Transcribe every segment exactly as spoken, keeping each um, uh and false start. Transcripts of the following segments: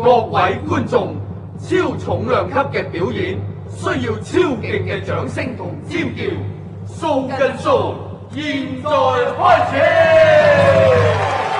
各位觀眾，超重量級嘅表演需要超勁嘅掌聲同尖叫，數跟數，現在開始。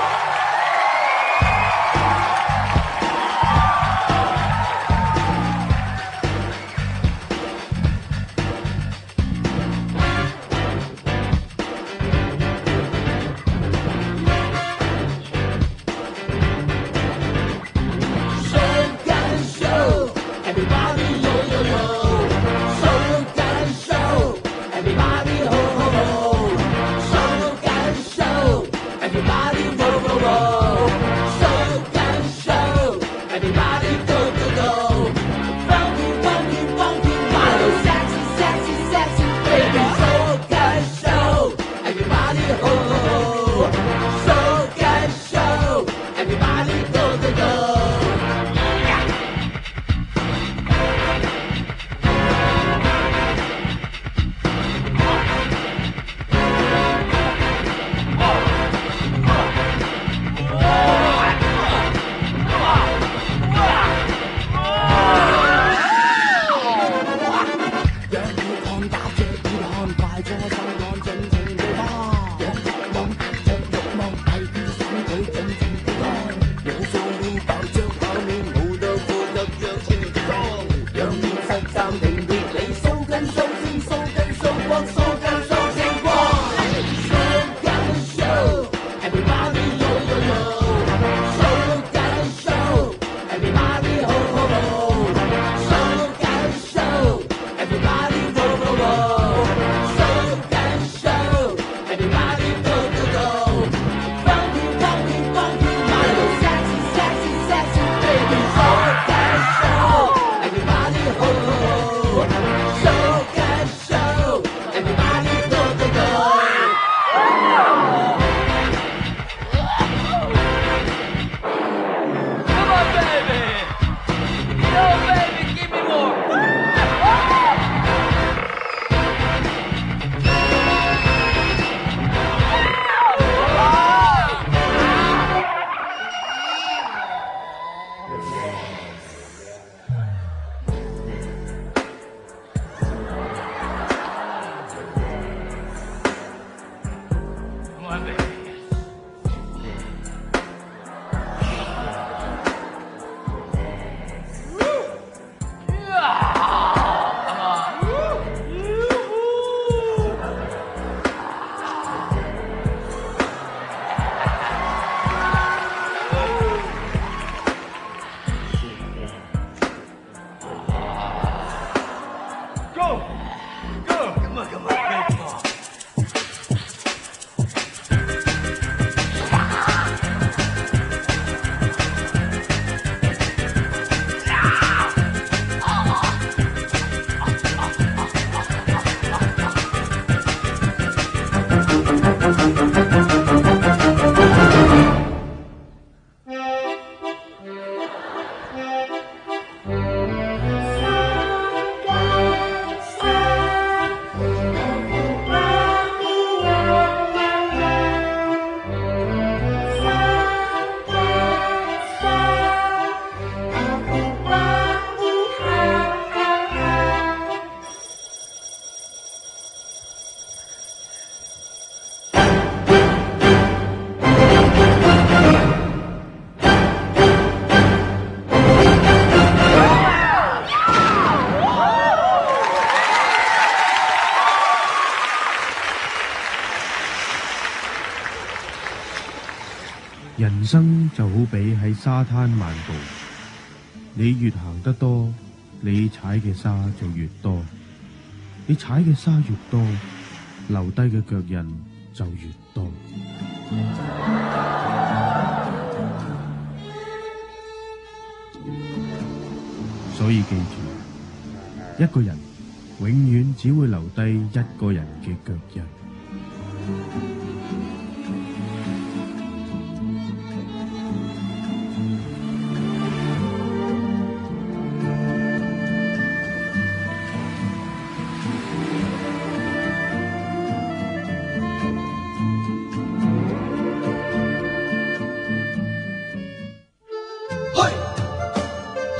人生就好比喺沙灘漫步，你越行得多，你踩嘅沙就越多，你踩嘅沙越多，留低嘅腳印就越多。所以記住，一個人永遠只會留低一個人嘅腳印。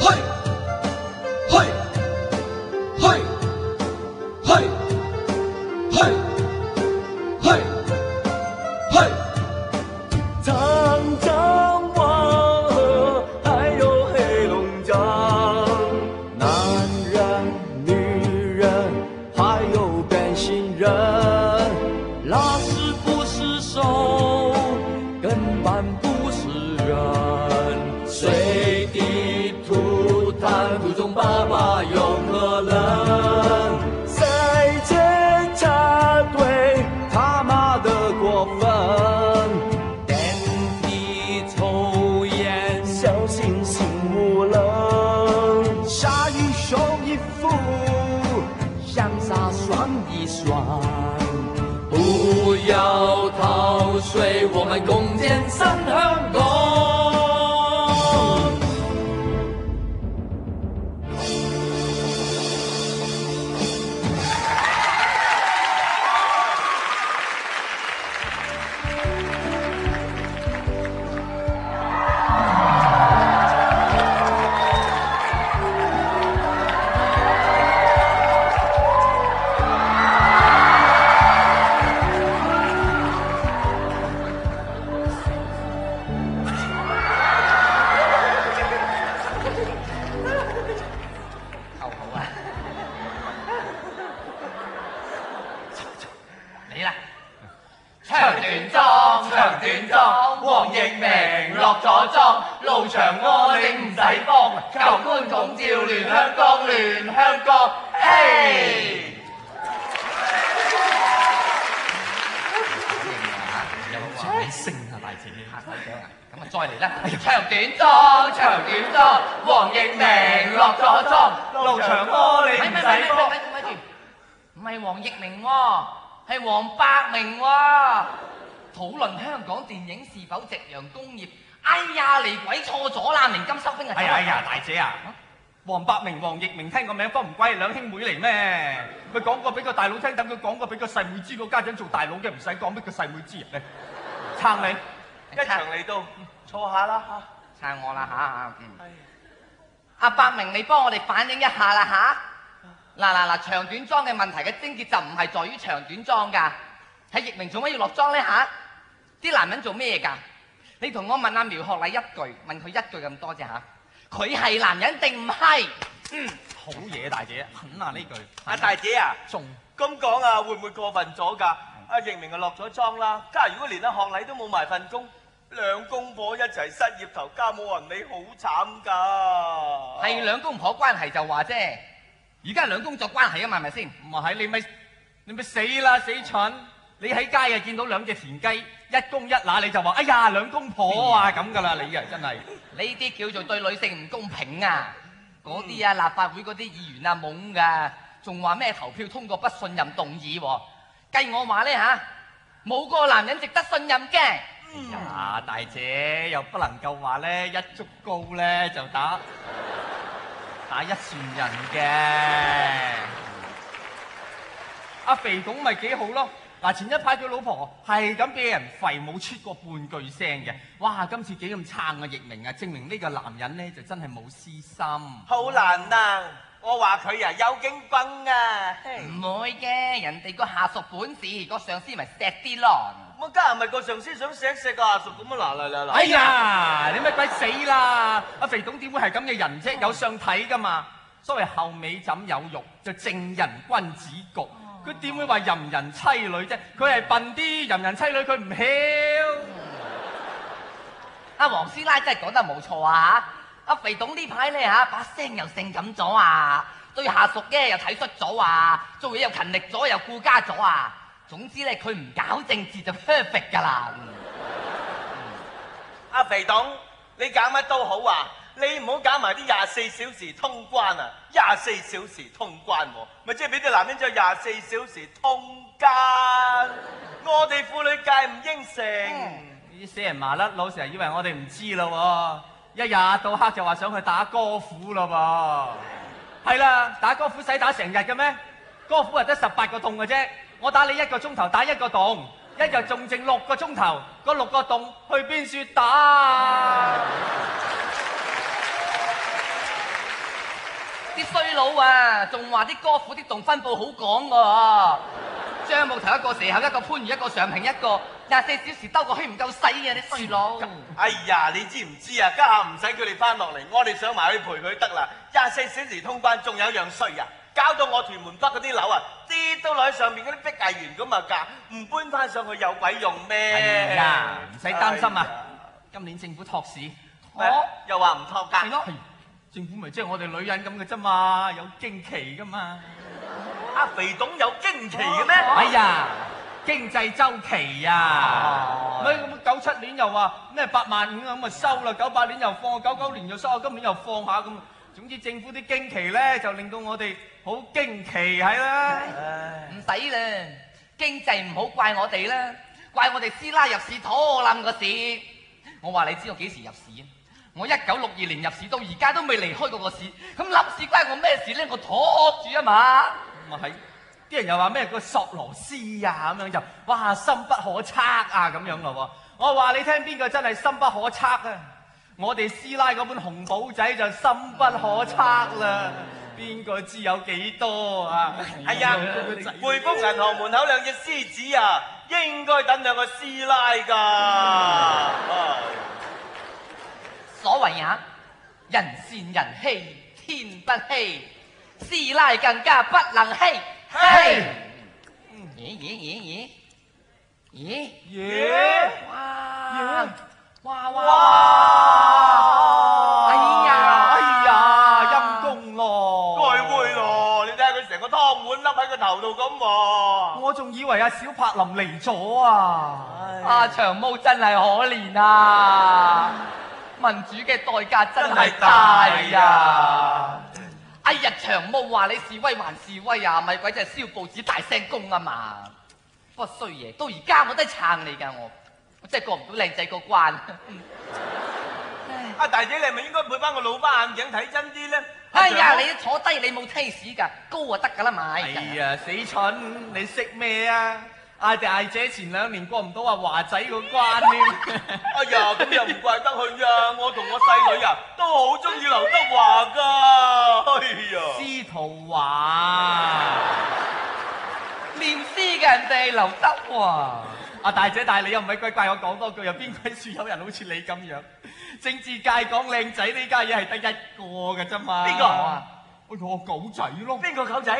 嘿，嘿，嘿，嘿，嘿，嘿，嘿。 长江黄河还有黑龙江，男人、女人还有变性人，那是不是手？根本不是人。随地吐痰，途中爸爸有可能。谁检查队，他妈的过分。电梯抽烟，小心心无冷。下雨收衣服，向下算一算。不要逃税，我们共建新香港。 你啦，長短裝，長短裝，黃奕明落咗妝，路長柯你唔使幫，舊官拱照亂香江，亂香江，嘿！有掌聲啊，大姐！嚇鬼聲啊！咁啊，再嚟啦！長短裝，長短裝，黃奕明落咗妝，路長柯你唔使幫。咪住，唔係黃奕明喎。係黃百鳴喎，討論香港電影是否夕陽工業。哎呀，嚟鬼錯咗啦！鳴金收兵啊！ 哎呀哎呀，大姐啊，黃百鳴、黃奕明聽個名，方唔鬼係兩兄妹嚟咩？佢講過俾個大佬聽，等佢講過俾個細妹知，個家長做大佬嘅唔使講俾個細妹知嚟。撐你，一場嚟到，坐下啦嚇。 撐我啦嚇！嗯。阿百鳴，你幫我哋反映一下啦嚇。嗱嗱嗱，長短裝嘅問題嘅症結就唔係在於長短裝㗎，喺奕明做乜要落妝呢嚇？啲男人做咩㗎？你同我問阿苗學禮一句，問佢一句咁多啫嚇。佢係男人定唔係？嗯， 好嘢，大姐，狠啊呢句。 阿大姐啊， 仲咁講啊，會唔會過分咗㗎？阿奕明啊落咗妝啦，家如果連阿學禮都冇埋份工，兩公婆一齊失業頭家冇人理，好慘㗎。 係兩公婆關係就話啫。而家係兩工作關係啊嘛，係咪先？ 唔係你咪你咪死啦死蠢！你喺街啊見到兩隻田雞一公一乸，你就話哎呀兩公婆啊咁噶啦，你啊真係呢啲叫做對女性唔公平啊！嗰啲啊立法會嗰啲議員啊懵噶，仲話咩投票通過不信任動議喎？計我話咧嚇，冇個男人值得信任嘅。 哎呀大姐又不能夠話咧一竹篙咧就打。打一船人嘅，阿肥董咪幾好咯。嗱，前一排佢老婆係咁俾人吠，冇出過半句聲嘅。哇，今次幾咁撐啊奕明啊，證明呢個男人咧就真係冇私心。 好難啊！我話佢啊有警棍啊！ 唔會嘅，人哋個下屬本事，個上司咪錫啲咯。 咁家下咪個上司想錫錫個下屬咁啊！嗱嗱嗱嗱！ 哎呀，你咪鬼死啦！阿肥董點會係咁嘅人啫？有相睇噶嘛？所謂後尾枕有肉，就正人君子局。佢點會話淫人妻女啫？佢係笨啲，淫人妻女佢唔曉。 阿黃師奶真係講得冇錯啊！阿肥董呢排咧嚇把聲又性感咗啊，對下屬嘅又體恤咗啊，做嘢又勤力咗，又顧家咗啊！總之咧，佢唔搞政治就 perfect 㗎啦。 阿肥董，你搞乜都好啊，你唔好搞埋啲廿四小時通關啊！廿四小時通關喎，咪即係俾啲男人就廿四小時通奸。我哋婦女界唔應承。 呢啲死人麻甩佬成日以為我哋唔知咯喎，一日到黑就話想去打歌虎咯喎。係啦，打歌虎使打成日嘅咩？歌虎係得十八個洞嘅啫。我打你一個鐘頭打一個洞，一日仲剩六個鐘頭，嗰六個洞去邊處打？ 衰佬啊，仲話啲歌府啲洞分佈好廣㗎。張木頭一個，蛇口一個，番禺一個，常平一個，廿四小時兜個圈唔夠使啊！啲衰佬。 哎呀，你知唔知啊？家下唔使佢哋翻落嚟，我哋上埋去陪佢得啦。廿四小時通關，仲有樣衰啊！搞到我屯門北嗰啲樓啊，跌到落去上面嗰啲碧桂園咁啊價，唔搬翻上去有鬼用咩？ 係呀，唔使擔心啊！ 哎呀今年政府托市， 咩又話唔托㗎？ 係咯，政府咪即係我哋女人咁嘅啫嘛，有經期噶嘛。 阿肥董有經期嘅咩？ 哎呀，經濟週期啊，咪咁九七年又話咩八萬五咁啊收啦，九八年又放，九九年又收，今年又放下咁。總之政府啲經期咧就令到我哋好驚奇係啦。 唔使啦，經濟唔好怪我哋啦，怪我哋師奶入市拖冧個市。我話你知我幾時入市啊？我一九六二年入市到而家都未離開過個市，咁冧市關我咩事咧？我拖住啊嘛。 咪係，啲人又話咩個索羅斯啊咁樣就，哇深不可測啊咁樣咯喎。我話你聽邊個真係深不可測啊？我哋師奶嗰本紅簿仔就深不可測啦，邊個知有幾多啊？ 哎呀，匯豐銀行門口兩隻獅子啊，應該等兩個師奶㗎。 所謂啊，人善人欺天不欺，師奶更加不能欺。 嘿， 咦咦咦咦咦！ 耶！ 哇！哇哇！ 哇！ 哎呀哎呀，陰公咯！ 該會咯，你睇下佢成個湯碗笠喺個頭度咁喎。 我仲以為阿小柏林嚟咗啊！ 阿長毛真係可憐啊！民主嘅代價真係大呀！哎呀，長毛話你示威還示威啊，咪鬼真係燒報紙大聲公啊嘛！不過衰爺，到而家我都係撐你㗎，我我真係過唔到靚仔個關。 阿大姐，你係咪應該配翻個老花眼鏡睇真啲咧？ 哎呀，你坐低你冇 taste 㗎，高就得㗎啦嘛！ 哎呀，死蠢！你識咩啊？阿大姐前兩年過唔到阿華仔個關添。 哎呀，咁又唔怪得佢啊！我同我細女啊都好中意劉德華㗎。哎呀， 司徒華， 念詩嘅人哋劉德華。 阿大姐，但係你又唔係鬼怪我講多句，有邊鬼處有人好似你咁樣？政治界講靚仔呢家嘢係得一個嘅啫嘛。 邊個啊？我個狗仔咯。 邊個狗仔？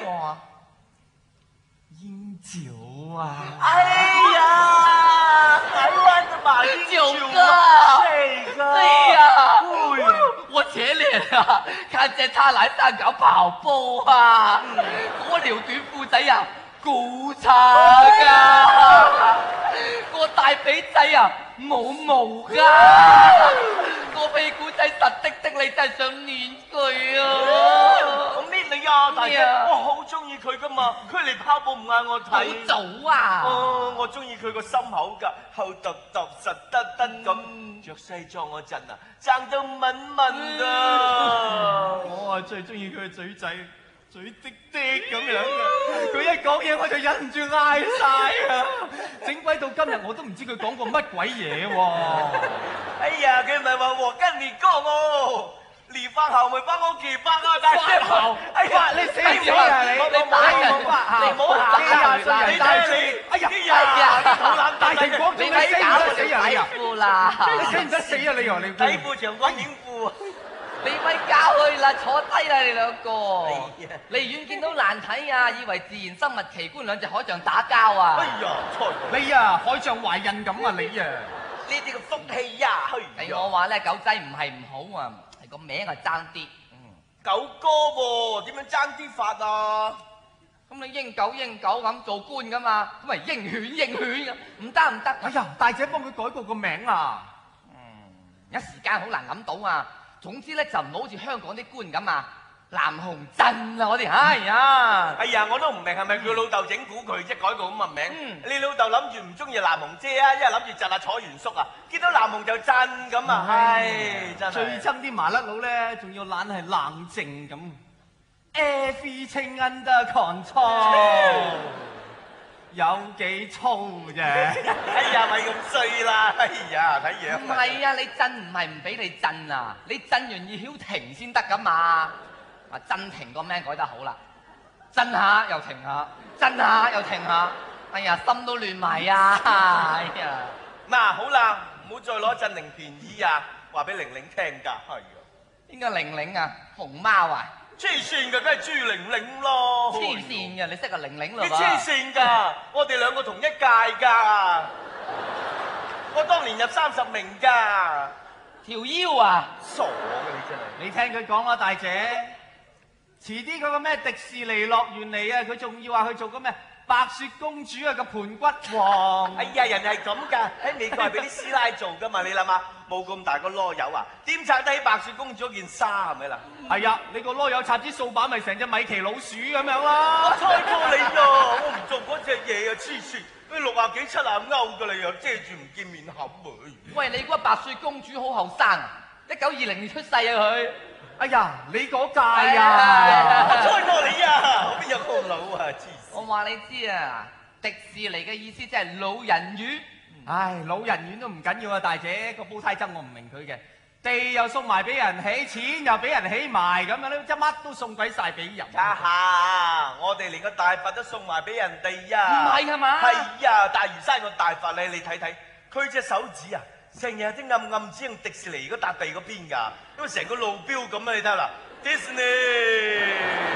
英九啊！ 哎呀，台灣的馬英九啊，這個， 哎呀，我前年啊，看見他來香港跑步啊，嗰條短褲仔啊，古賊噶，個大髀仔啊，冇毛噶，個屁股仔實的的，你真係想捏佢啊！ 我搣你啊，大姐， 咩啊我好中意佢噶嘛，佢嚟跑步唔嗌我好睇。 早啊！ 哦，我中意佢個心口㗎，厚揼揼實得得咁，着西裝嗰陣啊，爭到敏敏啊！ 我啊最中意佢嘅嘴仔，嘴滴滴咁樣嘅。佢一講嘢我就忍唔住嗌晒啊！整鬼到今日我都唔知佢講過乜鬼嘢喎。 哎呀，佢咪話我跟你講哦。你翻校咪翻屋企翻啊！大姐， 翻校哎呀， 你死死啊你！ 你打人你唔好打廿歲人大你你，哎呀哎呀，肚腩大庭廣眾你死唔得死啊你啊！ 褲啦！ 你死唔得死啊你啊你！ 底褲長過影褲。 你咪搞佢啦，坐低啦你兩個。 哎呀離遠見到難睇啊，以為自然生物奇觀兩隻海象打交啊！ 哎呀，錯你啊，海象懷孕咁啊你啊！ 呢啲個風氣呀，哎係我話咧，狗仔唔係唔好啊，係個名啊爭啲。嗯， 狗哥喎，點樣爭啲法啊？ 咁你英狗英狗咁做官噶嘛，咁咪英犬英犬咁，唔得唔得。 哎呀，大姐幫佢改過個名啊！ 一時間好難諗到啊。總之咧就唔好好似香港啲官咁啊，南紅鎮啊我哋，哎呀！ 哎呀，我都唔明係咪佢老豆整蠱佢啫，改個咁嘅名。 嗯你老豆諗住唔中意南紅姐啊，一係諗住窒下楚元叔啊，見到南紅就震咁啊，唉，真最係。 憎啲麻甩佬咧，仲要懶係冷靜咁。Everything under control，有幾粗啫？ 哎呀，咪咁衰啦！哎呀，睇樣。 唔係啊，你震唔係唔俾你震啊，你震完要曉停先得噶嘛。 啊，真停個名改得好啦，震下又停下，震下又停下，哎呀，心都亂埋啊！哎呀， 嗱好啦，唔好再攞振寧便宜啊！話俾玲玲聽㗎，係啊。 邊個玲玲啊？熊貓啊？ 黐線㗎，梗係朱玲玲咯。 黐線嘅，你識個玲玲嘞你喎？ 黐線㗎，我哋兩個同一屆㗎。我當年入三十名㗎。 條腰啊！ 傻嘅你真係。 你聽佢講啦，大姐。遲啲嗰個咩迪士尼樂園嚟啊，佢仲要話去做個咩白雪公主啊個盤骨王。 哎呀，人係咁㗎，喺美國係俾啲師奶做㗎嘛，你諗下，冇咁大個囉柚啊，點拆得起白雪公主嗰件衫係咪啦？ 係啊，你個囉柚插支掃把咪成隻米奇老鼠咁樣啦。 我猜過你啊，我唔做嗰隻嘢啊，黐線！你六啊幾七啊歐㗎你又遮住唔見面口啊！ 喂，你嗰個白雪公主好後生啊，一九二零年出世啊佢。 哎呀，你嗰屆係啊！ 啊我猜過你啊，我邊有咁老啊？黐線！ 我話你知啊，迪士尼嘅意思即係老人院。 唉，老人院都唔緊要啊，大姐個煲呔僧我唔明佢嘅，地又送埋俾人起，錢又俾人起埋，咁樣咧，即乜都送鬼晒俾人。 家下我哋連個大佛都送埋俾人哋啊！ 唔係係嘛？ 係啊，大嶼山個大佛咧，你睇睇佢隻手指啊，成日啲暗暗指向迪士尼嗰笪地嗰邊㗎，因為成個路標咁啊！你睇下啦，Disney。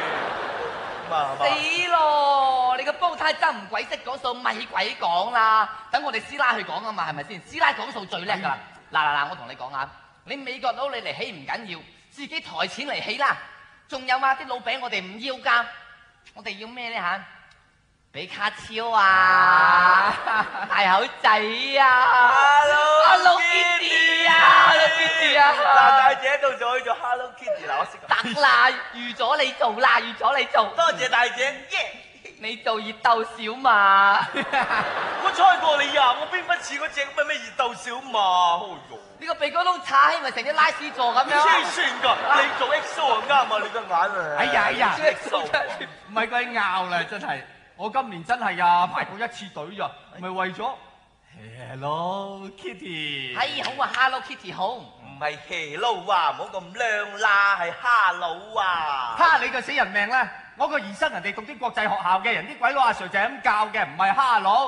死咯！你個煲呔真唔鬼識講數，咪鬼講啦！等我哋師奶去講啊嘛，係咪先？師奶講數最叻㗎啦！嗱嗱嗱，我同你講啊，你美國佬你嚟起唔緊要，自己抬錢嚟起啦。仲有啊，啲老餅我哋唔要㗎，我哋要咩咧嚇？比卡超啊，大口仔啊 Hello Kitty 啊 Hello Kitty 啊！ 嗱，大姐到咗去做 Hello Kitty 嗱，我識得啦，預咗你做啦，預咗你做。 多謝大姐，耶！ 你做熱鬥小馬， 我猜過你啊，我邊不似嗰隻咩咩熱鬥小馬？哎呦！ 呢個鼻哥窿踩咪成隻拉屎座咁樣。 黐線㗎，你做 X O 啊啱啊，你個眼啊！ 哎呀哎呀 ，X O 唔係鬼拗啦，真係。我今年真係啊排過一次隊咋，咪為咗 Hello Kitty。 係好啊 ，Hello Kitty 好。 唔係 Hello 啊，唔好咁靚啦，係 Hello 啊！ 哈你個死人命咧！我個兒生人哋讀啲國際學校嘅人，啲鬼佬阿 Sir 就係咁教嘅，唔係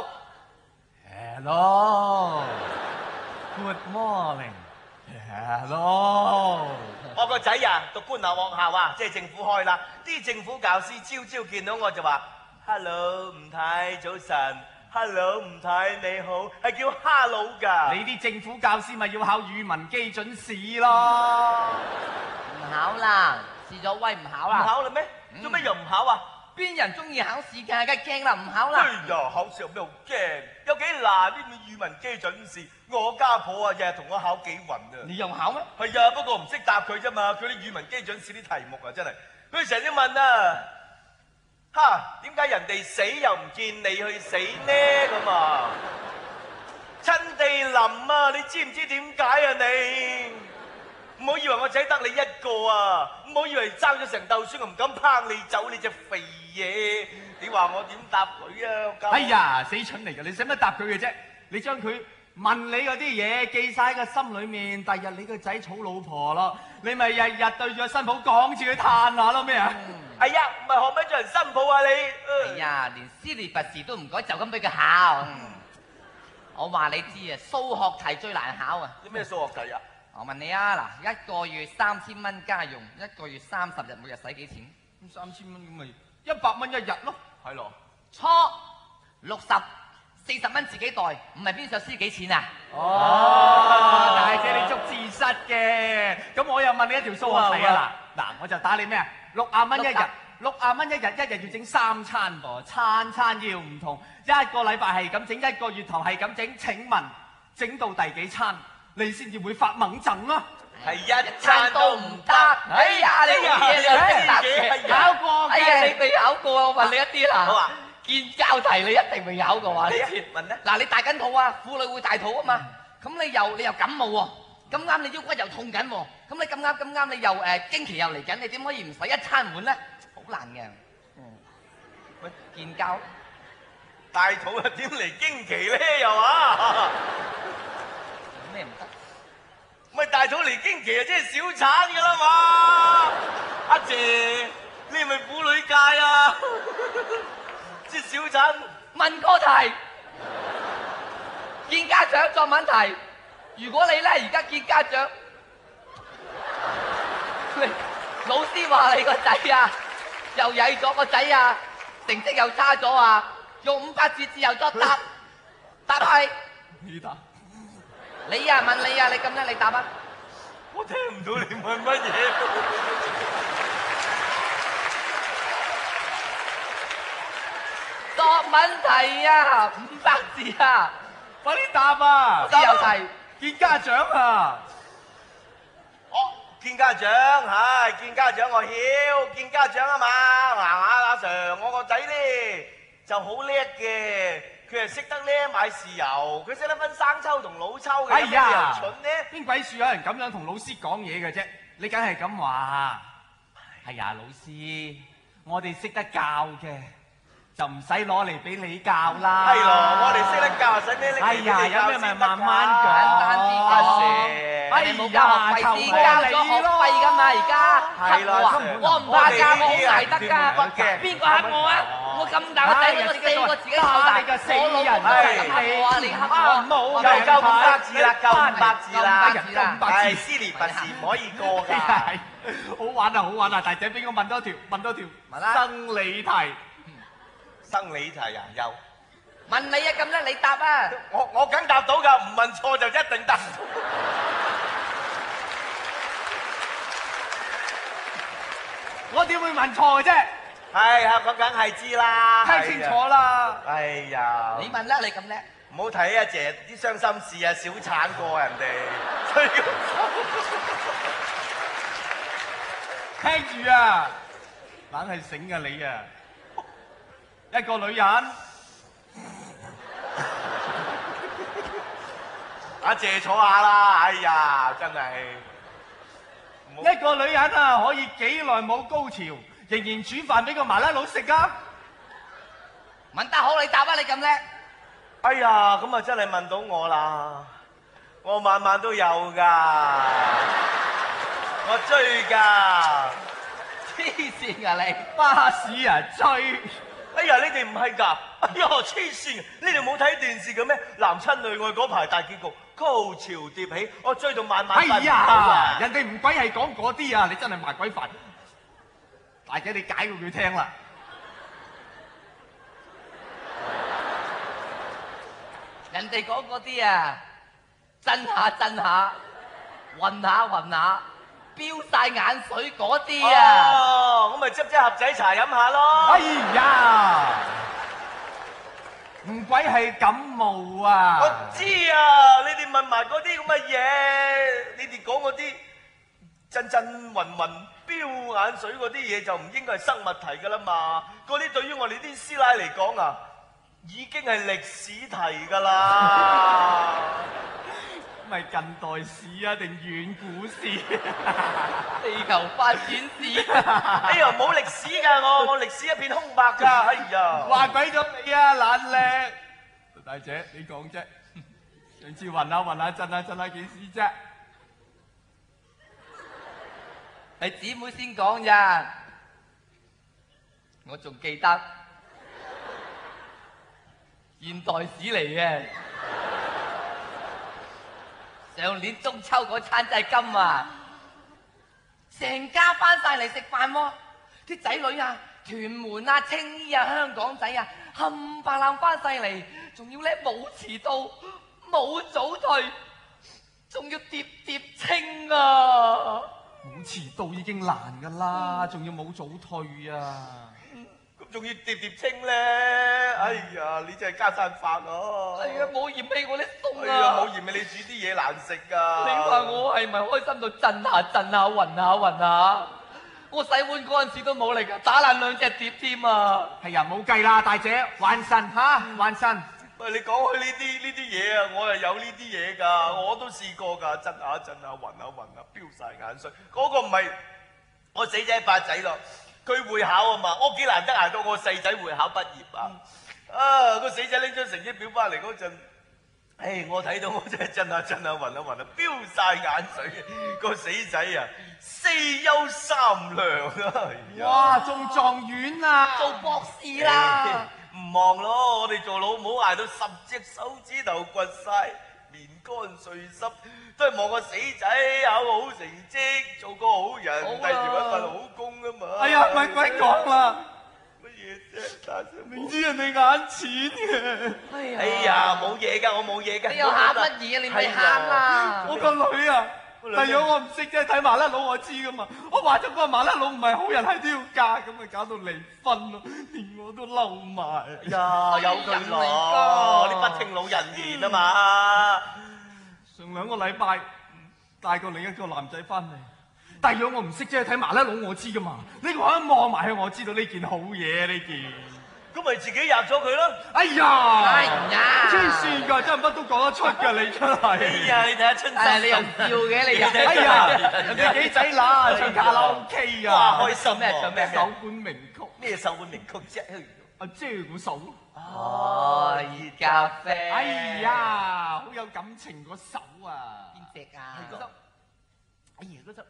Hello。Hello。Good morning。Hello。 我個仔啊，讀官立學校啊，即係政府開啦，啲政府教師朝朝見到我就話。Hello，吳太早晨。Hello，吳太你好，係叫 Hello 㗎。 你啲政府教師咪要考語文基準試咯。 唔考啦，試咗威唔考啦。 唔考啦咩？做咩又唔考啊？ 邊人中意考試㗎？梗係驚啦，唔考啦。 哎呀，考試有咩好驚？有幾難呢？語文基準試，我家婆啊日日同我考幾雲啊。 你又考咩？ 係啊，不過唔識答佢啫嘛。佢啲語文基準試啲題目啊，真係佢成日都問啊。哈！點解人哋死又唔見你去死呢？咁啊，親地林啊，你知唔知點解啊？你唔好以為我仔得你一個啊！唔好以為爭咗成竇孫，我唔敢拏你走，你隻肥嘢！你話我點答佢啊？ 哎呀，死蠢嚟㗎！你使乜答佢嘅啫？你將佢問你嗰啲嘢記晒喺個心裏面，第日你個仔娶老婆咯，你咪日日對住個新抱講住佢嘆下咯咩啊？ 係呀，唔係學咩做人新抱啊你？ 哎呀，連私立拔士都唔改，就咁俾佢考。我話你知啊，數學題最難考啊！ 啲咩數學題啊？ 我問你啊，嗱，一個月三千蚊家用，一個月三十日，每日使幾錢？ 咁三千蚊咁咪一百蚊一日咯。 係咯。 錯，六十。四十蚊自己袋，唔係邊首詩幾錢啊？ 哦，大姐你捉字蝨嘅，咁我又問你一條數學題啊嗱，嗱我就打你咩啊？六啊蚊一日，六啊蚊一日，一日要整三餐噃，餐餐要唔同，一個禮拜係咁整，一個月頭係咁整，請問整到第幾餐你先至會發猛陣啊？ 係一餐都唔得。 哎呀，你啲嘢又答嘅， 考過嘅。 哎呀，你未考過啊？我問你一啲啦。 好啊。 建交題你一定未考過啊！你知問咧？ 嗱，你大緊肚啊，婦女會大肚啊嘛。咁你又你又感冒喎，咁啱你腰骨又痛緊喎，咁你咁啱咁啱你又誒經期又嚟緊，你點可以唔使一餐滿咧？好難嘅。嗯。喂，建交大肚啊，點嚟經期咧？又話咩唔得？ 咪大肚嚟經期啊，即係小產㗎啦嘛！阿姐謝，你係咪婦女界啊？即小陳問個題，見家長作問題。如果你咧而家見家長，你老師話你個仔啊，又曳咗個仔啊，成績又差咗啊，用五百字自由作答，答係你答， 你啊問你啊，你咁叻你答啊？ 我聽唔到你問乜嘢。 作問題啊，五百字啊， 快啲答啊！ 自由題。 見家長啊！ 哦，見家長，係見家長我曉，見家長啊嘛。嗱阿阿 Sir，我個仔咧就好叻嘅，佢係識得咧買豉油，佢識得分生抽同老抽嘅。 哎有咩理呀由蠢咧？ 邊鬼處有人咁樣同老師講嘢嘅啫？你梗係咁話。係呀，老師，我哋識得教嘅。就唔使攞嚟俾你教啦。 係咯，我哋識得教，使咩拎嚟俾你教？ 哎呀，有咩咪慢慢講， 簡單啲阿講。 Sir， 哎呀，求你交咗學費㗎嘛，而家係啦黑我啊，我唔怕㗎，我好捱得㗎。 嘅。 邊個黑我啊？我咁大個仔，我四個自己湊大， 你個死人！ 我老公都係咁黑我啊！你黑我啊！ 又夠五百字啦，夠五百字啦， 夠五百字係斯年拔時唔可以過㗎。 係好玩啊，好玩啊！大姐，俾我問多條，問多條生理題。 生理題啊，又問你啊，咁叻你答啊！ 我我梗答到㗎，唔問錯就一定答。 我點會問錯嘅啫？ 係啊，咁梗係知啦。 聽清楚啦！ 哎呀， 你問啦，你咁叻。 唔好睇啊，姐啲傷心事啊，小產過人哋。所以聽住啊，硬係醒㗎你啊！一個女人， 阿姐坐下啦，哎呀，真係。 一個女人啊，可以幾耐冇高潮，仍然煮飯俾個麻甩佬食啊！ 問得好，你答啊！你咁叻。 哎呀，咁啊真係問到我啦，我晚晚都有㗎，我追㗎。 黐線㗎你！ 巴士啊追！ 哎呀，你哋唔係㗎！哎呀，黐線！你哋冇睇電視嘅咩？男親女愛嗰排大結局，高潮迭起，我追到晚晚瞓唔到哎呀， 啊！ 人哋唔鬼係講嗰啲啊！你真係麻鬼煩。大姐，你解過佢聽啦。 人哋講嗰啲啊，震下震下，暈下暈下，飆晒眼水嗰啲啊！ 哦，咁咪執隻盒仔茶飲下咯。 哎呀，唔鬼係感冒啊！ 我知啊，你哋問埋嗰啲咁嘅嘢，你哋講嗰啲震震暈暈、飆眼水嗰啲嘢就唔應該係生物題噶啦嘛。嗰啲對於我哋啲師奶嚟講啊，已經係歷史題噶啦。 咪近代史啊，定遠古史？ 地球發展史。 哎呀，冇歷史㗎我，我歷史一片空白㗎。哎呀， 話鬼咗你啊，懶叻！大姐，你講啫。上次暈下暈下震下震下件事啫。 係姊妹先講咋，我仲記得現代史嚟嘅。上年中秋嗰餐祭金啊，成家翻晒嚟食飯喎，啲仔女啊、屯門啊、青衣啊、香港仔啊，冚唪唥翻晒嚟，仲要咧冇遲到、冇早退，仲要疊疊清啊！ 冇遲到已經難噶啦，仲要冇早退啊！ 咁仲要疊疊清咧？哎呀，你真係加餐飯啊！ 哎呀，冇嫌棄我啲餸哎呀， 啊！ 冇嫌棄你煮啲嘢難食㗎。 你話我係咪開心到震下震下、暈下暈下？我洗碗嗰陣時都冇力㗎，打爛兩隻碟添啊！ 係啊，冇計啦，大姐，還神嚇，還神！ 喂，你講開呢啲呢啲嘢啊，我係有呢啲嘢㗎，我都試過㗎，震下震下，暈下暈下，飆晒眼水。嗰個唔係我死仔八仔咯，佢會考啊嘛，我幾難得捱到我細仔會考畢業啊！啊，個死仔拎張成績表翻嚟嗰陣， 唉，我睇到我真係震下震下暈下暈下，飆晒眼水，個死仔啊，四優三良啊！ 哇，中狀元啊！ 做博士啦！ 唔忙咯，我哋做老母捱到十隻手指頭掘晒，面乾碎濕，都係望個死仔考個好成績，做個好人，第時揾份好工啊嘛！ 哎呀，咪鬼講啦！ 乜嘢啫？大聲明知人哋眼淺嘅。 哎呀， 哎呀，冇嘢㗎，我冇嘢㗎。 你又喊乜嘢？你咪喊啦！ 我個女啊，第樣我唔識啫，睇麻甩佬我知噶嘛。我話咗個麻甩佬唔係好人，係都要嫁，咁咪搞到離婚咯，連我都嬲埋。 呀，有佢咯，你不聽老人言啊嘛。 上兩個禮拜帶過另一個男仔翻嚟，第樣我唔識啫，睇麻甩佬我知噶嘛。呢個一望埋去，我知道呢件好嘢呢件。 咁咪自己入咗佢咯。 哎呀， 哎呀， 黐線㗎，真係乜都講得出㗎，你真係。 哎呀，你睇下春誒， 心， 你又笑嘅，你又哎呀，人哋幾仔乸唱卡拉 OK 啊， 哇，開心咩唱喎！ 咩首本名曲， 咩首本名曲啫？ 阿姐嗰首。 哦，熱咖啡。 哎呀，好有感情嗰首啊！ 邊隻啊？ 係嗰首。哎呀，嗰首。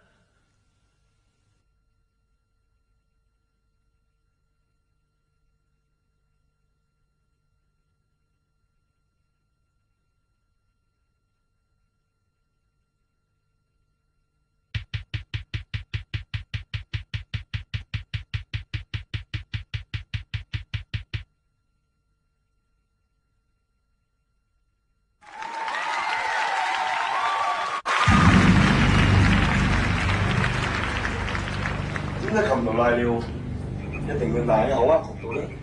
點解琴同瀨尿一定要瀨喺口噏焗度咧？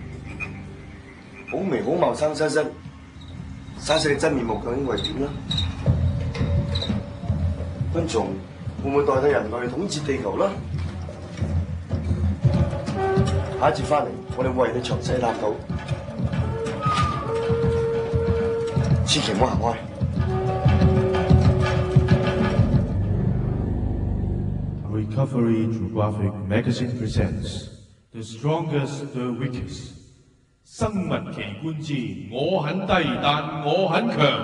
好眉好貌生西身，生死嘅真面目究竟會係點咧？昆蟲會唔會代替人類統治地球啦？下一節翻嚟，我哋會為你詳細探討，千祈唔好行開。 Recovery Geographic Magazine presents The Strongest, the Weakest。生物奇觀之我很低，但我很強。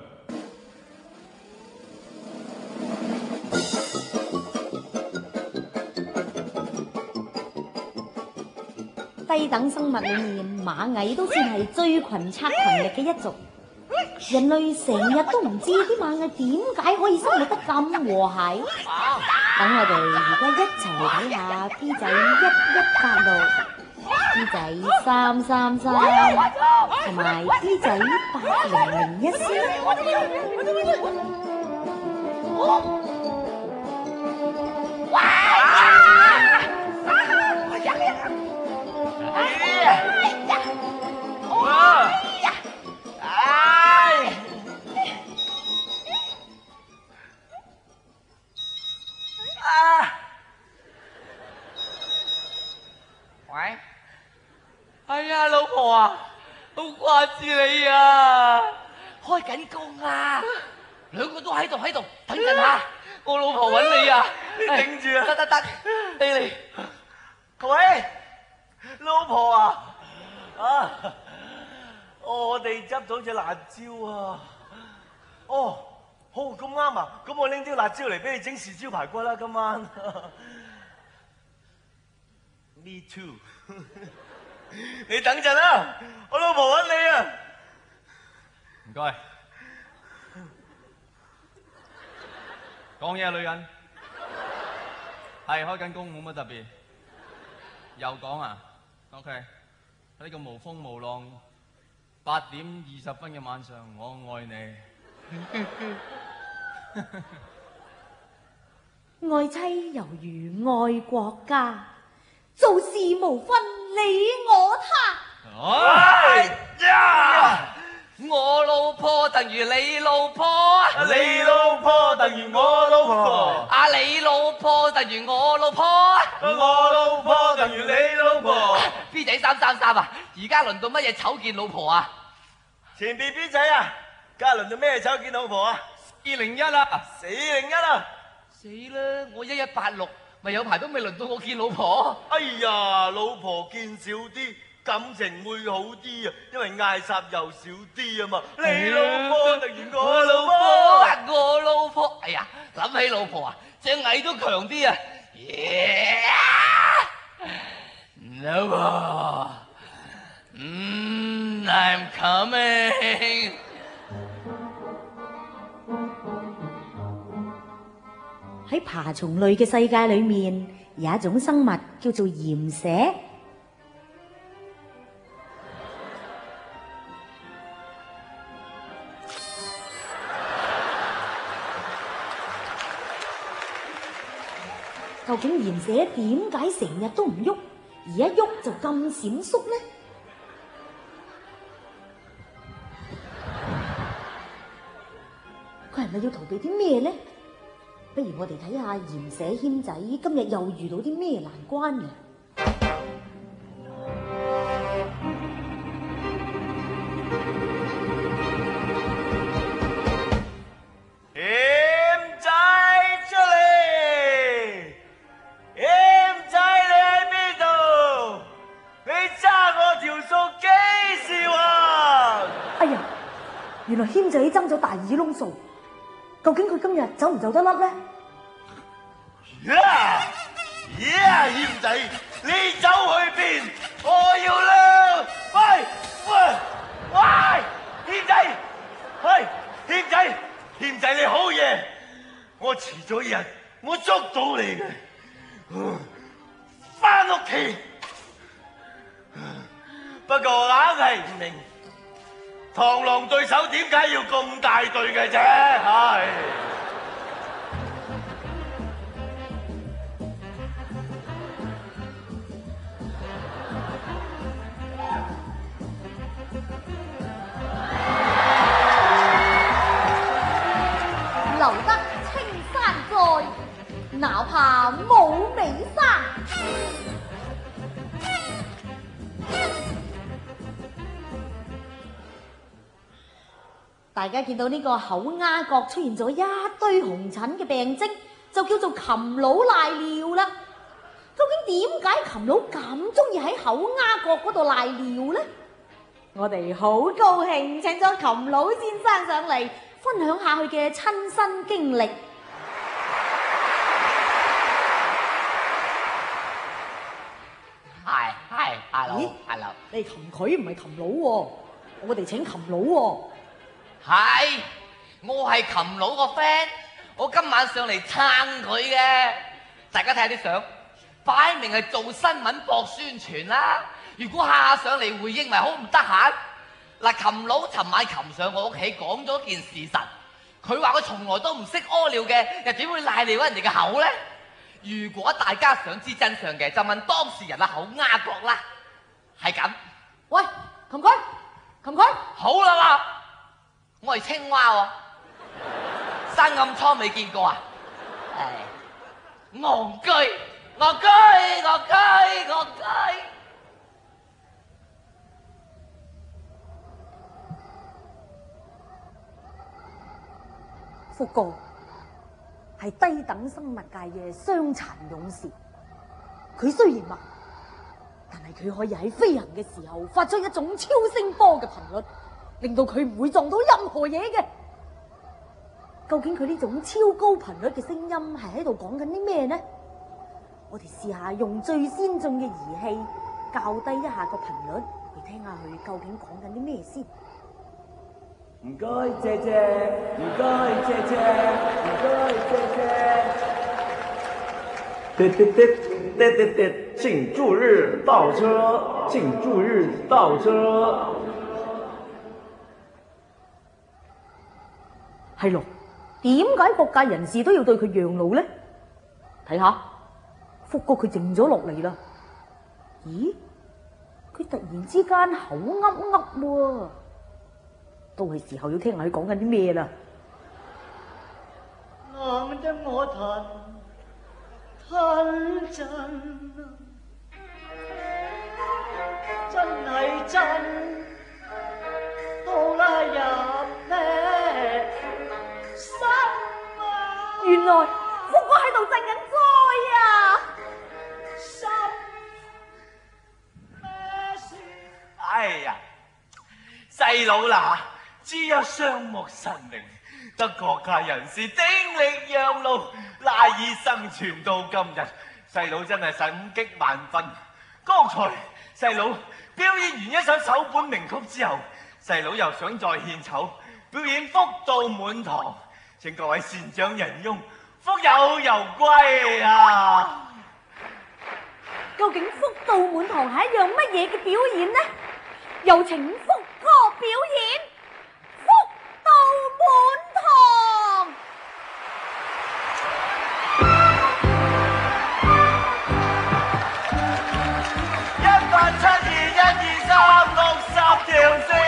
低等生物裏面，螞蟻都算係最群策群力嘅一族。人類成日都唔知啲螞蟻點解可以生活得咁和諧。等我哋而家一齊嚟睇下 P 仔一一八六、P 仔三三三同埋 P 仔八零零一先。 喂，哎呀，老婆啊，好掛住你啊，開緊工啊，兩個都喺度喺度，等陣下，我老婆揾你啊， 你頂住啊！ 得得得，你嚟， 喂，老婆啊，啊，我哋執到隻辣椒啊！哦，好咁啱啊！咁我拎啲辣椒嚟俾你整豉椒排骨啦，今晚。Me too 。你等陣啦，我老婆揾你啊！ 唔該。講嘢啊，女人。係開緊工，冇乜特別。又講啊 ？OK。喺呢個無風無浪、八點二十分嘅晚上，我愛你。 愛妻猶如愛國家，做事無分你我他。 哎呀！ 我老婆等於你老婆， 你老婆等於我老婆， 啊你老婆等於我老婆， 我老婆等於你老婆。 B 仔三三三啊！而家輪到乜嘢醜見老婆啊？ 前邊 B 仔啊，家輪到咩醜見老婆啊？ 二零一啦， 四零一啦！ 死啦！我一一八六，咪有排都未輪到我見老婆。 哎呀，老婆見少啲， 感情會好啲啊，因為嗌霎又少啲啊嘛。你老婆突然我老婆啊，我老婆，哎呀，諗起老婆啊，隻蟻都強啲啊！老婆，嗯 ，I'm coming。 喺爬蟲類嘅世界裏面，有一種生物叫做鹽蛇。究竟鹽蛇點解成日都唔喐，而一喐就咁閃縮呢？佢係咪要逃避啲咩呢？不如我哋睇下鹽蛇謙仔今日又遇到啲咩難關嘅。 謙仔出嚟！謙仔你喺邊度？你揸我條數幾時還？ 哎呀，原來謙仔爭咗大耳窿數，究竟佢今日走唔走得甩呢？ 呀呀，謙仔，你走去邊？我要啦！喂喂喂，謙仔，喂謙仔，謙仔你好嘢，我遲咗一日，我捉到你嘅，翻屋企。不過我硬係唔明，螳螂對手點解要咁大對嘅啫？唉。 留得青山在，哪怕冇尾山。大家見到呢個口鴉角出現咗一堆紅疹嘅病徵，就叫做禽佬瀨尿啦。究竟點解禽佬咁中意喺口鴉角嗰度瀨尿呢？我哋好高興請咗禽佬先生上嚟分享下佢嘅親身經歷。 係係，hello 咦 hello， 你係擒佢唔係擒佬喎，我哋請擒佬喎。 係，我係擒佬個 friend，我今晚上嚟撐佢嘅。大家睇下啲相，擺明係做新聞博宣傳啦。如果下下上嚟回應，咪好唔得閒。嗱，擒佬尋晚擒上我屋企講咗件事實，佢話佢從來都唔識屙尿嘅，又點會賴尿人哋嘅口呢？如果大家想知真相嘅，就問當事人啊口鴉角啦。係咁， 喂，擒佢，擒佢。 好啦啦，我係青蛙喎，生暗瘡未見過啊？誒，戇居，戇居，戇居，戇居。 福哥係低等生物界嘅傷殘勇士，佢雖然盲，但係佢可以喺飛行嘅時候發出一種超聲波嘅頻率，令到佢唔會撞到任何嘢嘅。究竟佢呢種超高頻率嘅聲音係喺度講緊啲咩呢？我哋試下用最先進嘅儀器校低一下個頻率，去聽下佢究竟講緊啲咩先。 唔該，姐姐，唔該，姐姐，唔該，姐姐。滴滴滴滴滴滴，慶祝日到車，慶祝日到車。 係咯，點解各界人士都要對佢讓路呢？睇下，福哥佢靜咗落嚟啦。咦？佢突然之間口噏噏喎。都係時候要聽下佢講緊啲咩啦。 硬得我騰騰震，真係真，到拉入咩心啊！ 原來福哥喺度賑緊災啊！ 心咩事？ 細佬啦，只有雙目神明，得各界人士鼎力讓路，賴以生存到今日。細佬真係感激萬分。剛才細佬表演完一首首本名曲之後，細佬又想再獻醜，表演福到滿堂。請各位善長仁翁，福有攸歸啊！ 究竟福到滿堂係一樣乜嘢嘅表演呢？有請福哥表演福到滿堂。 一八七二一二三六十條線。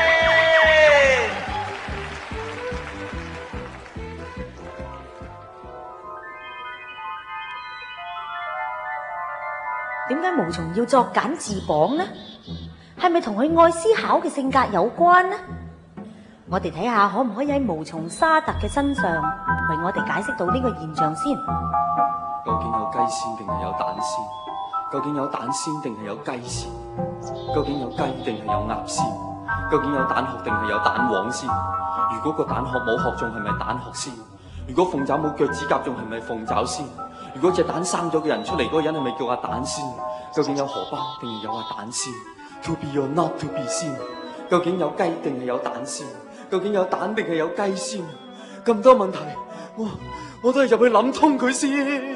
點解毛蟲要作繭自綁呢？係咪同佢愛思考嘅性格有關呢？我哋睇下可唔可以喺毛蟲沙特嘅身上為我哋解釋到呢個現象先。 究竟有雞先定係有蛋先？究竟有蛋先定係有雞先？究竟有雞定係有鴨先？究竟有蛋殼定係有蛋黃先？如果個蛋殼冇殼仲係咪蛋殼先？如果鳳爪冇腳趾甲仲係咪鳳爪先？如果隻蛋生咗嘅人出嚟嗰個人係咪叫阿蛋先？究竟有荷包定係有阿蛋先 ？To be or not to be 先？究竟有雞定係有蛋先？究竟有蛋定係有雞先？咁多問題，我我都係入去諗通佢先。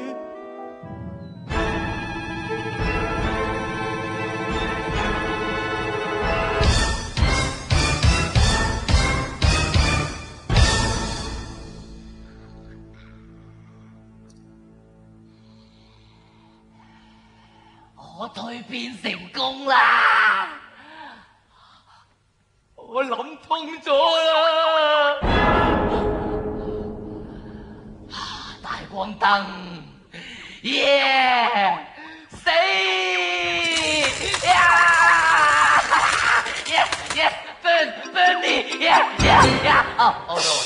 我蛻變成功啦！我諗通咗啦！大光燈，耶！死！呀！Yes yes burn burn me yeah yeah yeah oh oh no！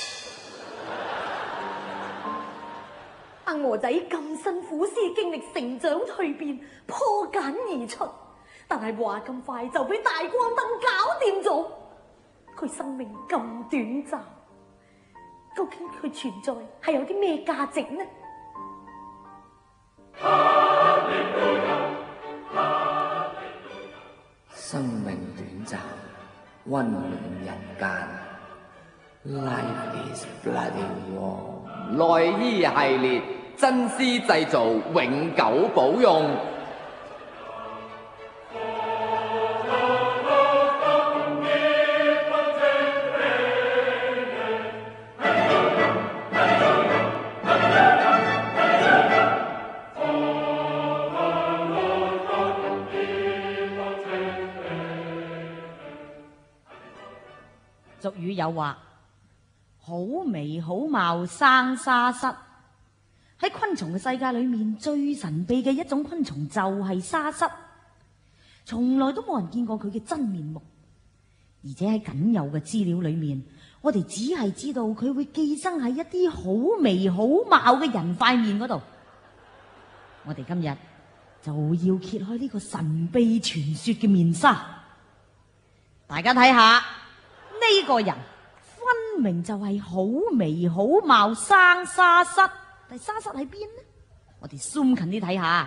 阿鵝仔咁辛苦先經歷成長蛻變，破繭而出，但係話咁快就俾大光燈搞掂咗。佢生命咁短暫，究竟佢存在係有啲咩價值呢？ 生命短暫，溫暖人間。Life is bloody war。內衣系列真絲製造，永久保用。 俗語有話：好眉好貌生沙虱。喺昆蟲嘅世界裏面，最神秘嘅一種昆蟲就係沙虱，從來都冇人見過佢嘅真面目，而且喺僅有嘅資料裏面，我哋只係知道佢會寄生喺一啲好眉好貌嘅人塊面嗰度。我哋今日就要揭開呢個神秘傳說嘅面紗，大家睇下呢個人分明就係好眉好貌生沙虱。但沙虱喺邊呢？我哋 zoom 近啲睇下。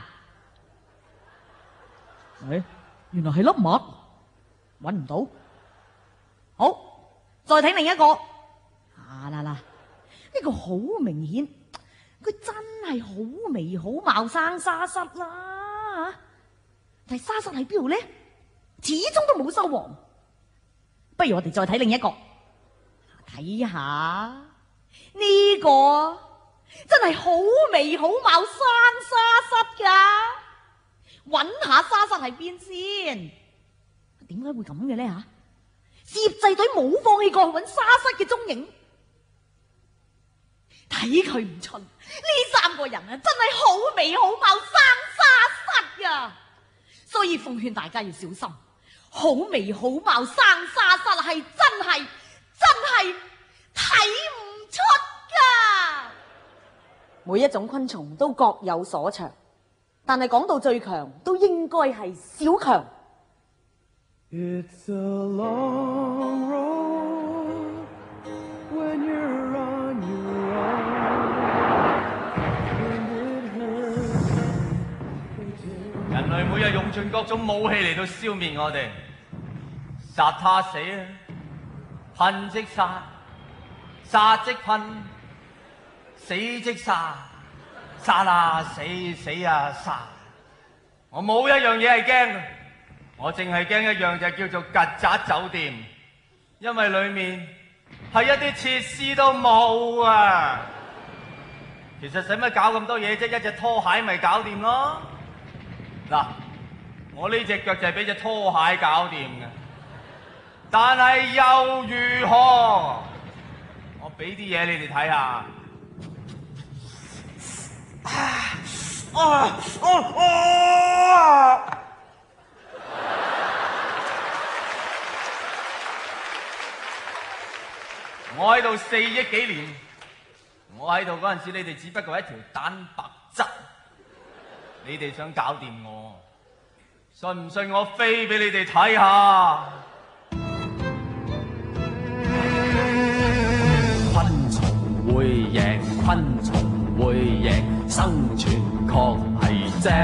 誒，原來係粒癦，搵唔到。好，再睇另一個。啊啦啦，呢個好明顯，佢真係好眉好貌生沙虱啦。但係沙虱喺邊度呢？始終都冇收穫。不如我哋再睇另一個，睇下呢個。真係好眉好貌生沙虱噶，揾下沙虱喺邊先？點解會咁嘅呢？吓，攝製隊冇放棄過去揾沙虱嘅蹤影，睇佢唔出呢三個人啊，真係好眉好貌生沙虱噶，所以奉勸大家要小心，好眉好貌生沙虱係真係真係睇唔出噶。每一種昆蟲都各有所長，但係講到最強，都應該係小強。 It's a long road when you're on your own. When it hurts, 人類每日用盡各種武器嚟到消滅我哋，殺他死啊！噴即殺，殺即噴，死即殺，殺啊死，死啊殺！我冇一樣嘢係驚嘅，我淨係驚一樣就叫做曱甴酒店，因為裡面係一啲設施都冇啊！其實使乜搞咁多嘢啫？一隻拖鞋咪搞掂咯！嗱，我呢隻腳就係俾隻拖鞋搞掂嘅，但係又如何？我俾啲嘢你哋睇下。啊啊啊啊！我喺度四億幾年，我喺度嗰陣時，你哋只不過係一條蛋白質。你哋想搞掂我，信唔信我飛俾你哋睇下？ 昆蟲會贏，昆蟲會贏，生存確係正。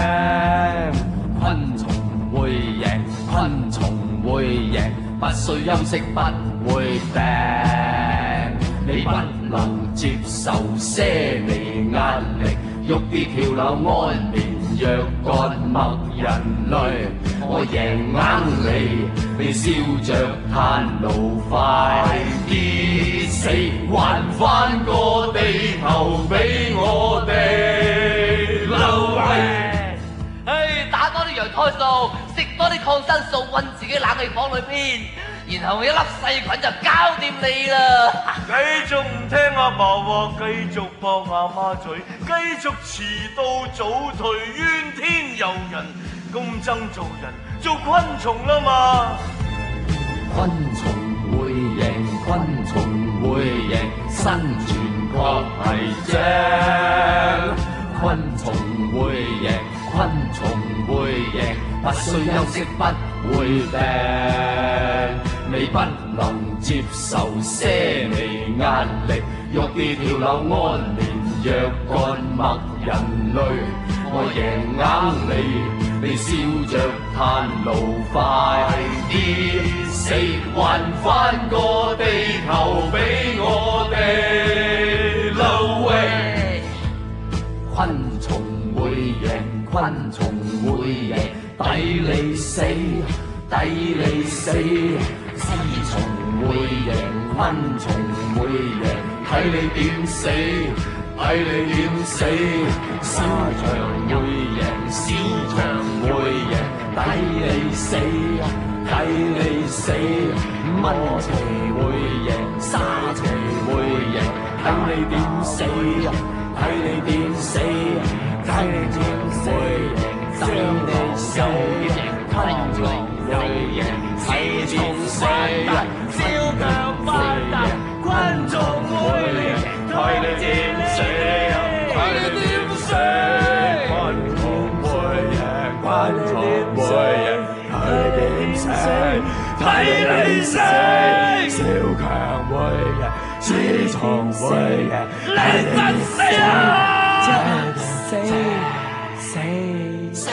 昆蟲會贏，昆蟲會贏，不需休息，不會病。你不能接受些微壓力。喐啲跳樓安眠藥割麥人類，我贏硬你，你燒着炭爐快啲死，還返個地球俾我哋留位。 唉，打多啲羊胎素，食多啲抗生素，韞自己冷氣房裏邊，然後一粒細菌就搞掂你啦！ 繼續唔聽阿爸話，繼續駁阿媽嘴，繼續遲到早退，怨天尤人，咁憎做人，做昆蟲啦嘛！ 昆蟲會贏，昆蟲會贏，生存確係正。昆蟲會贏，昆蟲會贏，不需休息，不會病。你不能接受些微壓力，喐啲跳樓安眠藥割麥人類，我贏硬你，你燒着炭爐快啲死，還返個地球俾我哋留位。昆蟲會贏，昆蟲會贏，抵你死，抵你死。絲蟲會贏，昆蟲會贏，睇你點死，睇你點死。小強會贏，小強會贏，抵你死，抵你死。蚊蟲會贏，沙蟲會贏，睇你點死，睇你點死，睇你點死，等你死。昆蟲會贏，絲蟲死，小強翻彈，昆蟲會贏，睇你點死，睇你點死。昆蟲會贏，昆蟲會贏，睇你點死，睇你死。小強會贏，絲蟲會贏，你真死啊！死死死！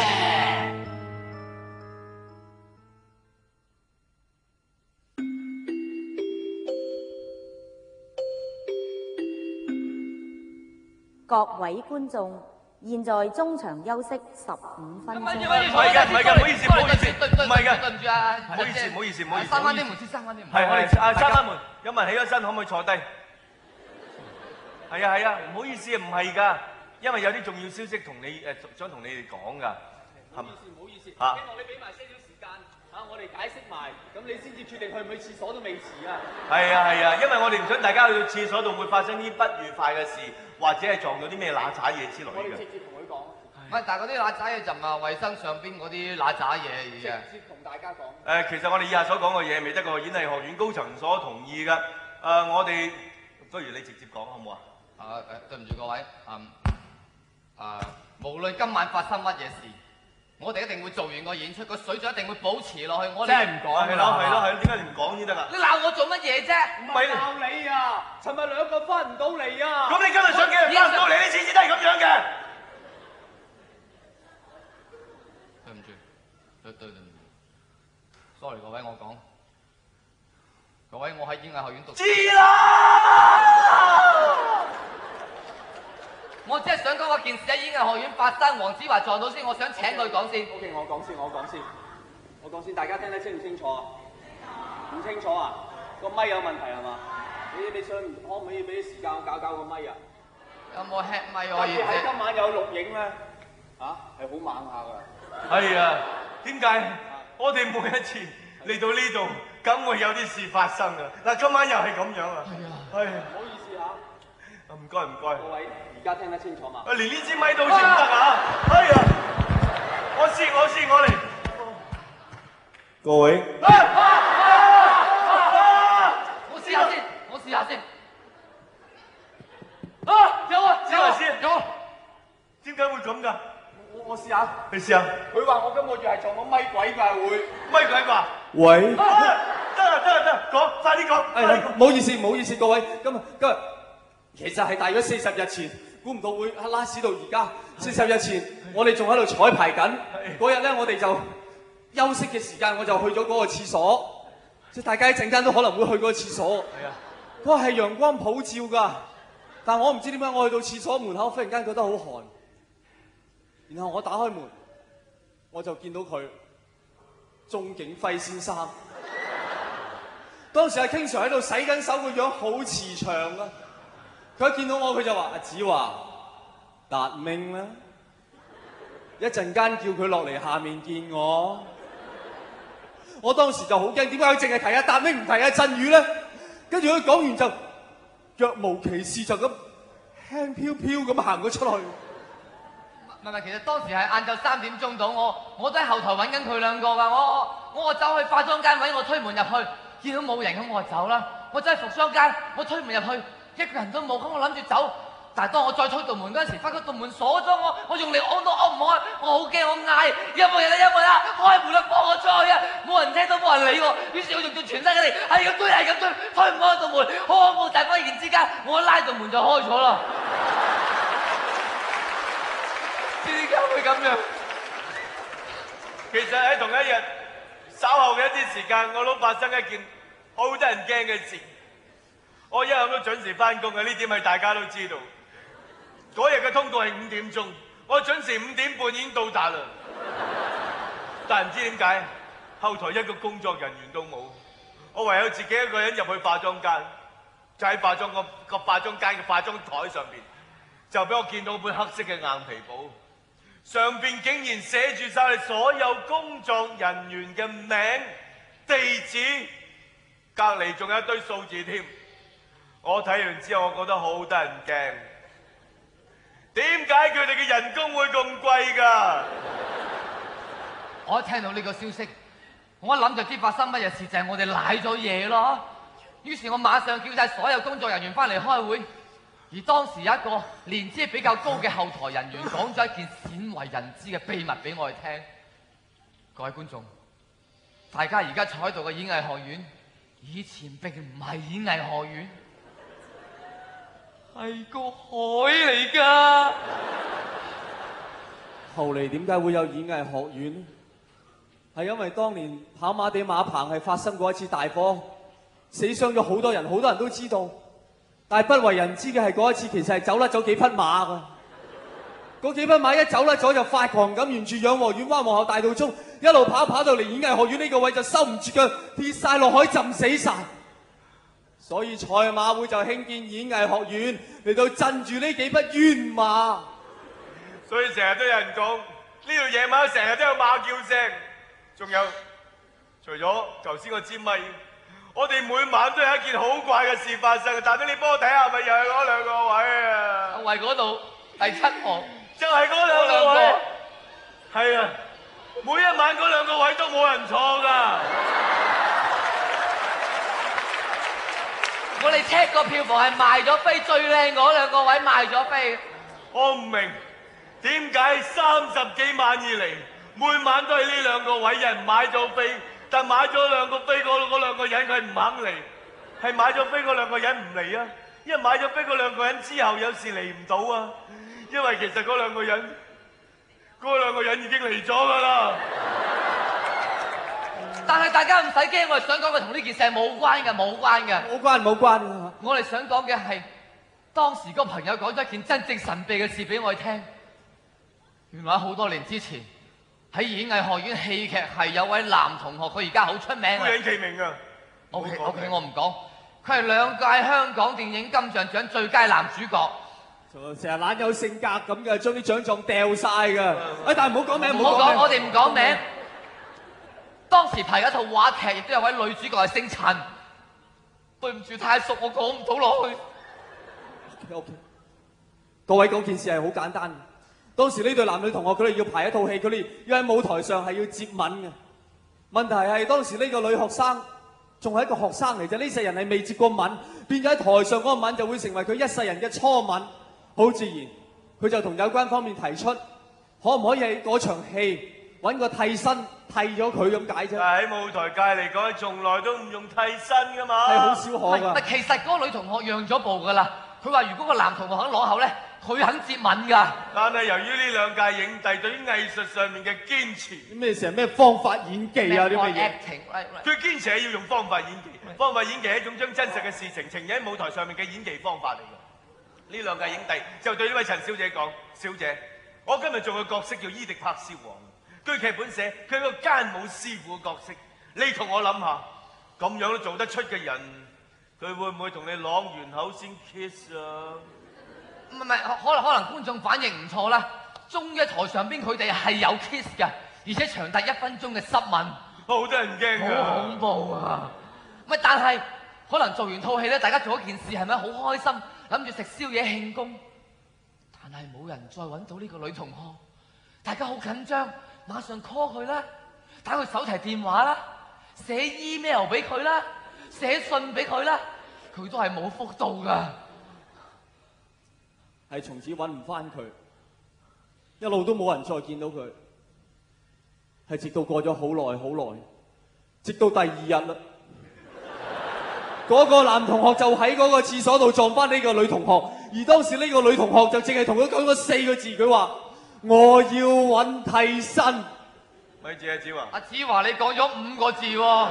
各位觀眾，現在中場休息十五分鐘。 唔係嘅，唔係嘅，唔好意思，唔好意思，唔係嘅， 對唔住啊， 唔好意思，唔好意思，唔好意思。 閂翻啲門先，閂翻啲門。 係我哋啊，閂翻門。有冇人起咗身？可唔可以坐低？係啊係啊，唔好意思啊，唔係㗎，因為有啲重要消息同你誒想同你哋講㗎。 唔好意思，唔好意思，希啊望你俾埋些少時間嚇，我哋解釋埋，咁你先至決定去唔去廁所都未遲啊。 係啊係啊，因為我哋唔想大家去到廁所度會發生啲不愉快嘅事，或者係撞到啲咩揦渣嘢之類嘅。 我哋直接同佢講。 唔係，但係嗰啲揦渣嘢就唔係衞生上邊嗰啲揦渣嘢嘅。 直接同大家講。 誒，其實我哋以下所講嘅嘢未得個演藝學院高層所同意㗎。誒，我哋不如你直接講好唔好啊？ 啊誒，對唔住各位，嗯，啊，無論今晚發生乜嘢事， 我哋一定會做完個演出，個水準一定會保持落去。我哋真係唔講係咯係咯係咯，點解你唔講先得㗎？ 你鬧我做乜嘢啫？ 唔係鬧你啊！尋日兩個翻唔到嚟啊！ 咁你今日想幾日翻唔到嚟？你次次都係咁樣嘅。 對唔住，對對對唔住 ，sorry 各位，我講，各位我喺演藝學院讀。 知啦！ 我只係想講個件事喺演藝學院發生，黃子華撞到先，我想請佢講先。 O K， 我講先，我講先，我講先，大家聽得清唔清楚啊？唔清楚啊？個咪有問題係嘛？你你想可唔可以俾啲時間我搞搞個咪啊？ 有冇 head 咪特可以別係今晚有錄影咧，啊係好猛下㗎。 係啊，點解我哋每一次嚟到呢度，梗會有啲事發生㗎？嗱，今晚又係咁樣啊！係啊，係啊， 唔好意思嚇。 唔該唔該。 各位，而家聽得清楚嘛？ 啊，連呢支咪都好似唔得啊！哎呀，我試我試我嚟。各位， 我試下先，我試下先。 啊，有啊，試下先， 有。 點解會咁㗎？ 我我試下。 你試下。 佢話我今個月係撞到咪鬼㗎會。 咪鬼啩？ 喂。 得啦得啦得，講快啲講。 係唔好意思唔好意思，各位，今日今日。其實係大約四十日前，估唔到會拉屎到而家。四十日前，我哋仲喺度彩排緊。嗰日咧，我哋就休息嘅時間，我就去咗嗰個廁所。即係大家一陣間都可能會去嗰個廁所。係啊，嗰個係陽光普照㗎。但我唔知點解我去到廁所門口，忽然間覺得好寒。然後我打開門，我就見到佢，鐘景輝先生。當時阿 King Sir 喺度洗緊手，個樣好慈祥啊！佢一見到我，佢就話：阿子華，達明啦！一陣間叫佢落嚟下面見我。我當時就好驚，點解佢淨係提阿達明唔提阿振宇咧？跟住佢講完就若無其事就咁輕飄飄咁行咗出去。 唔係唔係，其實當時係晏晝三點鐘到，我我都喺後台揾緊佢兩個㗎。我我我走去化妝間位，我推門入去，見到冇人咁，我就走啦。我走去服裝間，我推門入去。一個人都冇，咁我諗住走，但係當我再推道門嗰陣時，發覺道門鎖咗我，我用力按都按唔開，我好驚，我嗌有冇人啊有冇人啊，開門啊放我出去啊！冇人聽到，冇人理我，於是我用盡全身嘅力，係咁推係咁推，推唔開道門，好恐怖！但係忽然之間，我一拉道門就開咗啦。點解會咁樣？ 其實喺同一日稍後嘅一啲時間，我都發生一件好得人驚嘅事。我一向都準時翻工嘅，呢點係大家都知道。嗰日嘅通告係五點鐘，我準時五點半已經到達啦。但唔知點解，後台一個工作人員都冇，我唯有自己一個人入去化妝間，就喺化妝個個化妝間嘅化妝台上邊，就俾我見到本黑色嘅硬皮簿，上邊竟然寫住晒所有工作人員嘅名、地址，隔離仲有一堆數字添。我睇完之後，我覺得好得人驚。點解佢哋嘅人工會咁貴㗎？ 我一聽到呢個消息，我一諗就知發生乜嘢事，就係我哋賴咗嘢咯。於是我馬上叫晒所有工作人員翻嚟開會。而當時有一個年資比較高嘅後台人員講咗一件鮮為人知嘅秘密俾我哋聽。各位觀眾，大家而家坐喺度嘅演藝學院，以前並唔係演藝學院。係個海嚟㗎。 後嚟點解會有演藝學院呢？係因為當年跑馬地馬棚係發生過一次大火，死傷咗好多人，好多人都知道。但係不為人知嘅係嗰一次其實係走甩咗幾匹馬㗎。嗰幾匹馬一走甩咗就發狂咁沿住養和苑灣皇后大道中一路跑跑到嚟演藝學院呢個位就收唔住腳，跌晒落海浸死晒。所以賽馬會就興建演藝學院嚟到鎮住呢幾匹冤馬。 所以成日都有人講呢度夜晚成日都有馬叫聲。仲有，除咗頭先個支咪，我哋每晚都有一件好怪嘅事發生。大佬你幫我睇下，咪又係嗰兩個位啊？ 為嗰度第七行， 就係嗰兩個位。係啊，每一晚嗰兩個位都冇人坐㗎。 我哋 check 個票房係賣咗飛，最靚嗰兩個位賣咗飛。 我唔明點解三十幾晚以嚟， 每晚都係呢兩個位有人買咗飛，但買咗兩個飛嗰嗰兩個人佢唔肯嚟，係買咗飛嗰兩個人唔嚟啊！因為買咗飛嗰兩個人之後有時嚟唔到啊，因為其實嗰兩個人嗰兩個人已經嚟咗㗎啦。 但係大家唔使驚，我哋想講嘅同呢件事係冇關嘅，冇關嘅。 冇關冇關。 我哋想講嘅係當時個朋友講咗一件真正神秘嘅事俾我哋聽。原來好多年之前喺演藝學院戲劇系有位男同學，佢而家好出名。 孤影其名啊 ！OK OK， 我唔講。佢係兩屆香港電影金像獎最佳男主角。 成日懶有性格咁嘅，將啲獎狀掉晒㗎。哎，但係唔好講名， 唔好講，我哋唔講名。當時排一套話劇，亦都有位女主角係姓陳。對唔住，太熟，我講唔到落去。 OK OK， 各位嗰件事係好簡單。當時呢對男女同學佢哋要排一套戲，佢哋要喺舞台上係要接吻嘅。問題係當時呢個女學生仲係一個學生嚟啫，呢世人係未接過吻，變咗喺台上嗰個吻就會成為佢一世人嘅初吻。好自然，佢就同有關方面提出，可唔可以喺嗰場戲揾個替身替咗佢咁解啫？ 喺舞台界嚟講，從來都唔用替身噶嘛。 係好少可㗎。 其實嗰個女同學讓咗步㗎啦。佢話如果個男同學肯攞口咧，佢肯接吻㗎。 但係由於呢兩屆影帝對於藝術上面嘅堅持， 咩成日咩方法演技啊啲乜嘢？ 佢堅持係要用方法演技。方法演技係一種將真實嘅事情呈現喺舞台上面嘅演技方法嚟㗎。呢兩屆影帝就對呢位陳小姐講：小姐，我今日做嘅角色叫伊迪帕斯王。據劇本寫，佢係個奸武師傅嘅角色。你同我諗下，咁樣都做得出嘅人，佢會唔會同你啷完口先 kiss 啊？ 唔係唔係，可能可能觀眾反應唔錯啦。終於喺台上邊佢哋係有 kiss 㗎，而且長達一分鐘嘅濕吻， 好得人驚㗎， 好恐怖啊！咪但係可能做完套戲咧，大家做一件事係咪好開心？諗住食宵夜慶功，但係冇人再揾到呢個女同學，大家好緊張，馬上 call 佢啦，打佢手提電話啦，寫 email 俾佢啦，寫信俾佢啦，佢都係冇覆到㗎。 係從此揾唔翻佢，一路都冇人再見到佢，係直到過咗好耐好耐，直到第二日啦。嗰個男同學就喺嗰個廁所度撞翻呢個女同學，而當時呢個女同學就淨係同佢講咗四個字，佢話：我要揾替身。 咪住阿子華， 阿子華你講咗五個字喎。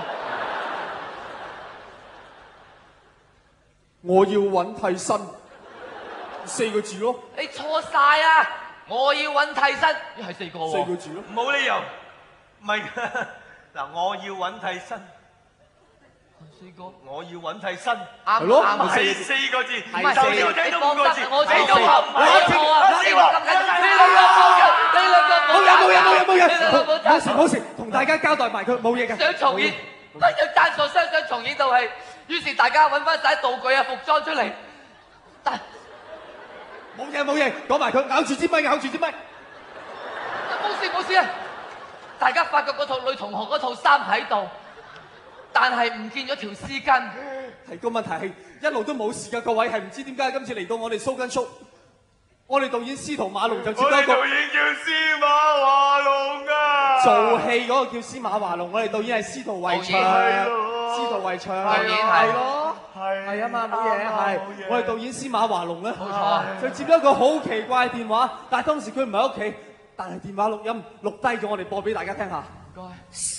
我要揾替身，四個字咯。 你錯晒啊！我要揾替身，一係四個喎。 四個字咯。 冇理由，唔係嗱，我要揾替身。 四個， 我要揾替身， 係咯， 係四個字， 唔係頭先我睇到五個字， 我你錯啊，我錯啊， 阿子華， 你兩個冇人， 冇嘢冇嘢冇嘢你兩個冇事冇事，同大家交代埋佢冇嘢嘅。 想重演，不有贊助商想重演套戲，於是大家揾翻晒道具啊、服裝出嚟，但冇嘢冇嘢，講埋佢，咬住支咪，咬住支咪。 冇事冇事啊！大家發覺嗰套女同學嗰套衫喺度。但係唔見咗條絲巾， 係個問題係一路都冇事㗎，各位係唔知點解今次嚟到我哋蘇根叔，我哋導演司徒馬龍就接咗一個， 我哋導演叫司馬華龍啊， 做戲嗰個叫司馬華龍，我哋導演係司徒維祥，司徒維祥導演係咯，係啊嘛，冇嘢係，我哋導演司馬華龍咧， 冇錯， 就接咗一個好奇怪嘅電話，但係當時佢唔喺屋企，但係電話錄音錄低咗，我哋播俾大家聽下。 唔該。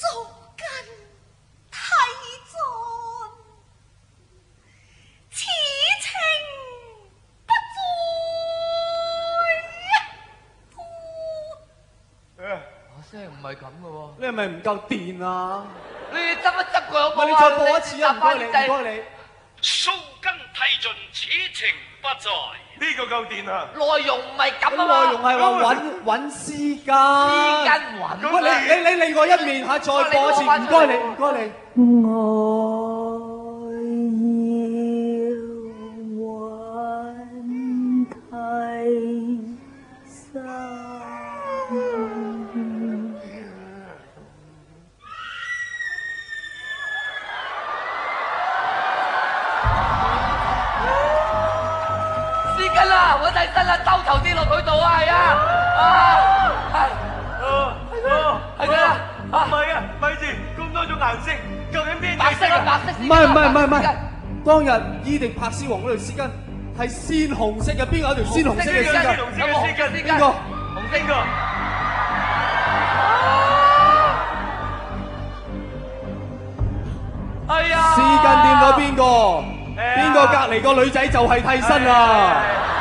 此情不再我聲唔係咁嘅喎， 你係咪唔夠電啊？ 你哋執一執佢好唔好啊？ 你再播一次啊！唔該你，唔該你。 蘇根睇盡此情不在， 呢個夠電啊！ 內容唔係咁啊嘛， 內容係話揾揾絲巾， 絲巾揾。 喂，你你你另外一面嚇，再播一次，唔該你，唔該你。 我睇真啦，兜頭跌落佢度啊，係啊，啊，係， 哦哦係啊，咪住，咁多種顏色，究竟邊白色啊，白色。 唔係唔係唔係唔係，當日伊迪帕斯王嗰條絲巾係鮮紅色嘅，邊個有條鮮紅色嘅絲巾？ 紅色嘅絲巾， 邊個？ 紅色個。 哎呀！ 絲巾掂到邊個？邊個隔離個女仔就係替身啦！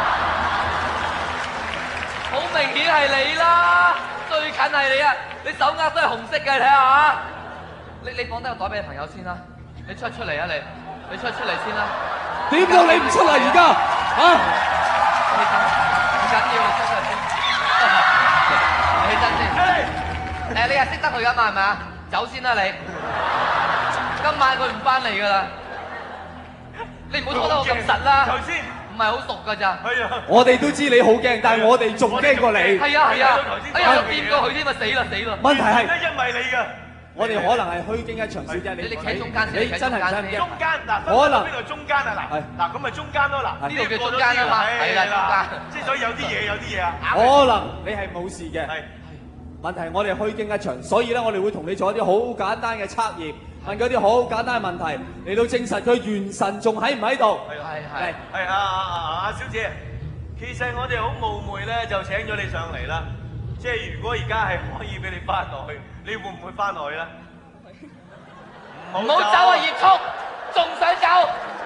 好明顯係你啦，最近係你啊！你手握都係紅色嘅，你睇下啊！你你放低個袋俾你朋友先啦，你出出嚟啊你，你出出嚟先啦。 點到你唔出嚟而家？嚇！ 唔緊要，你出出嚟先。起身先。誒，你係識得佢噶嘛？係咪啊？走先啦你。今晚佢唔翻嚟㗎啦。你唔好拖得我咁實啦。頭先唔係好熟㗎咋。係啊。 我哋都知你好驚，但係我哋仲驚過你。 係啊係啊。哎呀，掂過佢添啊，死啦死啦。 問題係因為你㗎。 我哋可能係虛驚一場小姐，你你企喺中間先， 你真係真中間嗱， 可能邊度中間啊嗱？嗱咁咪中間咯嗱， 呢度叫中間啊嘛，係啦中間。 即係所以有啲嘢有啲嘢啊。 可能你係冇事嘅。係。問題係我哋虛驚一場，所以咧我哋會同你做一啲好簡單嘅測驗，問佢啲好簡單嘅問題，嚟到證實佢元神仲喺唔喺度。 係係係啊啊啊啊！小姐，其實我哋好冒昧咧，就請咗你上嚟啦。即係如果而家係可以俾你翻落去，你會唔會翻落去咧？ 唔好走啊！葉速，仲想走？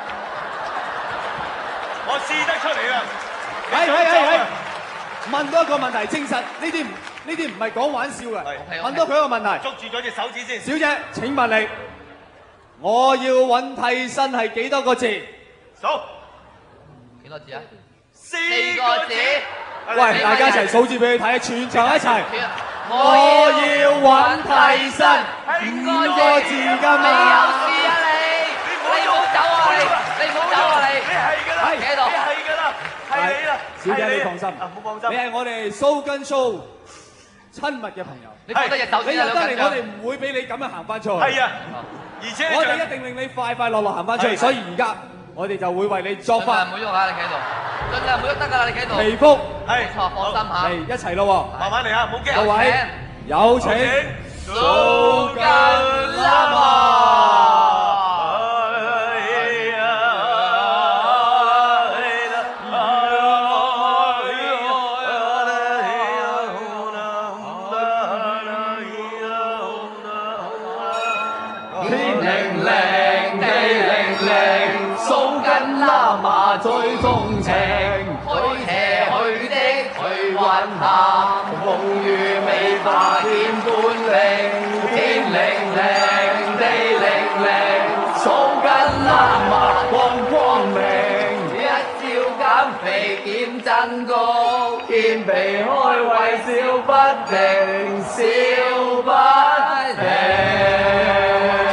我試得出嚟啦！ 係係係係。問多一個問題，證實呢啲唔呢啲唔係講玩笑嘅。問多佢一個問題。 捉住咗隻手指先。 小姐，請問你，我要揾替身係幾多個字？ 數幾多字啊？ 四個字。 喂，大家一齊數字俾佢睇，全場一齊。 我要揾替身，五個字㗎嘛。 你有事啊你？你唔好走啊你！你唔好走啊你！ 你係㗎啦， 企喺度。 你係㗎啦，係你啦。 小姐你放心， 唔好放心。 你係我哋蘇根蘇親密嘅朋友。 你放低隻手先啊！ 你入得嚟，我哋唔會俾你咁樣行翻出去。 係啊，而且我哋一定令你快快樂樂行翻出去。所以而家我哋就會為你作法。 唔好喐下，你企喺度。盡量唔好喐得㗎啦，你企喺度。 祈福。 係錯，放心嚇。 嚟一齊咯喎。 慢慢嚟啊，唔好驚。 各位，有請蘇根喇嘛。 最鍾情，去邪去的去運行，夢與美化天般靈，天靈靈地靈靈，蘇根喇嘛光光明，一朝減肥見真高，見皮開胃笑不停，笑不停。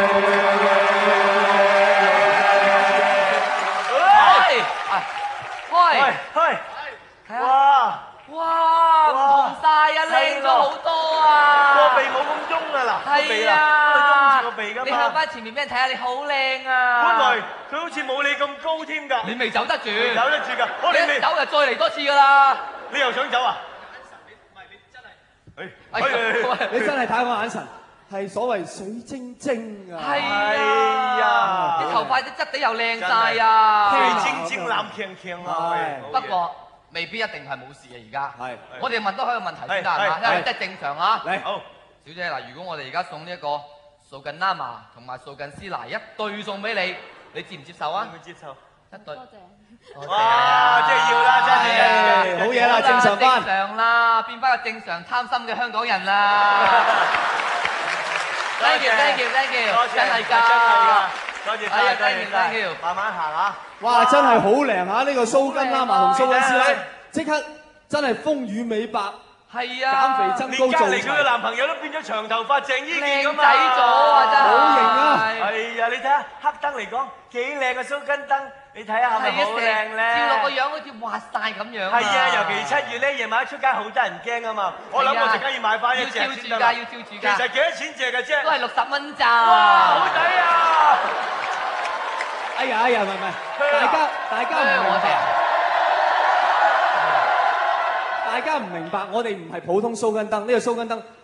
係，哇哇唔同晒啊，靚咗好多啊！ 個鼻冇咁燶啊嗱， 係啊， 個鼻㗎嘛。 你向翻前面俾人睇下，你好靚啊！ 本來佢好似冇你咁高添㗎。 你未走得住， 走得住㗎。我哋未走就再嚟多次㗎啦。 你又想走啊？唔係你真係， 你真係睇我眼神。係所謂水晶晶啊！ 係啊！啲頭髮啲質地又靚晒啊！ 水晶晶藍鉗鉗啊！ 不過未必一定係冇事嘅而家。係，我哋問多佢個問題先得係嘛，因為真係正常啊。 嚟，好， 小姐嗱，如果我哋而家送呢一個蘇根喇嘛同埋蘇根師奶一對送俾你，你接唔接受啊？ 會接受。 一對。 多謝。 哇！即係要啦，真係好嘢啦，正常翻。 正常啦，變翻個正常貪心嘅香港人啦。Thank you，thank you，thank you，真係㗎， 真係㗎，多謝係啊，thank you，thank you， 慢慢行啊！ 哇，真係好靚嚇！呢個蘇根喇嘛同蘇根師奶，即刻真係豐乳美白， 係啊， 減肥增高做齊。 連隔離佢嘅男朋友都變咗長頭髮鄭伊健咁啊！ 靚仔咗啊，真係好型啊！ 係啊，你睇下黑燈嚟講幾靚嘅蘇根燈，你睇下係咪好靚咧？ 照落個樣好似滑晒咁樣。 係啊，尤其七月咧，夜晚出街好得人驚啊嘛！我諗我陣間要買翻一隻先得。 要照住㗎，要照住㗎。 其實幾多錢隻嘅啫？ 都係六十蚊咋。 哇，好抵啊！ 哎呀哎呀，唔係唔係，大家大家唔明白，大家唔明白，我哋唔係普通蘇根燈，呢個蘇根燈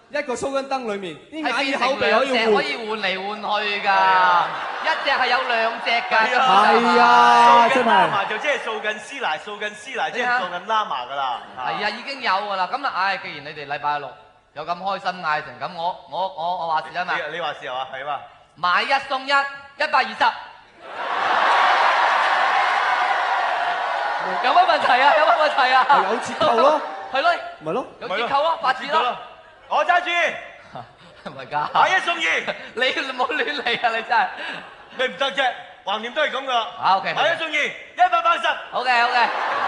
一個蘇根燈裏面啲係變眼耳口鼻成兩隻可以換， 可以換嚟換去㗎，一隻係有兩隻㗎。 係啊， 掃緊真係。 喇嘛就即係掃緊師奶，掃緊師奶即係掃緊喇嘛㗎啦。 係啊，已經有㗎啦。咁啦，唉，既然你哋禮拜六有咁開心嗌成咁，我我我我話事啊嘛。 你你話事係嘛？係嘛？ 買一送一，一百二十。有乜問題啊？有乜問題啊？ 有折扣咯， 係咯， 咪咯， 有折扣啊，八折咯。 我揸住， 唔係㗎， 買一送二， 你冇亂嚟啊！你真係， 你唔得啫，橫掂都係咁噶。 啊 OK， 買一送二，一百八十。 好嘅好嘅。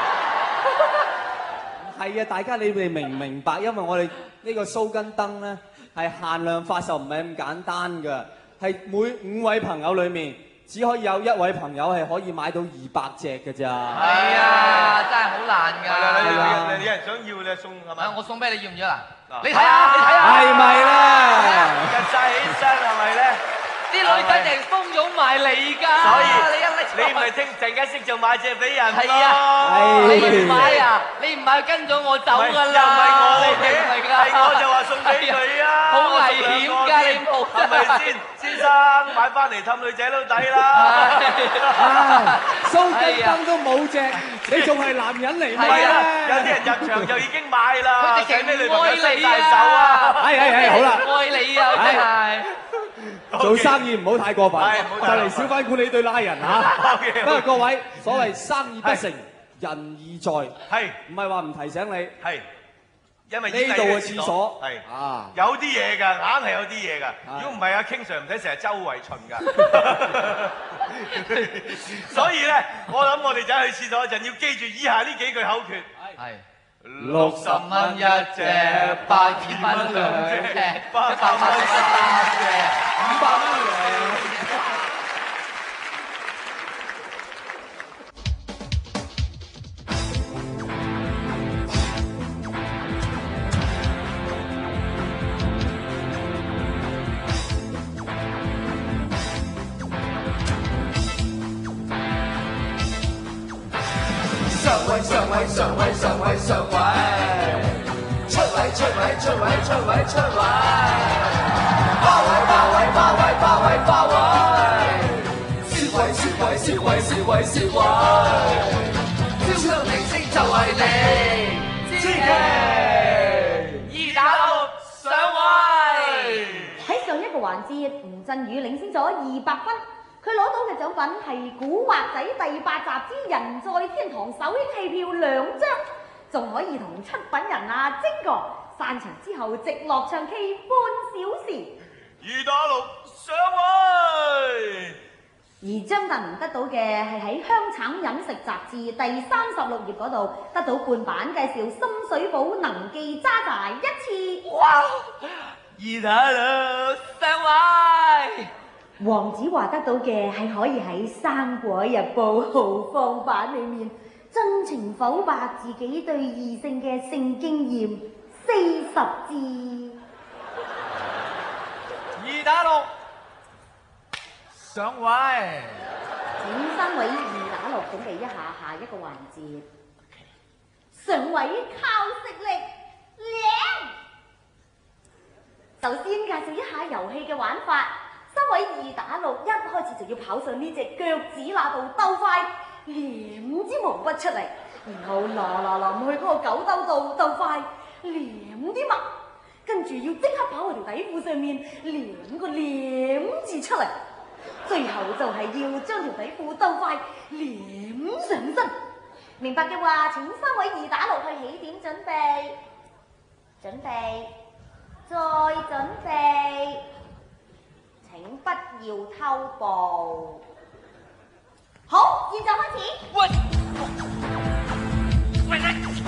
係啊，大家你哋明唔明白？因為我哋呢個蘇根燈咧係限量發售，唔係咁簡單㗎，係每五位朋友裏面只可以有一位朋友係可以買到二百隻㗎咋。 係啊，真係好難㗎。 係啦，你你你有人想要你就送係咪？ 我送俾你，要唔要啊？你睇下，你睇下， 係咪咧？ 日晒起身係咪咧？ 啲女仔淨蜂擁埋嚟㗎。 所以你一拎你咪聽陣間識就買隻俾人。 係啊，你唔買啊？你唔買跟咗我走㗎啦。 又唔係我嚟嘅， 係係我就話送俾佢啊。 好危險㗎，你冇係咪先？先生買翻嚟氹女仔都抵啦。 蘇根燈都冇隻，你仲係男人嚟咩？ 係啊，有啲人入場就已經買啦。 佢直情咩女朋友愛你伸大手啊！ 啊！ 係係係，好啦， 愛你啊，真係。 做生意唔好太過分， 係唔好就太過分嚟小販管理隊拉人嚇。 OK， 不過各位，所謂生意不成仁義在， 係唔係話唔提醒你？ 係，因為呢度嘅廁所係啊， 有啲嘢㗎，硬係有啲嘢㗎。如果唔係阿 King Sir 唔使成日周圍巡㗎。所以咧，我諗我哋走去廁所嗰陣要記住以下呢幾句口訣。 係。 六十蚊一隻，百二蚊兩隻，八百蚊三隻，五百蚊兩隻。 上位上位上位上位上位，出位出位出位出位出位，花位花位花位花位花位，燒位燒位燒位燒位燒位，超級明星就係你，知嘅二打六上位。 喺上一個環節，吳鎮宇領先咗二百分。佢攞到嘅獎品係《古惑仔》第八集之《人在天堂》首映戲票兩張，仲可以同出品人啊晶哥散場之後直落唱 K 半小時。 二打六上位。 而張達明得到嘅係喺《香橙飲食雜誌》第三十六頁嗰度得到半版介紹深水埗能記渣寨一次。 哇！二打六上位。 黃子華得到嘅係可以喺《生果日報》豪放版裏面真情剖白自己對異性嘅性經驗四十字。 二打六上位。 請三位二打六準備一下下一個環節。上位靠實力靚。首先介紹一下遊戲嘅玩法。三位二打六一開始就要跑上呢隻腳趾那度鬥快，舐支毛筆出嚟，然後嗱嗱臨去嗰個狗兜度鬥快，舐啲墨，跟住要即刻跑去條底褲上面舐個舐字出嚟，最後就係要將條底褲鬥快舐上身。明白嘅話，請三位二打六去起點準備，準備，再準備。請不要偷步。好，現在開始。喂，喂你。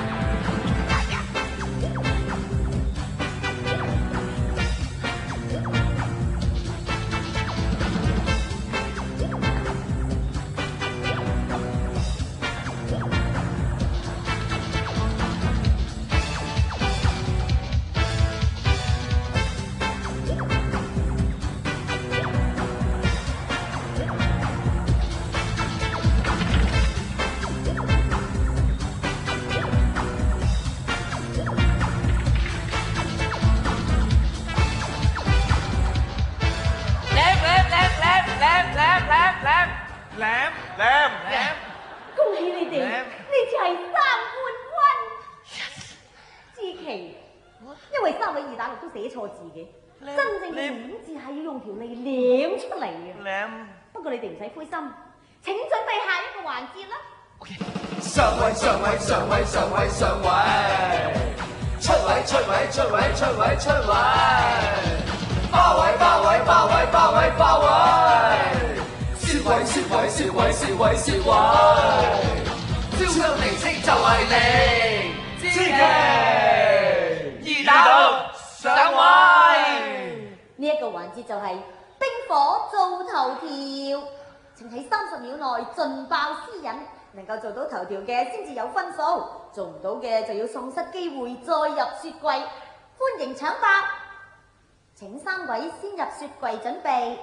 舐舐舐， 恭喜你哋，呢次係三冠軍。知奇，因為三位二打六都寫錯字嘅，真正嘅舐字係要用條脷舐出嚟嘅。 舐。 不過你哋唔使灰心，請準備下一個環節啦。 上位上位上位上位上位，出位出位出位出位出位，包位包位包位包位包位，攝位攝位攝位攝位攝位，招商明星就係你，知嘅二打六上位。 呢一個環節就係冰火做頭條，請喺三十秒內盡爆私隱。能夠做到頭條嘅先至有分數，做唔到嘅就要喪失機會再入雪櫃。歡迎搶答！請三位先入雪櫃準備。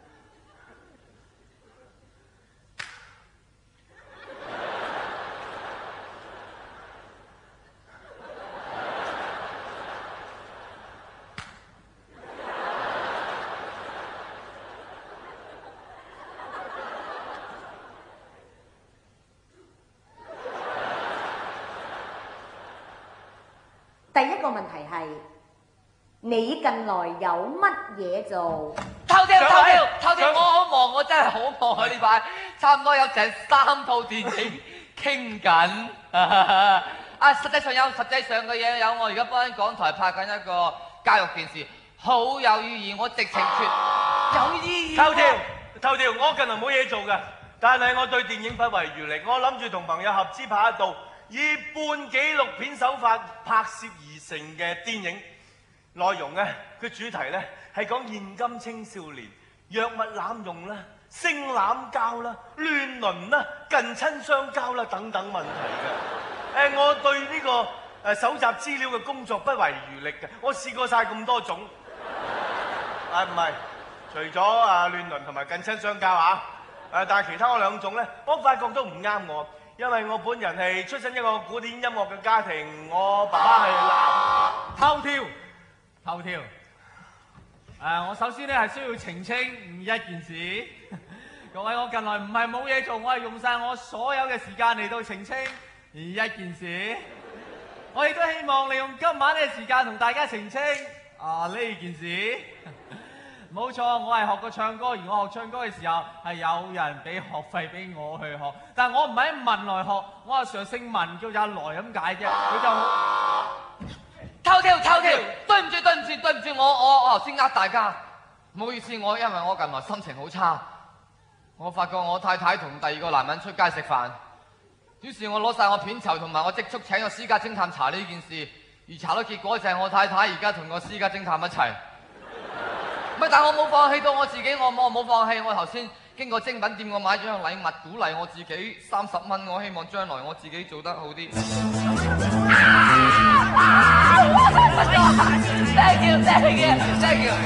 第一個問題係：你近來有乜嘢做？ 頭條頭條頭條，我好忙，我真係好忙啊！呢排差唔多有成三套電影傾緊。啊，實際上有實際上嘅嘢有，我而家幫港台拍緊一個教育電視，好有意義，我直情説有意義。 頭條頭條，我近來冇嘢做㗎，但係我對電影不遺餘力，我諗住同朋友合資拍一套以半紀錄片手法拍攝而成嘅電影，內容呢，佢主題呢係講現今青少年藥物濫用啦、性濫交啦、亂倫啦、近親相交啦等等問題嘅。誒，我對呢個誒搜集資料嘅工作不遺餘力嘅，我試過晒咁多種。啊，唔係，除咗啊亂倫同埋近親相交啊，誒，但係其他嗰兩種呢，我發覺都唔啱我。因為我本人係出身一個古典音樂嘅家庭，我爸爸係男。 頭條頭條，誒，我首先咧係需要澄清一件事，各位，我近來唔係冇嘢做，我係用晒我所有嘅時間嚟到澄清一件事。我亦都希望利用今晚嘅時間同大家澄清啊呢件事。冇錯，我係學過唱歌，而我學唱歌嘅時候係有人俾學費俾我去學，但係我唔係喺文來學，我係上姓文叫阿來咁解啫。佢就頭條頭條，對唔住對唔住對唔住，我我我頭先呃大家，唔好意思，我因為我近來心情好差，我發覺我太太同第二個男人出街食飯，於是我攞晒我片酬同埋我積蓄請個私家偵探查呢件事，而查到結果就係我太太而家同個私家偵探一齊。唔係，但我冇放棄到我自己，我我冇放棄。我頭先經過精品店，我買咗樣禮物鼓勵我自己三十蚊，我希望將來我自己做得好啲。Thank you, thank you, thank you.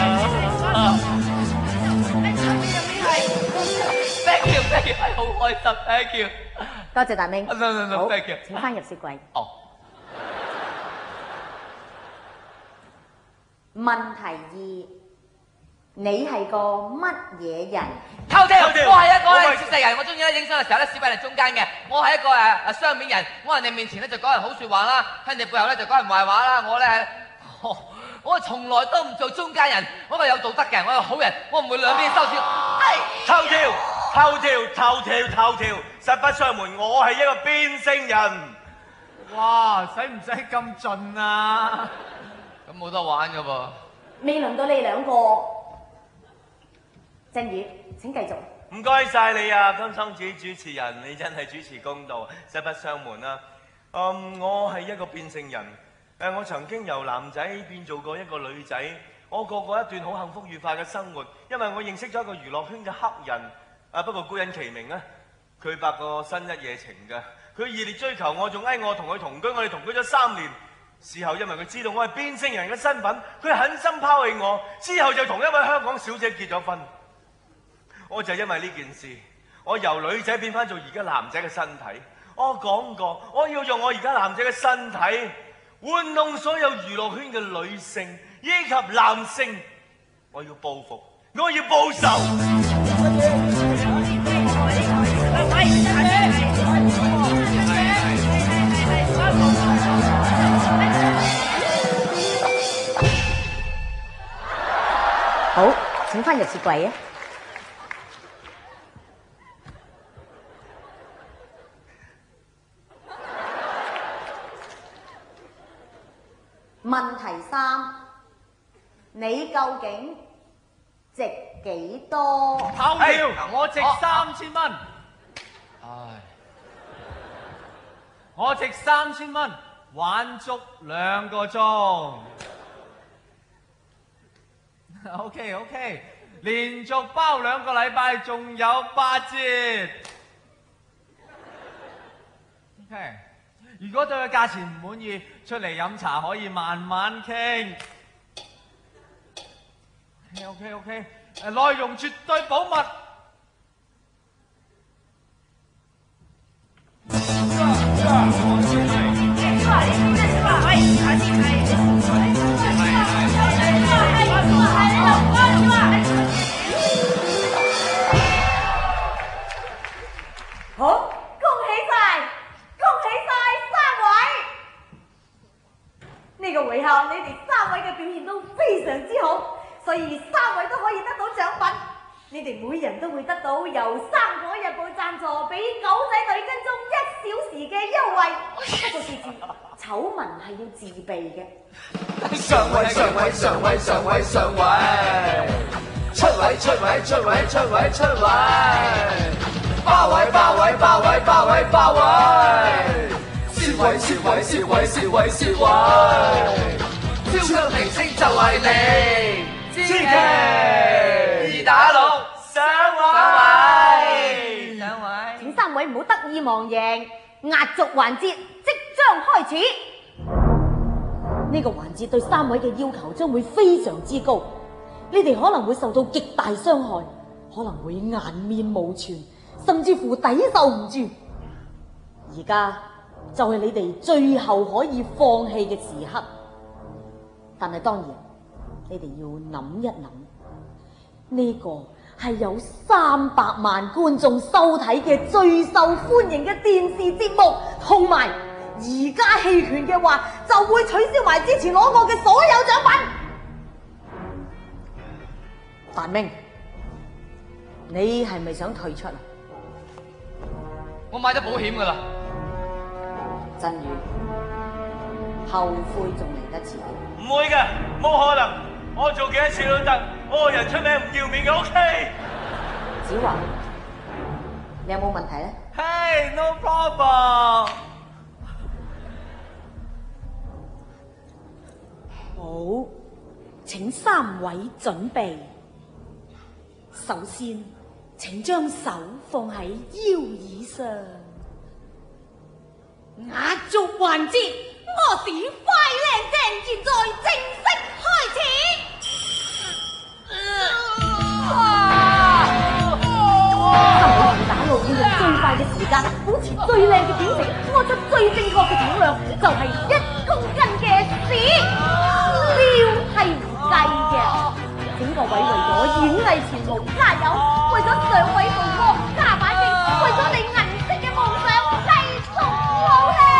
Thank you, thank you，係好開心 ，thank you。 多謝大明。 No no no， thank you。 請翻入雪櫃。 哦。 問題二。你係個乜嘢人？ 頭條，我係一個咧小細人，我中意咧影相嘅時候咧，攝喺嚟中間嘅。我係一個誒誒雙面人，我喺人哋面前咧就講人好説話啦，喺人哋背後咧就講人壞話啦。我咧，我我從來都唔做中間人，我係有道德嘅，我係好人，我唔會兩邊收錢。 頭條，頭條，頭條，頭條，實不相瞞，我係一個變性人。 哇，使唔使咁盡啊？ 咁冇得玩㗎噃。 未輪到你兩個。振宇，請繼續。 唔該晒你啊，金生子主持人，你真係主持公道，實不相瞞啦。嗯，我係一個變性人，誒，我曾經由男仔變做過一個女仔，我過過一段好幸福愉快嘅生活，因為我認識咗一個娛樂圈嘅黑人，啊，不過孤隱其名啊，佢拍過新一夜情㗎，佢熱烈追求我，仲嗌我同佢同居，我哋同居咗三年。事後因為佢知道我係變性人嘅身份，佢狠心拋棄我，之後就同一位香港小姐結咗婚。我就因為呢件事，我由女仔變翻做而家男仔嘅身體。我講過，我要用我而家男仔嘅身體玩弄所有娛樂圈嘅女性以及男性。我要報復，我要報仇。 好，請翻入雪櫃啊！問題三，你究竟值幾多？ 投票，我值三千蚊。唉，我值三千蚊，玩足兩個鐘。OK OK， 連續包兩個禮拜，仲有八折。OK， 如果對個價錢唔滿意，出嚟飲茶可以慢慢傾。OK OK， 誒內容絕對保密。 好，恭喜晒，恭喜晒三位！呢個回合你哋三位嘅表現都非常之好，所以三位都可以得到獎品。你哋每人都會得到由《生果日報》贊助俾狗仔隊跟蹤一小時嘅優惠。不過記住，醜聞係要自備嘅。 上位上位上位上位上位，出位出位出位出位出位，八位八位八位八位八位，攝位攝位攝位攝位攝位，超級明星就係你，千祈二打六上位上位， 請三位唔好得意忘形，壓軸環節即將開始。呢個環節對三位嘅要求將會非常之高，你哋可能會受到極大傷害，可能會顏面無存，甚至乎抵受唔住。而家就係你哋最後可以放棄嘅時刻，但係當然你哋要諗一諗，呢個係有三百萬觀眾收睇嘅最受歡迎嘅電視節目，同埋而家棄權嘅話，就會取消埋之前攞過嘅所有獎品。范明，你係咪想退出啊？ 我買咗保險㗎啦。 振宇，後悔仲嚟得切。 唔會嘅，冇可能。我做幾多次都得，我個人出名唔要面嘅 ，OK。 子華，你有冇問題咧？ Hey, no problem。 好，請三位準備。首先，請將手放喺腰椅上。壓軸環節，我是快靚正，現在正式開始。三位打路要用最快嘅時間，保持最靚嘅表情，屙出最正確嘅重量，就係、是、一公斤嘅屎。料係唔計嘅，請各位為咗演藝前途加油，為咗上位曝光加把勁，為咗你銀色嘅夢想繼續努力。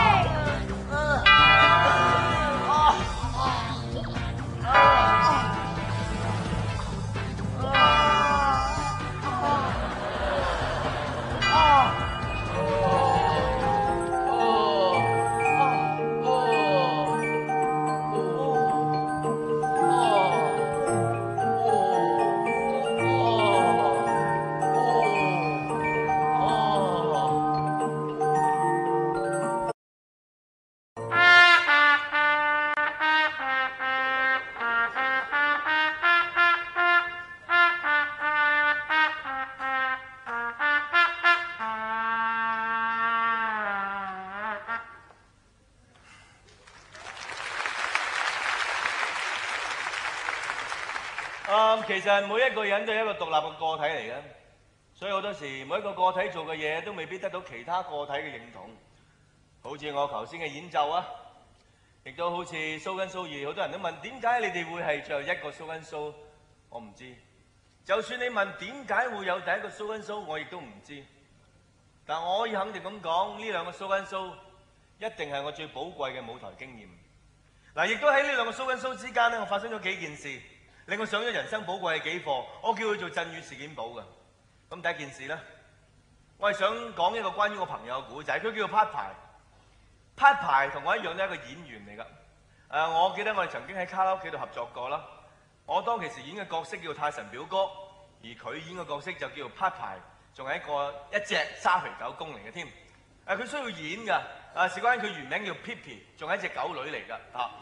嗯，其實每一個人都係一個獨立嘅個體嚟嘅，所以好多時每一個個體做嘅嘢都未必得到其他個體嘅認同。好似我頭先嘅演奏啊，亦都好似蘇根蘇二，好多人都問點解你哋會係最後一個蘇根蘇，我唔知。就算你問點解會有第一個蘇根蘇，我亦都唔知。但我可以肯定咁講，呢兩個蘇根蘇一定係我最寶貴嘅舞台經驗。嗱，亦都喺呢兩個蘇根蘇之間咧，我發生咗幾件事。 令我上咗人生寶貴嘅幾課。我叫佢做鎮宇事件簿嘅。咁第一件事咧，我係想講一個關於我朋友嘅故仔。佢叫做 Pat 牌。Pat 牌同我一樣都係一個演員嚟㗎。誒、呃，我記得我哋曾經喺卡拉 OK 度合作過啦。我當其時演嘅角色叫做泰神表哥，而佢演嘅角色就叫做 Pat 牌，仲係一個一隻沙皮狗公嚟嘅添。誒、呃，佢需要演㗎。誒、呃，事關佢原名叫 Pippi， 仲係一隻狗女嚟㗎。啊，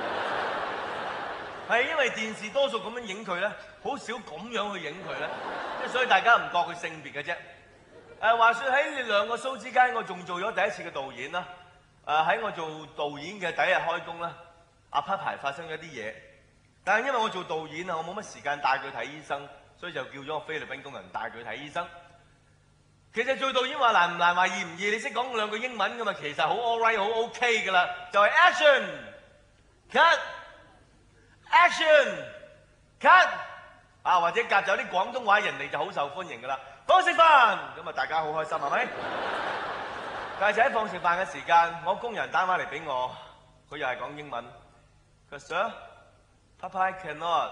係因為電視多數咁樣影佢咧，好少咁樣去影佢咧，即係所以大家唔覺佢性別嘅啫。誒、呃，話說喺你兩個 show 之間，我仲做咗第一次嘅導演啦。誒、呃，喺我做導演嘅第一日開工啦，阿 Pat 牌發生咗啲嘢。但係因為我做導演啊，我冇乜時間帶佢睇醫生，所以就叫咗個菲律賓工人帶佢睇醫生。其實做導演話難唔難，話易唔易，你識講兩句英文噶嘛，其實好 all right 好 OK 噶啦，就係 action cut action cut 啊，或者夾咗啲廣東話，人哋就好受歡迎噶啦。放食飯咁啊，大家好開心係咪？但係就喺放食飯嘅時間，我工人打返嚟俾我，佢又係講英文。佢 Sir，Pat 牌 cannot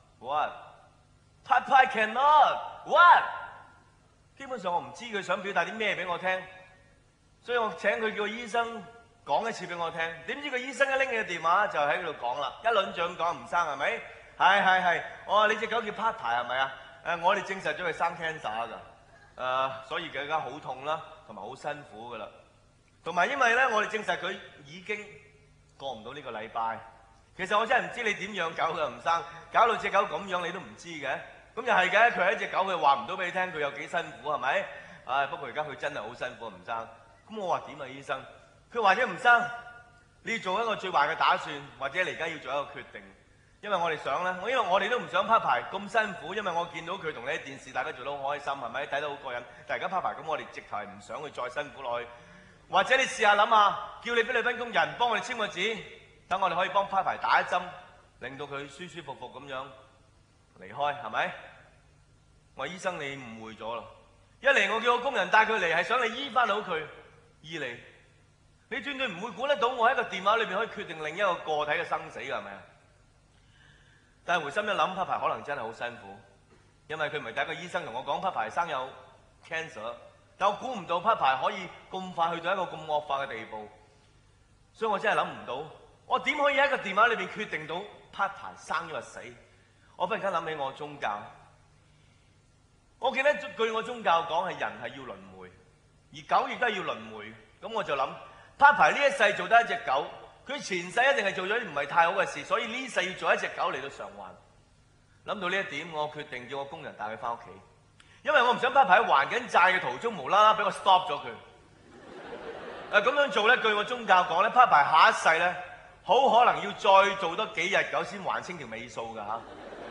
what？Pat 牌 cannot what？ 基本上我唔知佢想表達啲咩俾我聽，所以我請佢叫個醫生講一次俾我聽。點知個醫生一拎起個電話就喺度講啦，一輪嘴咁講，吳生係咪？係係係，我話你隻狗叫 Pat 牌係咪啊？誒，我哋證實咗佢生 cancer 㗎，誒、呃，所以更加好痛啦，同埋好辛苦㗎啦。同埋因為咧，我哋證實佢已經過唔到呢個禮拜。其實我真係唔知你點養狗㗎，吳生，搞到隻狗咁樣你都唔知嘅。咁又係嘅，佢係一隻狗，佢話唔到俾你聽，佢有幾辛苦係咪？唉，不過而家佢真係好辛苦，吳生。咁我話點啊，醫生？佢話啫，吳生，你要做一個最壞嘅打算，或者你而家要做一個決定。因為我哋想咧，因為我哋都唔想Pat牌咁辛苦，因為我見到佢同你喺電視，大家做得好開心，係咪？睇得好過癮。但係而家Pat牌咁，我哋直頭係唔想佢再辛苦落去。或者你試下諗下，叫你菲律賓工人幫我哋簽個字，等我哋可以幫Pat牌打一針，令到佢舒舒服服咁樣離開，係咪？我話醫生你誤會咗啦！一嚟我叫個工人帶佢嚟係想你醫翻好佢，二嚟你絕對唔會估得到我喺個電話裏邊可以決定另一個個體嘅生死㗎，係咪啊？但係回心一諗，Pat牌可能真係好辛苦，因為佢唔係第一個醫生同我講Pat牌生有 cancer， 但我估唔到Pat牌可以咁快去到一個咁惡化嘅地步，所以我真係諗唔到，我點可以喺個電話裏邊決定到Pat牌生咗就死？我忽然間諗起我宗教，我記得據我宗教講係人係要輪迴，而狗亦都係要輪迴，咁我就諗Pat牌呢一世做得一隻狗。佢前世一定係做咗啲唔係太好嘅事，所以呢世要做一隻狗嚟到償還。諗到呢一點，我決定叫我工人帶佢翻屋企，因為我唔想Pat牌喺還緊債嘅途中無啦啦俾我 stop 咗佢。誒咁樣做咧，據我宗教講咧，Pat牌下一世咧，好可能要再做多幾日狗先還清條尾數㗎嚇。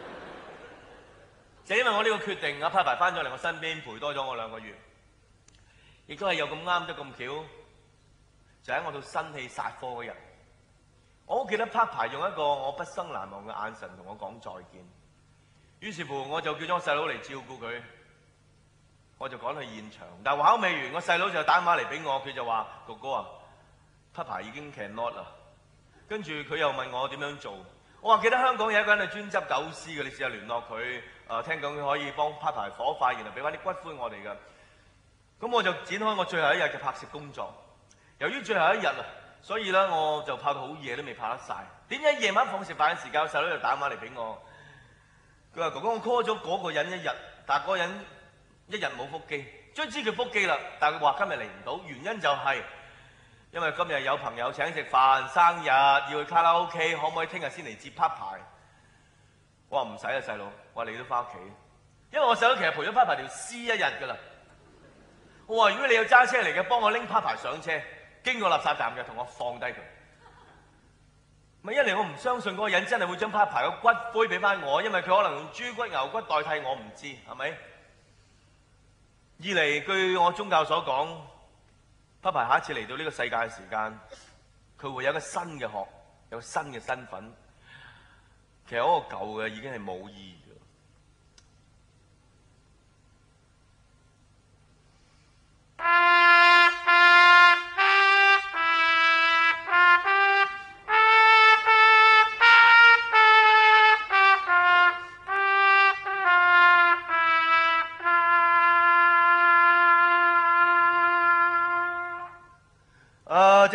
就因為我呢個決定，阿Pat牌翻咗嚟我身邊陪多咗我兩個月，亦都係有咁啱得咁巧，就喺我到新戲殺科嗰日。我好記得Pat牌用一個我畢生難忘嘅眼神同我講再見，於是乎我就叫咗我細佬嚟照顧佢，我就趕去現場。但係話口未完，我細佬就打電話嚟俾我，佢就話：哥哥啊，Pat牌已經 cannot 啦。跟住佢又問我點樣做，我話記得香港有一個人係專執狗屍嘅，你試下聯絡佢。誒、呃，聽講佢可以幫Pat牌火化，然後俾翻啲骨灰我哋㗎。咁我就展開我最後一日嘅拍攝工作。由於最後一日啊，所以咧，我就拍到好夜都未拍得晒。點解夜晚放食飯嘅時間，細佬就打電話嚟俾我。佢話：哥哥，我 call 咗嗰個人一日，但係嗰個人一日冇覆機。終於知佢覆機啦，但係佢話今日嚟唔到，原因就係因為今日有朋友請食飯，生日要去卡拉 OK， 可唔可以聽日先嚟接Pat牌？我話唔使啊，細佬，我話你都翻屋企，因為我細佬其實陪咗Pat牌條屍一日㗎啦。我話如果你有揸車嚟嘅，幫我拎Pat牌上車。經過垃圾站嘅，同我放低佢。咪一嚟我唔相信嗰個人真係會將Pat牌嘅骨灰俾翻我，因為佢可能用豬骨牛骨代替我，唔知係咪？二嚟據我宗教所講，Pat牌下一次嚟到呢個世界嘅時間，佢會有一個新嘅學，有個新嘅身份。其實嗰個舊嘅已經係冇意義。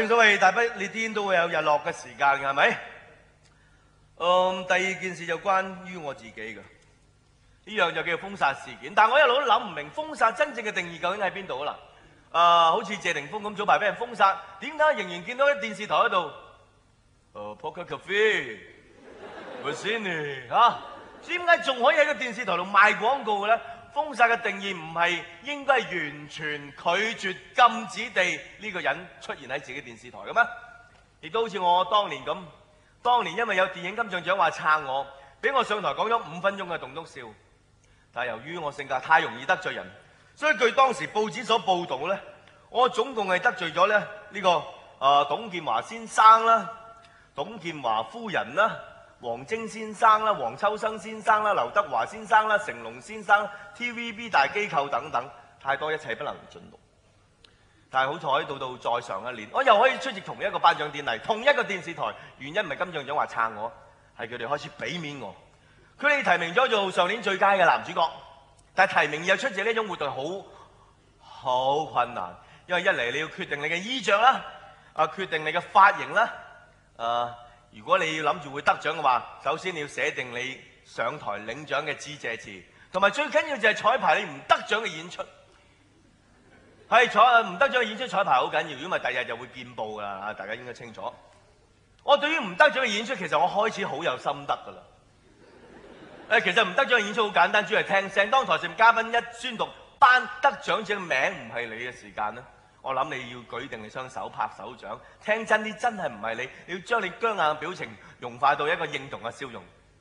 正所謂大不列顛都會有日落嘅時間嘅，係咪？嗯，第二件事就關於我自己嘅，呢樣就叫做封殺事件。但我一路都諗唔明封殺真正嘅定義究竟喺邊度啦？啊，好似謝霆鋒咁早排俾人封殺，點解仍然見到喺電視台嗰度？誒 Poker Cafe、Vicini 嚇，點解仲可以喺個電視台度賣廣告嘅咧？封殺嘅定義唔係應該係完全拒絕禁止地呢個人出現喺自己電視台嘅咩？亦都好似我當年咁，當年因為有電影金像獎話撐我，俾我上台講咗五分鐘嘅棟篤笑，但係由於我性格太容易得罪人，所以據當時報紙所報導咧，我總共係得罪咗咧呢個啊董建華先生啦、董建華夫人啦、王晶先生啦、黃秋生先生啦、劉德華先生啦、成龍先生、T V B 大機構等等，太多一切不能盡錄。但係好彩到到再上一年，我又可以出席同一個頒獎典禮，同一個電視台，原因唔係金像獎話撐我，係佢哋開始俾面我。佢哋提名咗做上年最佳嘅男主角，但係提名又出席呢種活動好好困難，因為一嚟你要決定你嘅衣着啦，啊決定你嘅髮型啦，啊如果你要諗住會得獎嘅話，首先你要寫定你上台領獎嘅致謝詞，同埋最緊要就係彩排你唔得獎嘅演出。係彩唔得獎嘅演出彩排好緊要，如果唔係第日就會見報㗎啦，大家應該清楚。我對於唔得獎嘅演出，其實我開始好有心得㗎啦。誒，其實唔得獎嘅演出好簡單，主要係聽聲。當台上嘉賓一宣讀頒得獎者嘅名唔係你嘅時間咧，我諗你要舉定你雙手拍手掌，聽真啲，真係唔係你，你要將你僵硬嘅表情融化到一個認同嘅笑容。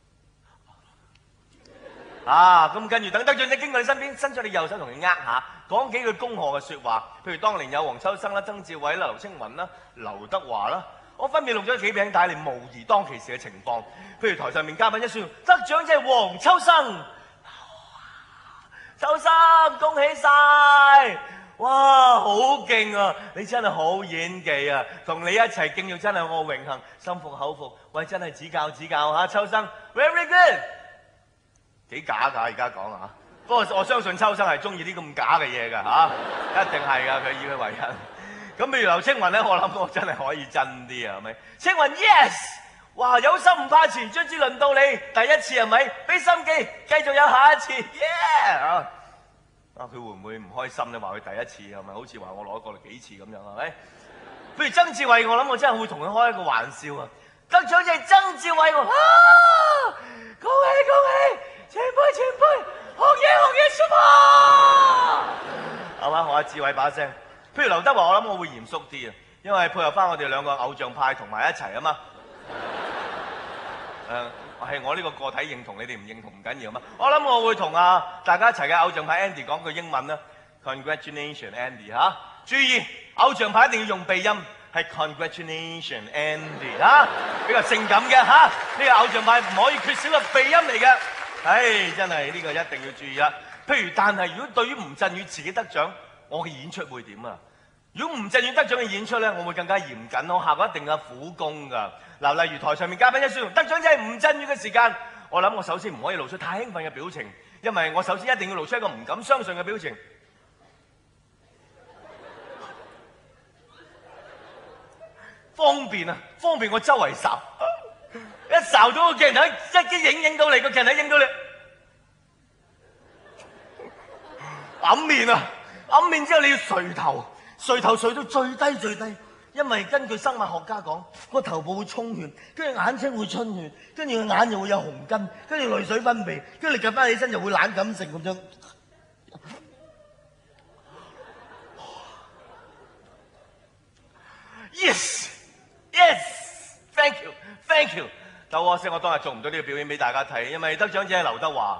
啊，咁跟住等得獎者經過你身邊，伸出你右手同佢握下，講幾句恭賀嘅説話。譬如當年有黃秋生啦、曾志偉啦、劉青雲啦、劉德華啦，我分別錄咗幾餅帶嚟模擬當其時嘅情況。譬如台上面嘉賓一宣得獎者係黃秋生，秋生恭喜晒！哇，好勁啊！你真係好演技啊！同你一齊敬業真係我榮幸，心服口服。喂，真係指教指教嚇，秋生 ，very good。幾假㗎？而家講啊，不過我相信秋生係中意啲咁假嘅嘢㗎嚇，一定係㗎，佢以佢為人。咁譬如劉青雲咧，我諗我真係可以真啲啊，係咪？青雲 yes， 哇有心唔怕遲，卒之輪到你第一次係咪？俾心機，繼續有下一次 yeah 啊！啊佢會唔會唔開心咧？話佢第一次係咪？好似話我攞過嚟幾次咁樣係咪？譬如曾志偉，我諗我真係會同佢開一個玩笑啊！得獎就係曾志偉喎，啊！恭喜恭喜！前輩前輩，學嘢學嘢 super， 係嘛？學下志偉把聲。譬如劉德華，我諗我會嚴肅啲啊，因為配合翻我哋兩個偶像派同埋一齊啊嘛。誒、呃，係我呢個個體認同，你哋唔認同唔緊要啊嘛。我諗我會同啊大家一齊嘅偶像派 Andy 講句英文啦 ，Congratulations Andy 嚇、啊。注意，偶像派一定要用鼻音，係 Congratulations Andy 嚇、啊，比較性感嘅嚇。呢、啊這個偶像派唔可以缺少個鼻音嚟嘅。唉，真係呢個一定要注意啦。譬如，但係如果對於吳鎮宇自己得獎，我嘅演出會點啊？如果吳鎮宇得獎嘅演出咧，我會更加嚴謹，我下個一定有苦功㗎。嗱，例如台上面嘉賓一宣得獎就係吳鎮宇嘅時間，我諗我首先唔可以露出太興奮嘅表情，因為我首先一定要露出一個唔敢相信嘅表情。方便啊，方便我周圍睄。一睄到個鏡頭，一啲影影到你個鏡頭影到你，揞面啊！揞面之後你要垂頭，垂頭垂到最低最低，因為根據生物學家講，個頭部會充血，跟住眼睛會出血，跟住個眼又會有紅筋，跟住淚水分泌，跟住你趌翻起身就會懶感性咁樣。Yes, yes, thank you, thank you。但可惜我當日做唔到呢個表演俾大家睇，因為得獎者係劉德華。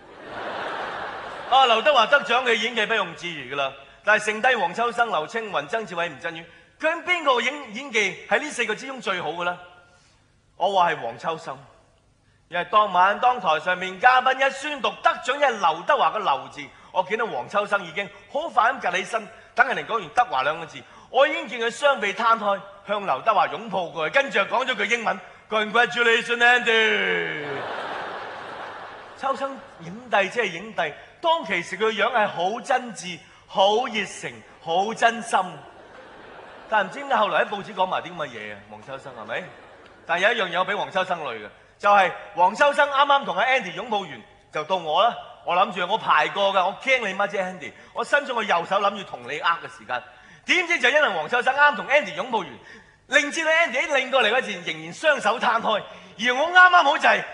啊，劉德華得獎嘅演技不容置疑噶啦，但係剩低黃秋生、劉青雲、曾志偉、吳鎮宇，究竟邊個演演技喺呢四個之中最好嘅咧？我話係黃秋生，因為當晚當台上面嘉賓一宣讀得獎係劉德華嘅劉字，我見到黃秋生已經好快咁趌起身，等人哋講完德華兩個字，我已經見佢雙臂攤開向劉德華擁抱過去，跟住又講咗句英文 Congratulations Andy。秋生影帝即係影帝，當其時佢個樣係好真摯、好熱誠、好真心。 但係唔知點解後來喺報紙講埋啲咁嘅嘢啊，黃秋生係咪？但係有一樣嘢我俾黃秋生累嘅，就係、是、黃秋生啱啱同阿 Andy 擁抱完，就到我啦。我諗住我排過㗎，我驚你乜啫 Andy？ 我伸咗個右手諗住同你呃嘅時間，點知就因為黃秋生啱同 Andy 擁抱完，令至到 Andy 一擰過嚟嗰時仍然雙手攤開，而我啱啱好就係、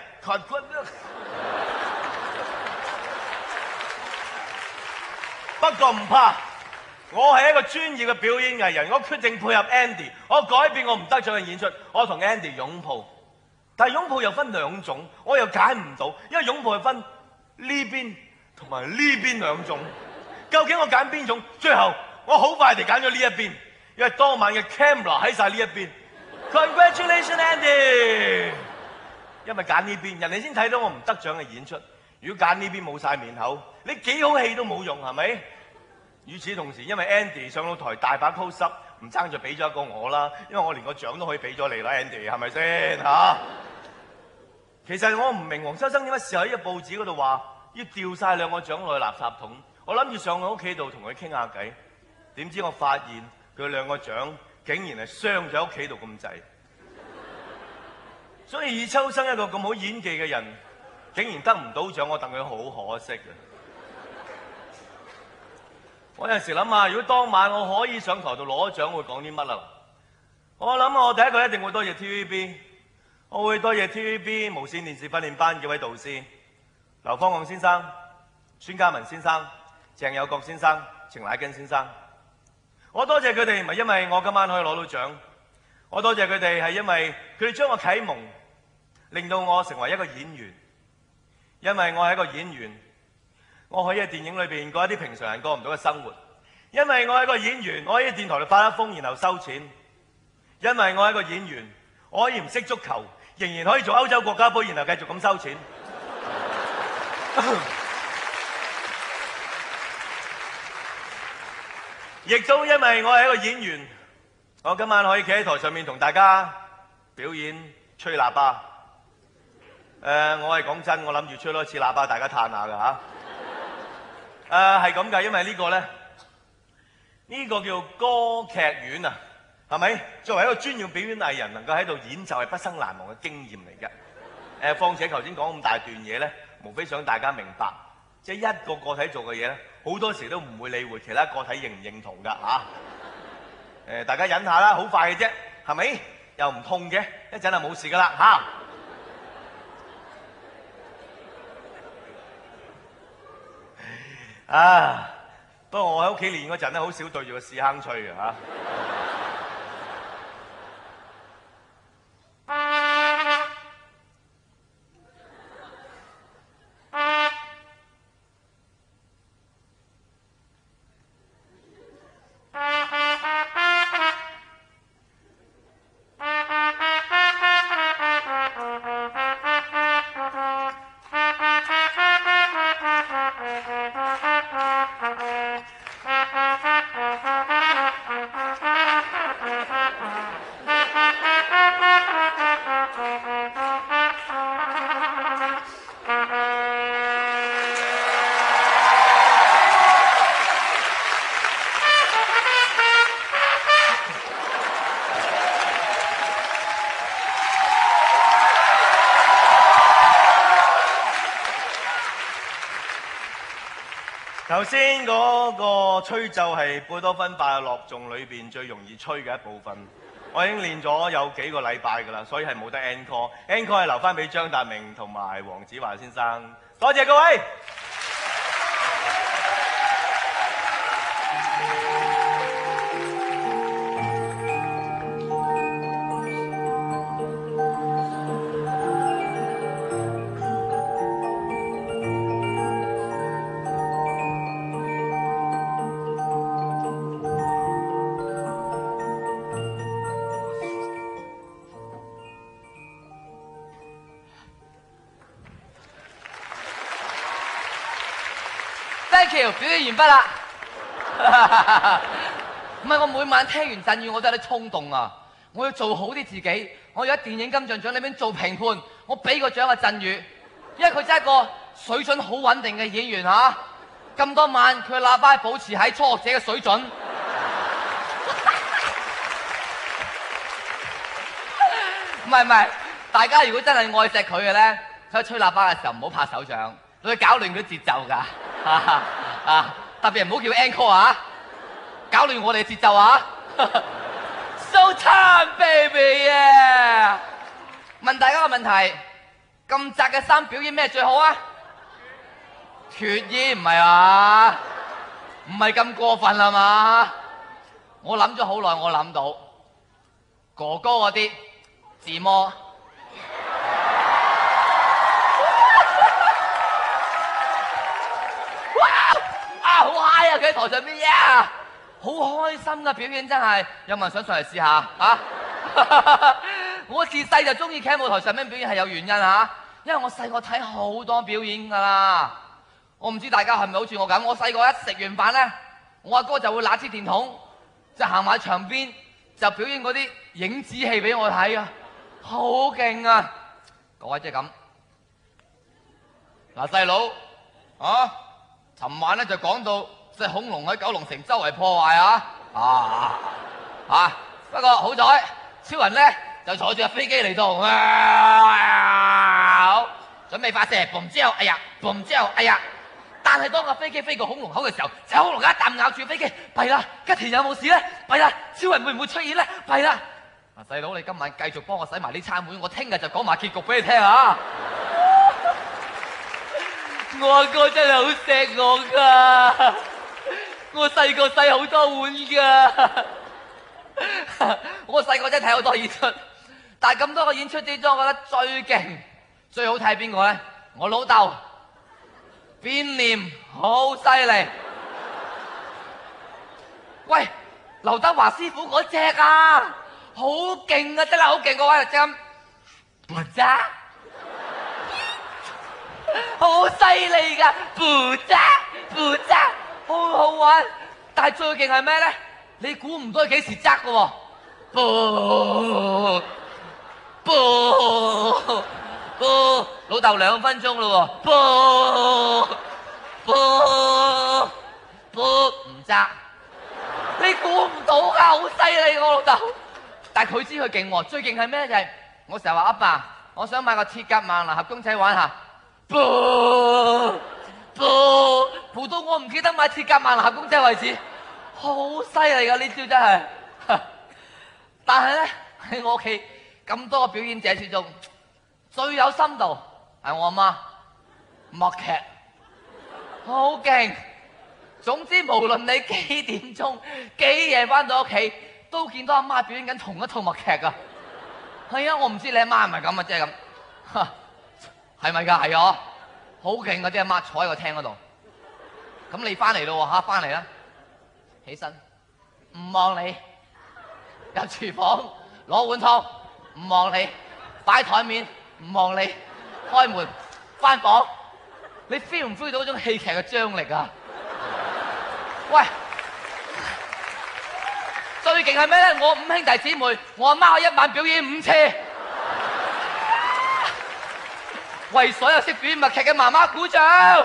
不過唔怕，我係一個專業嘅表演藝人，我決定配合 Andy， 我改變我唔得獎嘅演出，我同 Andy 擁抱。但係擁抱又分兩種，我又揀唔到，因為擁抱係分呢邊同埋呢邊兩種。究竟我揀邊種？最後我好快地揀咗呢一邊，因為當晚嘅 camera 喺晒呢一邊。Congratulations Andy！ 因為揀呢邊，人哋先睇到我唔得獎嘅演出。如果揀呢邊冇晒面口，你幾好戲都冇用，係咪？與此同時，因為 Andy 上到台大把 close up，唔爭就俾咗一個我啦，因為我連個獎都可以俾咗你啦 ，Andy 係咪先嚇？其實我唔明黃秋生點解事後喺個報紙嗰度話要掉晒兩個獎落去垃圾桶，我諗住上佢屋企度同佢傾下偈，點知我發現佢兩個獎竟然係鑲咗喺屋企度咁滯。所以以秋生一個咁好演技嘅人，竟然得唔到獎，我戥佢好可惜嘅。我有陣時諗下，如果當晚我可以上台度攞獎，會講啲乜啊？我諗我第一個一定會多謝 T V B， 我會多謝 T V B 無線電視訓練班幾位導師，劉方昂先生、孫嘉文先生、鄭有國先生、程乃根先生。我多謝佢哋，唔係因為我今晚可以攞到獎，我多謝佢哋係因為佢哋將我啟蒙，令到我成為一個演員。因為我係一個演員，我可以喺電影裏邊過一啲平常人過唔到嘅生活。因為我係一個演員，我可以喺電台度發一瘋然後收錢。因為我係一個演員，我可以唔識足球，仍然可以做歐洲國家杯，然後繼續咁收錢。亦都因為我係一個演員，我今晚可以企喺台上面同大家表演吹喇叭。誒、呃，我係講真，我諗住吹多次喇叭，大家嘆下㗎嚇。誒係咁㗎，因為個呢個咧，呢、呢個叫歌劇院啊，係咪？作為一個專業表演藝人，能夠喺度演奏係畢生難忘嘅經驗嚟嘅。誒、呃，況且頭先講咁大段嘢咧，無非想大家明白，即係一個個體做嘅嘢咧，好多時都唔會理會其他個體認唔認同㗎嚇。誒、啊呃，大家忍下啦，好快嘅啫，係咪？又唔痛嘅，一陣就冇事㗎啦嚇。啊！不過我喺屋企練嗰陣咧，好少對住個屎坑吹嘅嚇。頭先嗰個吹奏係貝多芬拜樂頌裏邊最容易吹嘅一部分，我已經練咗有幾個禮拜㗎啦，所以係冇得 encore。encore 係留翻俾張達明同埋黃子華先生。多謝各位。 Thank you， 表演完畢啦。唔係，我每晚聽完陣雨我都有啲衝動啊！我要做好啲自己，我要喺電影金像獎裏邊做評判，我俾個獎阿陣雨，因為佢真係一個水準好穩定嘅演員嚇。咁多晚佢喇叭保持喺初學者嘅水準。 唔係唔係，大家如果真係愛錫佢嘅咧，喺吹喇叭嘅時候唔好拍手掌，佢搞亂佢節奏㗎。啊啊！特別唔好叫 encore 啊，搞亂我哋節奏啊！So time baby 啊！問大家個問題：咁窄嘅衫表演咩最好啊？脫衣唔係啊？唔係咁過分係嘛？我諗咗好耐，我諗到哥哥嗰啲自摸。啊！好 high 啊！佢喺台上邊呀，好開心噶表演真係。有冇人想上嚟試下啊？我自細就中意企喺舞台上面表演係有原因嚇，因為我細個睇好多表演噶啦。我唔知大家係咪好似我咁？我細個一食完飯咧，我阿哥就會拿支電筒，就行埋牆邊，就表演嗰啲影子戲俾我睇啊，好勁啊！各位即係咁，嗱細佬啊，尋晚咧就講到隻恐龍喺九龍城周圍破壞啊啊啊！不過好彩，超人咧就坐住架飛機嚟到，啊，準備發射，嘣之後，哎呀，嘣之後，哎呀！但係當架飛機飛過恐龍口嘅時候，隻恐龍一啖咬住飛機，弊啦！吉田有冇事咧？弊啦！超人會唔會出現咧？弊啦！嗱，細佬你今晚繼續幫我洗埋呢餐碗，我聽日就講埋結局俾你聽啊！我阿哥真係好錫我㗎，我細個洗好多碗㗎。我細個真係睇好多演出，但係咁多個演出之中，我覺得最勁、最好睇邊個咧？我老豆。變臉好犀利，喂，劉德華師傅嗰隻啊，好勁啊，真係好勁個位，即係唔渣，好犀利噶，唔渣唔渣，好好玩。但係最勁係咩咧？你估唔到佢幾時渣噶喎？不不。不，老豆兩分鐘咯喎，不不不唔揸，你估唔到㗎，好犀利我老豆。但係佢知佢勁喎，最勁係咩？就係我成日話阿爸，我想買個鐵甲萬能俠公仔玩下，不不不到我唔記得買鐵甲萬能俠公仔為止，好犀利㗎呢招真係。但係咧喺我屋企咁多個表演者之中，最有深度係我阿媽默劇，好勁。總之無論你幾點鐘幾夜翻到屋企，都見到阿媽表演緊同一套默劇㗎。係啊，我唔知你阿媽係咪咁啊，即係咁，係咪㗎？係啊，好勁嗰啲阿媽坐喺個廳嗰度。咁你翻嚟咯喎嚇，翻嚟啦，起身唔望你，入廚房攞碗湯唔望你，擺台面。唔望你，開門翻房，你 feel 唔 feel 到嗰種戲劇嘅張力啊？喂，最勁係咩咧？我五兄弟姊妹，我阿媽可以一晚表演五次，為所有識表演默劇嘅媽媽鼓掌。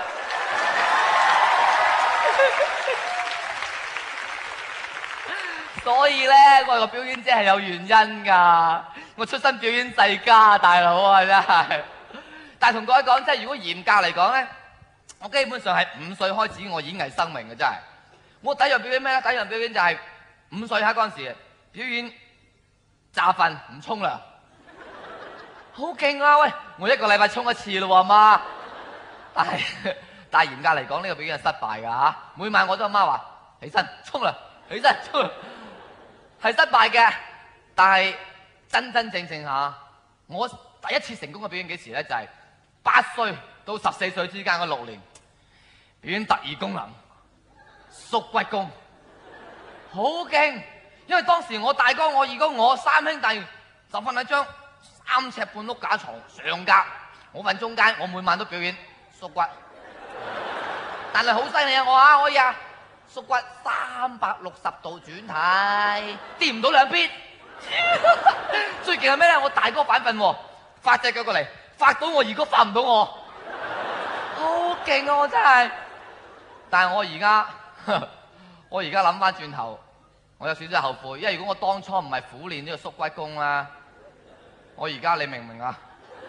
所以咧，我個表演者係有原因㗎。我出身表演世家，大佬啊，真係。但係同各位講，即係如果嚴格嚟講咧，我基本上係五歲開始我演藝生命嘅，真係。我第一樣表演咩咧？第一樣表演就係五歲喺嗰陣時表演詐瞓唔沖涼，好勁啊！喂，我一個禮拜沖一次咯喎，阿媽。但係但係嚴格嚟講，呢個表演係失敗㗎嚇。每晚我都阿媽話：起身沖涼，起身沖涼。係失敗嘅，但係真真正正嚇，我第一次成功嘅表演幾時咧？就係八歲到十四歲之間嘅六年，表演特異功能縮骨功，好勁！因為當時我大哥、我二哥、我三兄弟就瞓喺張三尺半碌架床上格，我瞓中間，我每晚都表演縮骨，但係好犀利啊！我啊可以啊！縮骨三百六十度轉體，跌唔到兩邊。最勁係咩咧？我大哥反瞓喎，發隻腳過嚟，發到我二哥發唔到我，好勁啊！我真係。但係我而家，我而家諗翻轉頭，我有少少後悔，因為如果我當初唔係苦練呢個縮骨功啦， 我而家你明唔明啊？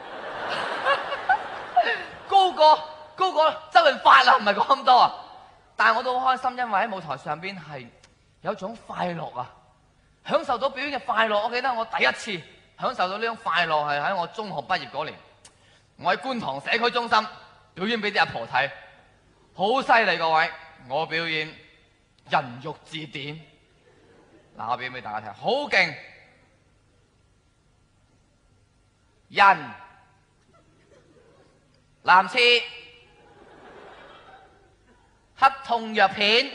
高過高過周潤發啦，唔係講咁多啊！但係我都好開心，因為喺舞台上邊係有一種快樂啊，享受到表演嘅快樂。我記得我第一次享受到呢種快樂係喺我中學畢業嗰年，我喺觀塘社區中心表演俾啲阿婆睇，好犀利各位！我表演人肉字典，嗱我表演俾大家聽，好勁！人男廁黑痛藥片，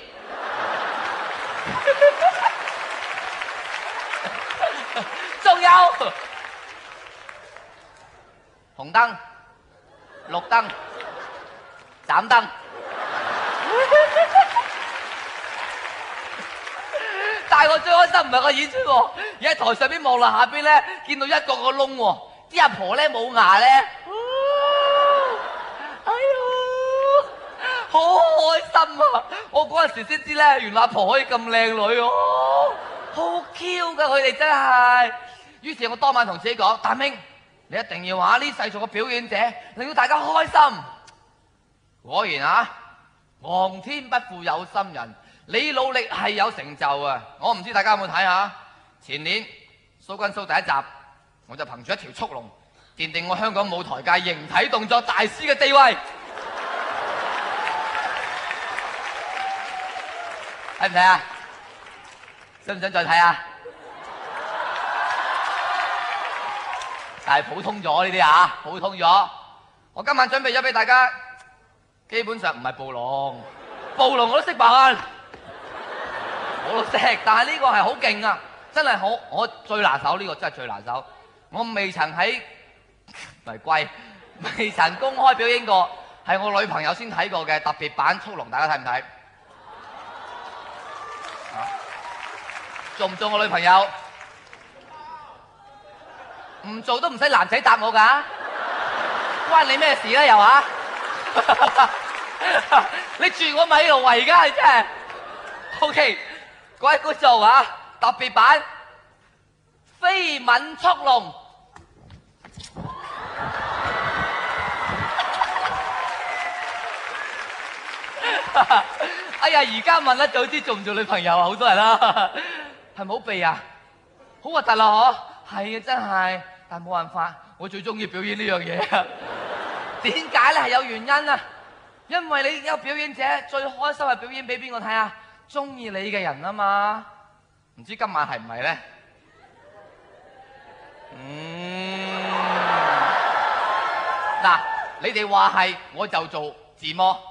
仲有紅燈、綠燈、斬燈。但係我最開心唔係個演出喎，而喺台上邊望落下邊咧，見到一個個窿喎，啲阿婆咧冇牙咧，哎呀，好開心啊！我嗰陣時先知咧，原來阿婆可以咁靚女哦，好 Q 噶佢哋真係。於是我當晚同自己講：大明，你一定要話呢世做個表演者，令到大家開心。果然啊，皇天不負有心人。你努力係有成就啊！我唔知大家有冇睇下前年蘇根蘇第一集，我就憑住一條速龍，奠定我香港舞台界形體動作大師嘅地位。睇唔睇啊？想唔想再睇啊？但係普通咗呢啲啊，普通咗。我今晚準備咗俾大家，基本上唔係暴龍，暴龍我都識扮。我都識，但係呢個係好勁啊！真係好，我最拿手呢個真係最拿手。我未曾喺咪貴，未曾公開表演過，係我女朋友先睇過嘅特別版速龍，大家睇唔睇？做唔做我女朋友？唔做都唔使男仔答我㗎，關你咩事咧又啊？你住我米路圍㗎，你真係 OK。各位觀眾啊，特別版飛吻速龍，哎呀！而家問得早知做唔做女朋友啊？好多人啦，係咪好避啊？好核突啦嗬！係啊，真係，但係冇辦法，我最中意表演呢樣嘢啊！點解咧？係有原因啊！因為你一個表演者最開心係表演俾邊個睇啊？中意你嘅人啊嘛，唔知今晚係唔係咧？嗯，嗱，你哋話係，我就做自摸。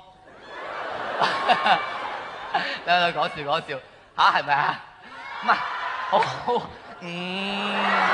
嚟嚟講笑講笑，吓係咪啊？唔係，好好，嗯，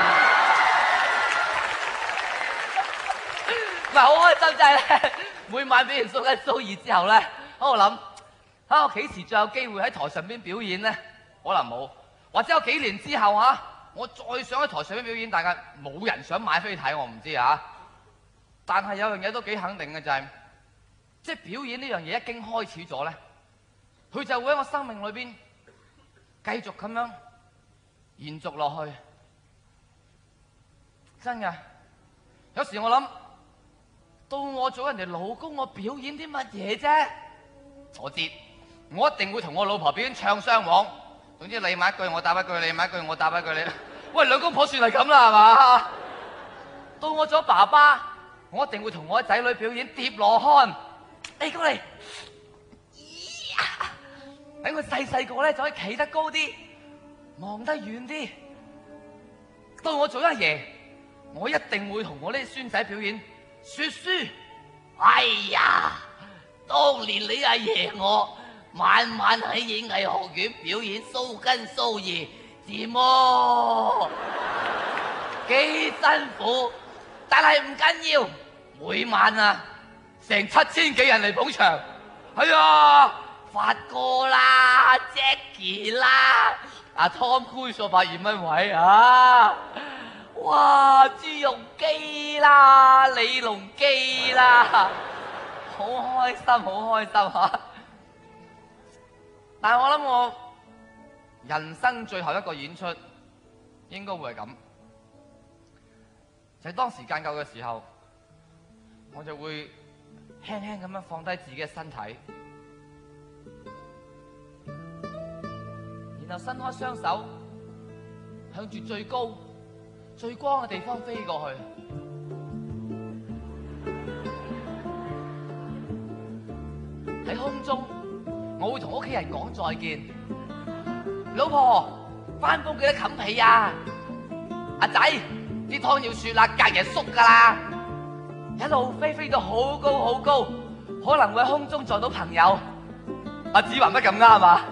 唔係好開心就係咧，每晚表完蘇一蘇二之後咧，喺度諗。啊！我幾時再有機會喺台上邊表演呢？可能冇，或者有幾年之後啊，我再想喺台上邊表演，大家冇人想買飛睇，我唔知啊。但係有樣嘢都幾肯定嘅就係、是，即係表演呢樣嘢一經開始咗咧，佢就會喺我生命裏邊繼續咁樣延續落去。真嘅，有時我諗到我做人哋老公，我表演啲乜嘢啫？我知。我一定會同我老婆表演唱雙簧，總之你買一句我答一句，你買一句我答一句你。喂，兩公婆算係咁啦，係嘛？到我做爸爸，我一定會同我仔女表演疊羅漢。你過嚟，等佢細細個咧就可以企得高啲，望得遠啲。到我做一爺，我一定會同我呢啲孫仔表演說書。哎呀，當年你阿爺我。晚晚喺演藝學院表演蘇根蘇二自摸，幾辛苦，但係唔緊要。每晚啊，成七千幾人嚟捧場。係啊，發哥啦 ，Jackie 啦，阿 Tom Cruise 百二蚊位啊，哇，朱鎔基啦，李龍基啦，好開心，好開心嚇。但係我諗我人生最後一個演出應該會係咁， 就係當時間夠嘅時候，我就會輕輕咁樣放低自己嘅身體，然後伸開雙手，向住最高、最光嘅地方飛過去。喺空中，我會同屋企人講再見。老婆，翻工記得冚被啊！阿仔，啲湯要雪啦，隔日縮噶啦。一路飛飛到好高好高，可能會喺空中撞到朋友。阿子華乜咁啱啊？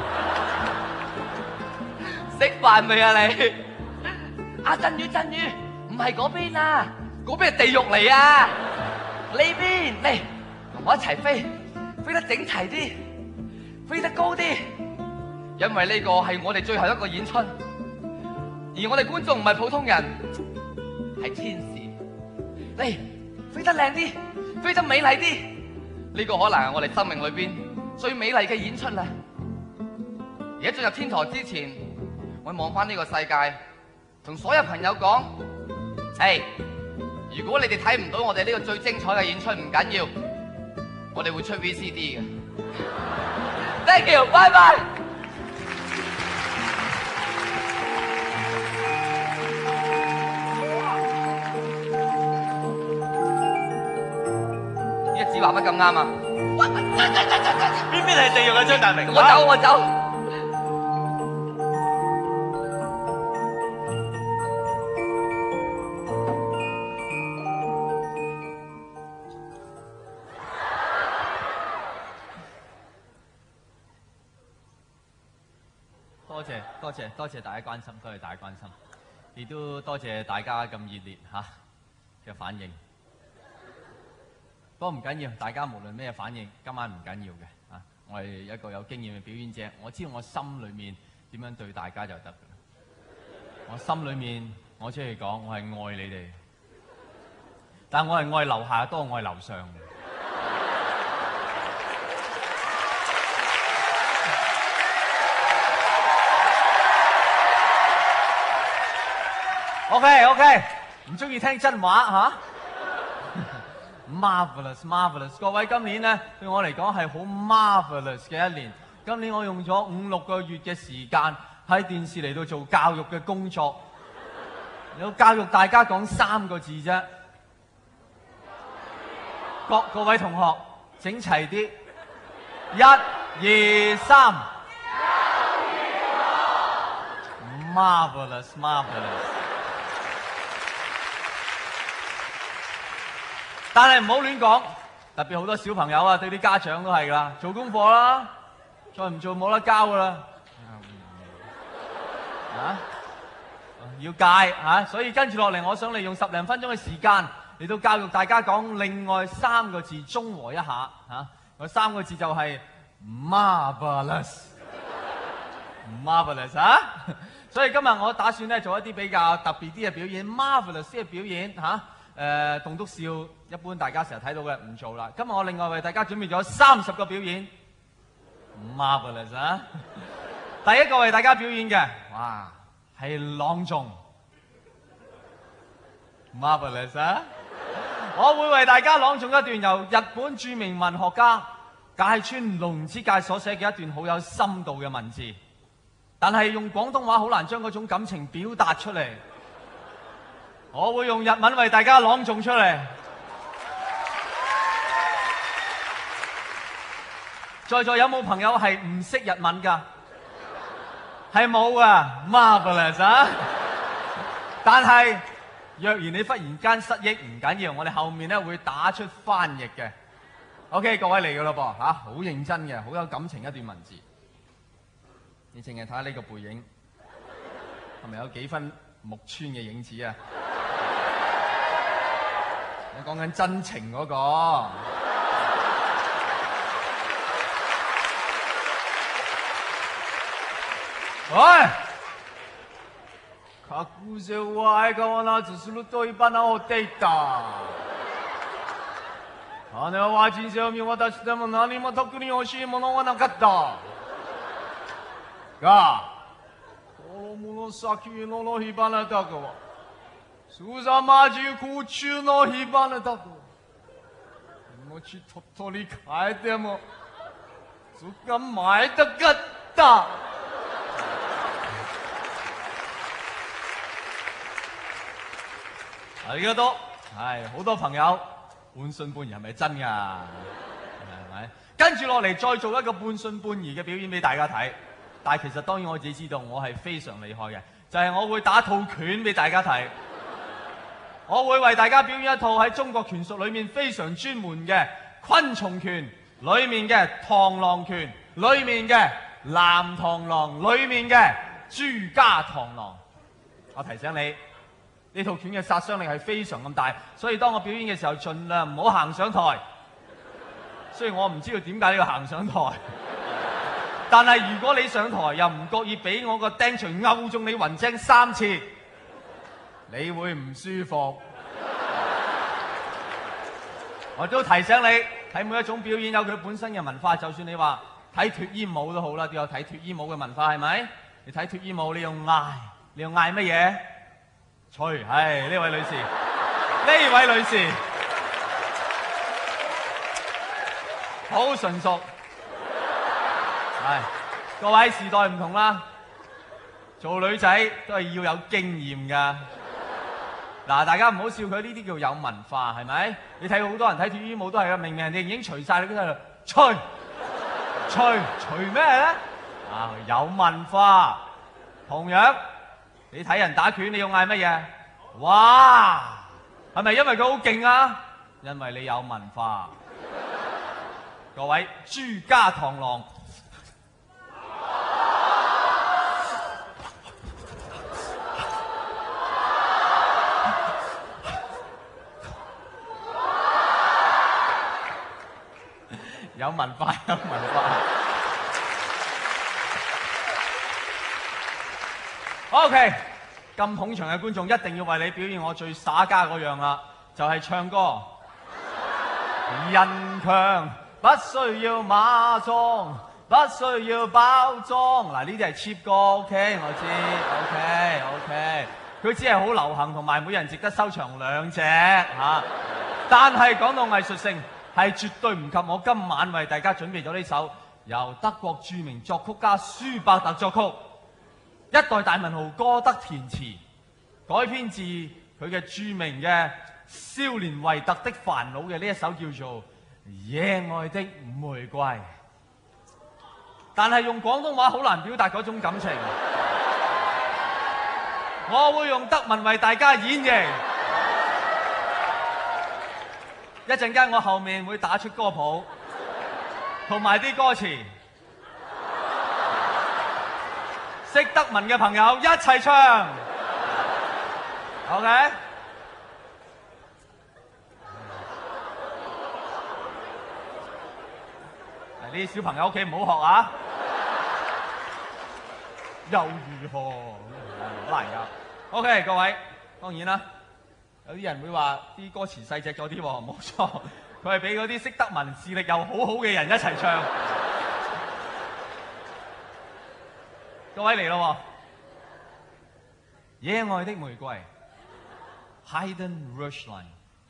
食飯未啊你？阿振宇振宇，唔係嗰邊啊，嗰邊係地獄嚟啊！呢邊嚟，同我一齊飛。飛得整齊啲，飛得高啲，因為呢個係我哋最後一個演出，而我哋觀眾唔係普通人，係天使。嚟，飛得靚啲，飛得美麗啲，呢個可能係我哋生命裏邊最美麗嘅演出啦。而喺進入天台之前，我望翻呢個世界，同所有朋友講：誒，如果你哋睇唔到我哋呢個最精彩嘅演出，唔緊要。我哋會出 V C D 嘅 ，Thank you， 拜拜。呢個字話乜咁啱啊？ 邊邊係地獄啊，張大明？ 我走，我走。 多謝多謝多謝大家關心，多謝大家關心，亦都多謝大家咁熱烈嚇嘅反應。不過唔緊要，大家無論咩反應，今晚唔緊要嘅啊！我係一個有經驗嘅表演者，我知道我心裏面點樣對大家就得㗎啦。我心裏面我出嚟講，我係愛你哋，但我係愛樓下多過愛樓上嘅。OK OK， 唔中意聽真話嚇。Marvelous Marvelous， 各位今年咧對我嚟講係好 marvelous 嘅一年。今年我用咗五六個月嘅時間喺電視嚟到做教育嘅工作，有教育大家講三個字啫。各各位同學整齊啲，一二三 ，Marvelous Marvelous。但係唔好亂講，特別好多小朋友啊，對啲家長都係噶，做功課啦，再唔做冇得交噶啦，啊，要戒啊！所以跟住落嚟，我想利用十零分鐘嘅時間嚟到教育大家講另外三個字，中和一下嚇。嗰三個字就係 marvelous，marvelous 啊！所以今日我打算咧做一啲比較特別啲嘅表演 ，marvelous 嘅表演嚇。誒、呃，棟篤笑一般大家成日睇到嘅唔做啦。今日我另外為大家準備咗三十個表演 ，marvelous 啊！第一個為大家表演嘅，哇，係朗誦 ，marvelous 啊！我會為大家朗誦一段由日本著名文學家芥川龍之介所寫嘅一段好有深度嘅文字，但係用廣東話好難將嗰種感情表達出嚟。我會用日文為大家朗誦出嚟。在座有冇朋友係唔識日文㗎？係冇㗎 ，marvelous 啊！但係若然你忽然間失憶唔緊要，我哋後面咧會打出翻譯嘅。OK， 各位嚟㗎啦噃嚇，好認真嘅，好有感情一段文字。你淨係睇下呢個背影，係咪有幾分木村嘅影子啊？我講緊真情嗰個。喂！隠せは愛川なずするといばなをていた。姉は人生を見渡しても何も特に欲しいものはなかった。が、子供の先のの火花だけは、 수사 마지고 추노 히바는 다고 뭐지 토토리 가야 뭐 수가 많이 떴겠다.啊！呢個都係好多朋友半信半疑，係咪真㗎？係咪？跟住落嚟再做一個半信半疑嘅表演俾大家睇。但係其實當然我自己知道我係非常厲害嘅，就係、是、我會打套拳俾大家睇。我會為大家表演一套喺中國拳術裏面非常專門嘅昆蟲拳，裏面嘅螳螂拳，裏面嘅藍螳螂，裏面嘅朱家螳螂。我提醒你。呢套拳嘅殺傷力係非常咁大，所以當我表演嘅時候，盡量唔好行上台。雖然我唔知道點解你要行上台，但係如果你上台又唔覺意俾我個釘錘勾中你暈青三次，你會唔舒服。我都提醒你，睇每一種表演有佢本身嘅文化，就算你話睇脫衣舞都好啦，都有睇脫衣舞嘅文化，係咪？你睇脫衣舞，你要嗌，你要嗌乜嘢？吹，係呢位女士，呢位女士好純熟，係各位時代唔同啦，做女仔都係要有經驗㗎。嗱，大家唔好笑佢呢啲叫有文化，係咪？你睇好多人睇脫衣舞都係啦，明明人哋已經除晒，你都喺度吹吹除咩咧？啊，有文化。同樣。你睇人打拳，你要嗌乜嘢？哇！係咪因為佢好勁啊？因為你有文化。各位，朱家螳螂，有文化，有文化。OK， 咁捧場嘅觀眾一定要為你表現我最耍家嗰樣啦，就係、是、唱歌。人強不需要馬裝，不需要包裝。嗱，呢啲係 cheap 歌 ，OK， 我知 ，OK，OK， 佢只係好流行，同埋每人值得收藏兩隻嚇。但係講到藝術性，係絕對唔及我今晚為大家準備咗呢首由德國著名作曲家舒伯特作曲。一代大文豪歌德填詞，改編自佢嘅著名嘅《少年維特的煩惱》嘅呢一首叫做《野外的玫瑰》，但係用廣東話好難表達嗰種感情。我會用德文為大家演繹。一陣間我後面會打出歌譜，同埋啲歌詞。識德文嘅朋友一齊唱 ，OK？ 呢啲小朋友屋企唔好學啊！又如何？好難㗎。OK， 各位，當然啦，有啲人會話啲歌詞細隻咗啲喎，冇錯，佢係俾嗰啲識德文、視力又好好嘅人一齊唱。各位嚟咯，野外的玫瑰 ，Haydn Rushline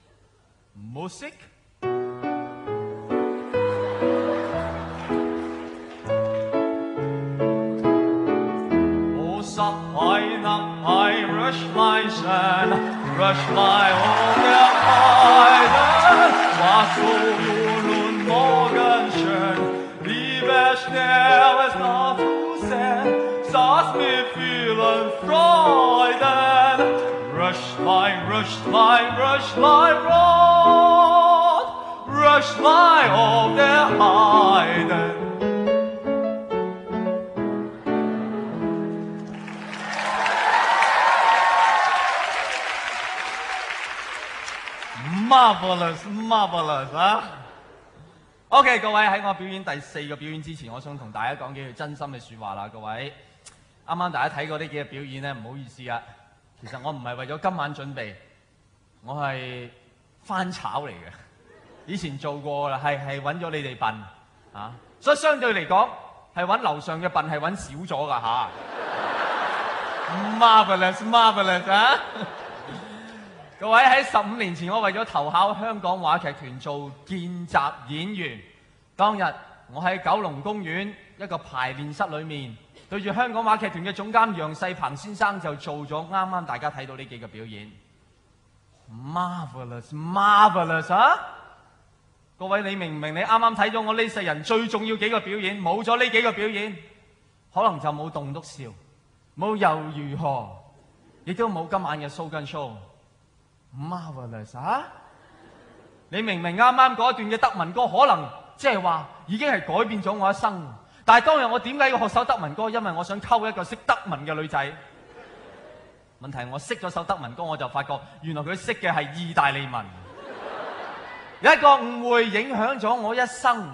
Musik。O Sache nach ein Rushline schön, Rushline um der Heiden, was so jung und morgen schön, liebe Sterne ist noch zu sehen. Das mit vielen Freuden. Rushline, Rushline, Rushline, rot, Rushline auf der Heide. Marvelous, marvelous 啊 ！OK， 各位喺我表演第四個表演之前，我想同大家講幾句真心嘅説話啦，各位。啱啱大家睇過呢幾個表演咧，唔好意思啊，其實我唔係為咗今晚準備，我係翻炒嚟嘅。以前做過啦，係係揾咗你哋笨啊，所以相對嚟講係揾樓上嘅笨係揾少咗㗎嚇。Marvelous, marvelous 啊各位喺十五年前，我為咗投考香港話劇團做見習演員，當日我喺九龍公園一個排練室裏面，對住香港話劇團嘅總監楊世鵬先生就做咗啱啱大家睇到呢幾個表演 ，marvelous marvelous 啊！各位你明唔明？你啱啱睇咗我呢世人最重要幾個表演，冇咗呢幾個表演，可能就冇棟篤笑，冇又如何，亦都冇今晚嘅 show 跟 show。marvelous 啊！你明明啱啱嗰段嘅德文歌，可能即係話已經係改變咗我一生。但係當日我點解要學首德文歌？因為我想溝一個識德文嘅女仔。問題我識咗首德文歌，我就發覺原來佢識嘅係意大利文。有一個誤會影響咗我一生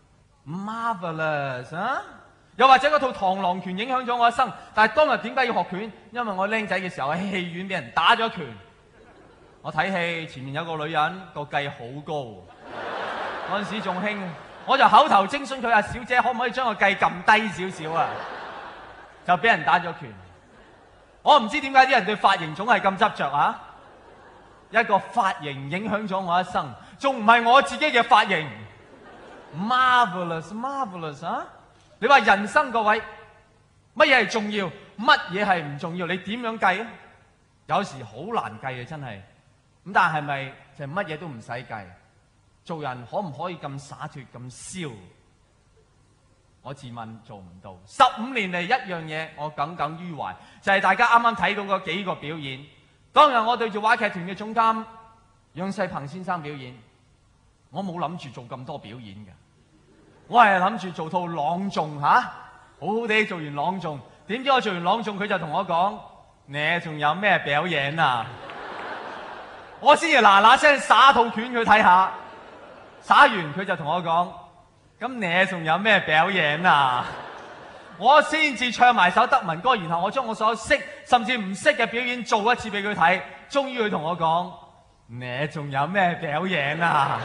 ，marvelous 啊！又或者嗰套螳螂拳影響咗我一生。但係當日點解要學拳？因為我僆仔嘅時候喺戲院俾人打咗拳。我睇戲前面有個女人個計好高，嗰陣時仲興，我就口頭徵詢佢，阿小姐可唔可以將個計撳低少少啊？就俾人打咗拳。我唔知點解啲人對髮型總係咁執着啊！一個髮型影響咗我一生，仲唔係我自己嘅髮型 ？Marvelous marvelous 啊！你話人生各位乜嘢係重要，乜嘢係唔重要？你點樣計啊？有時好難計啊，真係。咁但係咪就乜嘢都唔使計？做人可唔可以咁灑脱咁瀟？我自問做唔到。十五年嚟一樣嘢我耿耿於懷，就係大家啱啱睇到嗰幾個表演。當日我對住話劇團嘅總監楊世鵬先生表演，我冇諗住做咁多表演嘅，我係諗住做套朗誦嚇，好好地做完朗誦。點知我做完朗誦，佢就同我講：你仲有咩表演啊？我先至嗱嗱聲耍套拳佢睇下，耍完佢就同我講：咁你仲有咩表演啊？我先至唱埋首德文歌，然後我將我所有識甚至唔識嘅表演做一次俾佢睇，終於佢同我講：你仲有咩表演啊？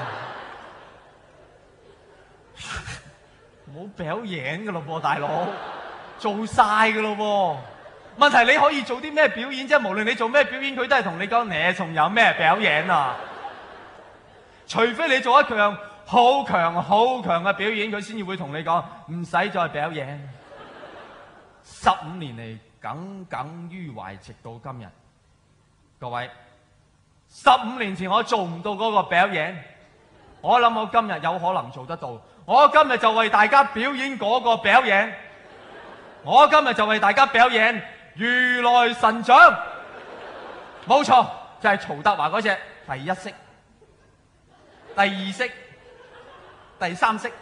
冇表演噶咯噃，大佬，做晒噶咯噃。問題你可以做啲咩表演啫？無論你做咩表演，佢都係同你講：你仲有咩表演啊？除非你做一強好強好強嘅表演，佢先至會同你講唔使再表演。十五年嚟耿耿於懷，直到今日。各位，十五年前我做唔到嗰個表演，我諗我今日有可能做得到。我今日就為大家表演嗰個表演，我今日就為大家表演如來神掌。冇錯，就係曹德華嗰隻第一式、第二式、第三式。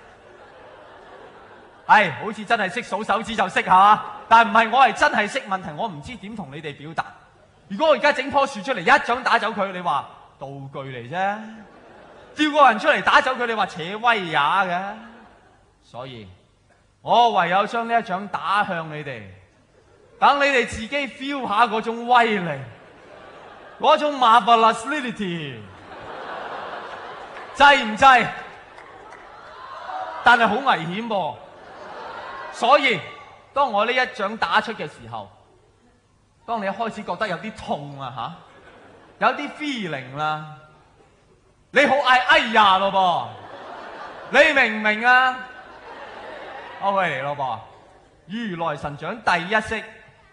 係，好似真係識數手指就識下，但係唔係我係真係識。問題我唔知點同你哋表達。如果我而家整棵樹出嚟，一掌打走佢，你話道具嚟啫；叫個人出嚟打走佢，你話扯威也嘅。所以，我唯有將呢一掌打向你哋，等你哋自己 feel 下嗰種威力，嗰種 marvelity， 制唔制？但係好危險噃。所以，當我呢一掌打出嘅時候，當你開始覺得有啲痛啊嚇，有啲 feeling 啦，你好嗌哎呀咯噃，你明唔明啊？我會嚟咯噃，如來神掌第一式，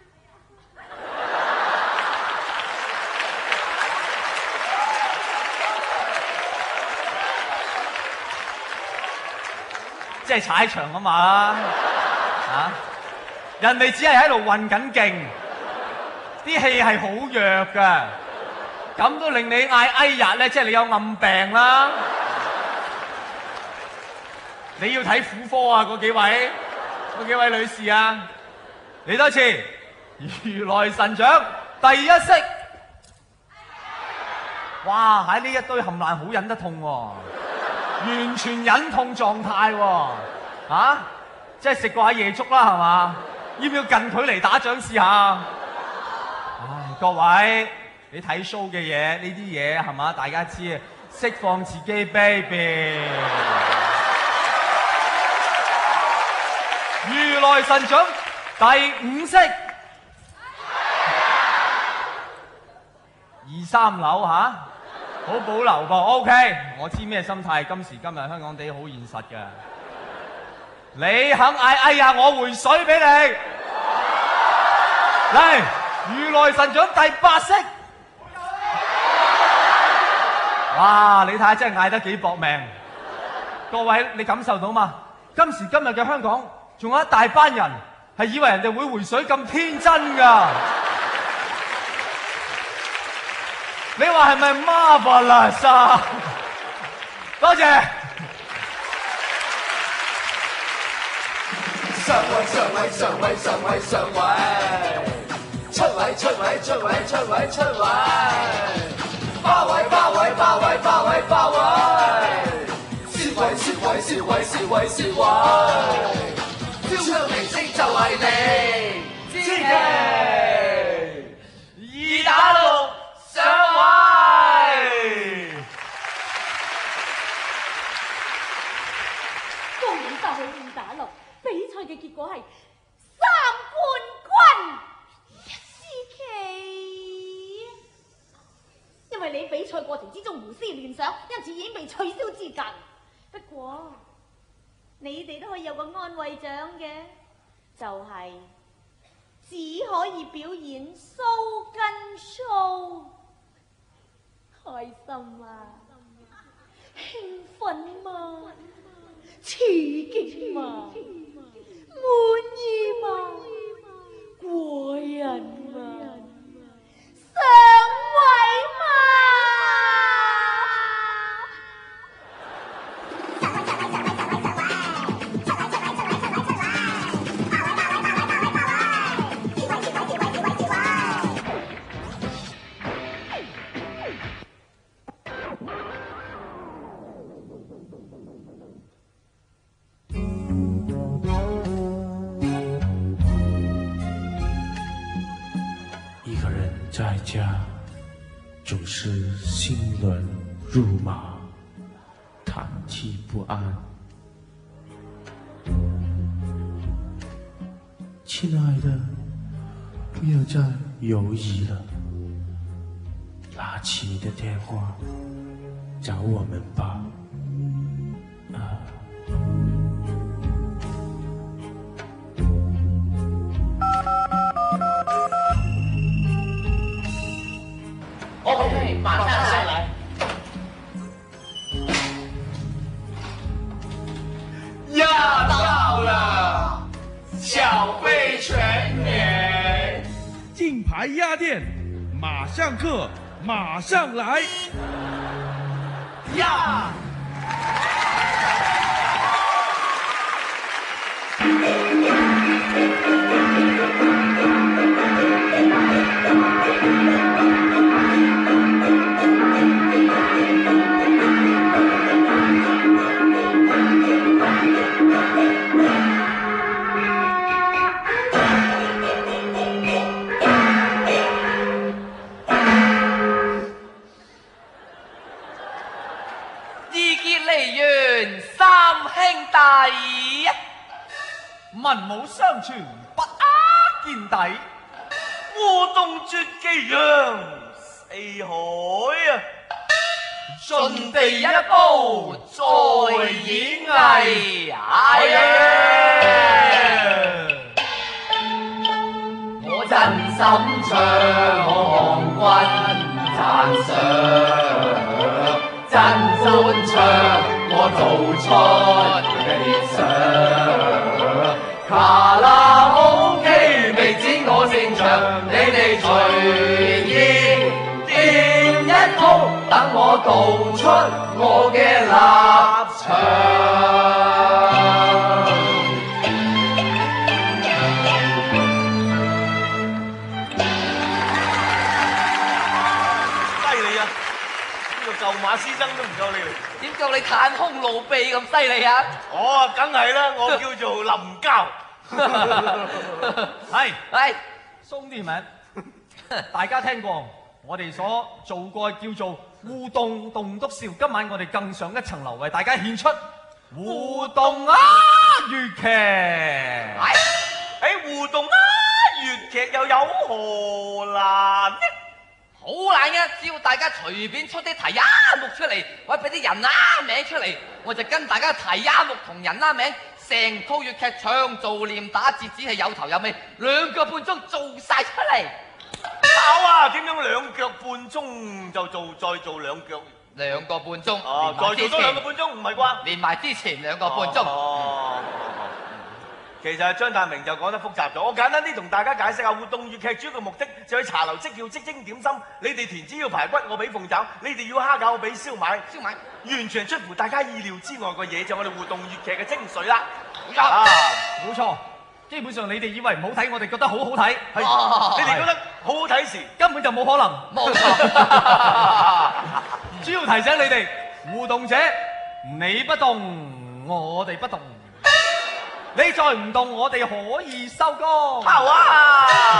即係踩場啊嘛。啊！人哋只係喺度運緊勁，啲氣係好弱㗎，咁都令你嗌哎呀咧，即係你有暗病啦！你要睇婦科啊，嗰幾位，嗰幾位女士啊，嚟多次，如來神掌第一式，哇！喺呢一堆冚爛好忍得痛喎，完全忍痛狀態喎，啊！即係食過下夜粥啦，係嘛？要唔要近距離打掌試下？唉，各位，你睇 show 嘅嘢，呢啲嘢係嘛？大家知啊，釋放自己 ，baby。如來神掌第五式， 二三樓嚇，好保留噃。OK， 我知咩心態，今時今日香港地好現實嘅。你肯嗌哎呀，我回水俾你。嚟，如來神掌第八式。哇！你睇下真係嗌得幾搏命。各位，你感受到嘛？今時今日嘅香港，仲有一大班人係以為人哋會回水咁天真㗎。你話係咪 marvelous 啊？多謝。 上位上位上位上位上位，出位出位出位出位出位，八位八位八位八位八位，攝位攝位攝位攝位攝位，超級明星就係你，知己二打六上位。 恭喜發起二打六，比賽嘅結果係三冠軍。思琪，因為你比賽過程之中胡思亂想，因此已經被取消資格。不過你哋都可以有個安慰獎嘅，就係、是、只可以表演蘇根 show。開心啊，興奮嘛，刺激嘛，滿意嘛，過癮嘛，上位嘛。 在家总是心乱如麻，忐忑不安。亲爱的，不要再犹豫了，拿起你的电话，找我们吧。啊。 OK， 马上来。 要到了，小费全免。 金牌鸭店，马上客，马上来。 呀！ 文武相傳，不阿見底。 烏冬絕技揚四海啊！ 盡地一步再演藝，哎呀！我真心唱，我望君讚賞，真歡唱，我做出理想。卡拉 OK 未知我擅長，你哋隨意點一曲，等我道出我嘅立場。 犀利啊！呢個舊馬師曾都唔夠你嚟。 點夠你袒胸露臂咁犀利啊？ 哦，梗係啦，我叫做林交。 係係，鬆啲名。大家聽過我哋所做過叫做互動棟篤笑，今晚我哋更上一層樓，為大家獻出互動啊粵劇。 誒，互動啊粵劇又有何難呢？ 好好難嘅，只要大家隨便出啲題一目出嚟，或者俾啲人啦名出嚟，我就跟大家題一目同人啦名，成套粵劇唱做念打折子係有頭有尾，兩個半鐘做晒出嚟。 搞啊！點樣兩腳半鐘就做，再做兩腳？ 兩個半鐘。 哦，再做多兩個半鐘，唔係啩？ 連埋之前兩個半鐘。 哦。其實張達明就講得複雜咗，我簡單啲同大家解釋下，活動粵劇主要嘅目的就去茶樓即叫即蒸點心，你哋田子要排骨，我俾鳳爪；你哋要蝦餃，我俾燒賣。燒賣完全出乎大家意料之外嘅嘢，就係我哋活動粵劇嘅精髓啦。 啊，冇錯，基本上你哋以為唔好睇，我哋覺得好好睇。係， 你哋覺得好好睇時， 根本就冇可能。冇錯。主要提醒你哋，互動者你不動，我哋不動。你再唔動，我哋可以收工。好啊！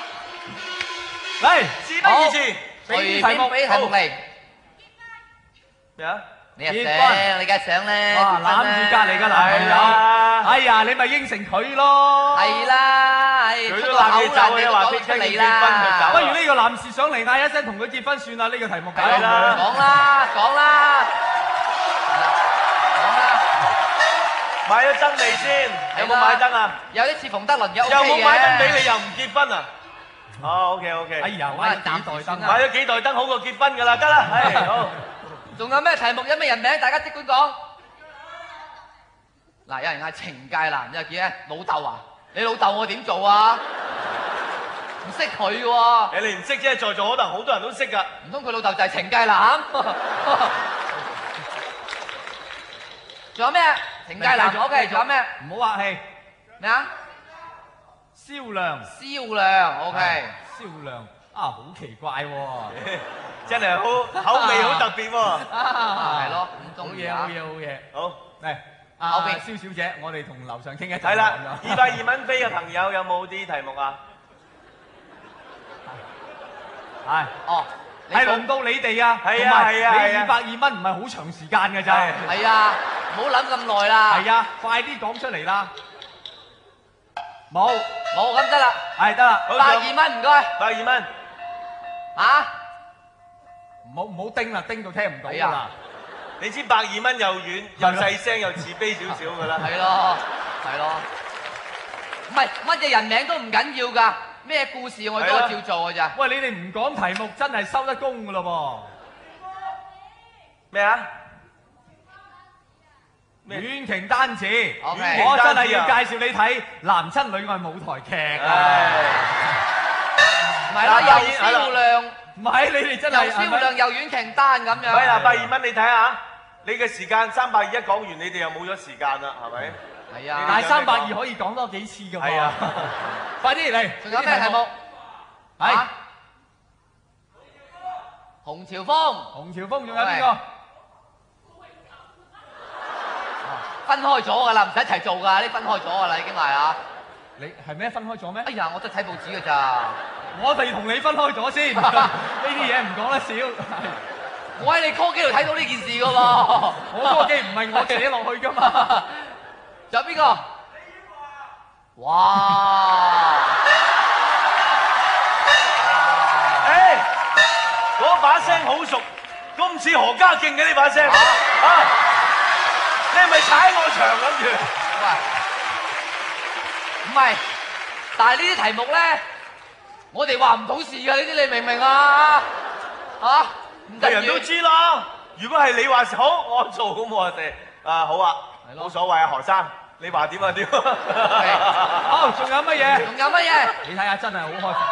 嚟，事不宜遲，俾題目， 俾題目嚟。 咩啊？ 你又想，你梗係想咧。 哇！攬住隔離嘅男朋友，哎呀，你咪應承佢咯。 係啦， 佢都攬你走，你話必須結婚就走。 不如呢個男士上嚟嗌一聲同佢結婚算啦，呢個題目解係啦。 講啦，講啦。 買咗燈未先？有冇買燈啊？ 有啲似馮德倫嘅 O K 嘅。 有冇買燈俾你又唔結婚啊？哦 ，OK OK。 哎呀，買咗幾袋燈啊？ 買咗幾袋燈好過結婚㗎啦，得啦，係好。 仲有咩題目？有咩人名？大家即管講。嗱，有人嗌程介南，有人叫咧老豆啊！你老豆我點做啊？唔識佢喎。 誒，你唔識啫，在座可能好多人都識㗎。 唔通佢老豆就係程介南？仲有咩？程介南 OK，仲有咩？ 唔好客氣。 咩啊？ 銷量。 銷量 OK。 銷量啊，好奇怪喎！ 真係好口味好特別喎。 係咯，唔好中意嘢，好嘢，好嘢。 好， 嚟，阿蕭小姐，我哋同樓上傾一陣。 係啦，二百二蚊飛嘅朋友有冇啲題目啊？ 係。哦。係輪到你哋啊！ 係啊係啊係啊！ 你二百二蚊唔係好長時間㗎咋？ 係啊，唔好諗咁耐啦。 係啊，快啲講出嚟啦！冇冇咁得啦。 係得啦， 百二蚊唔該。 百二蚊。 嚇？ 唔好唔好叮啦，叮到聽唔到㗎啦。 你知百二蚊又遠又細聲又自卑少少㗎啦。 係咯，係咯。唔係乜嘢人名都唔緊要㗎。咩故事我都係照做㗎咋？ 喂，你哋唔講題目真係收得工㗎咯噃。咩啊？遠瓊單字，我真係要介紹你睇男親女愛舞台劇啊！ 唔係啦，又銷量， 唔係你哋真係又銷量又遠瓊單咁樣。 喂嗱，百二蚊你睇下，你嘅時間三百二一講完，你哋又冇咗時間啦，係咪？ 係啊， 但係三百二可以講多幾次㗎喎。係啊，快啲嚟！ 仲有咩題目？係洪朝豐， 洪朝豐仲有邊個？ 分開咗㗎啦，唔使一齊做㗎，呢分開咗㗎啦，已經係啊。 你係咩分開咗咩？ 哎呀，我都睇報紙㗎咋。 我哋同你分開咗先，呢啲嘢唔講得少。 我喺你 call 機度睇到呢件事㗎喎。 我 call 機唔係我寫落去㗎嘛。 仲有邊個？哇！ 誒，嗰把聲好熟，咁似何家勁嘅呢把聲。啊！你係咪踩我場諗住？ 唔係，但係呢啲題目咧，我哋話唔到事㗎，呢啲你明唔明啊？嚇？ 係人都知啦。如果係你話好，我做咁我哋啊好啊，冇所謂啊，何生。你話點啊點？ 好，仲有乜嘢？ 仲有乜嘢？ 你睇下，真係好開心。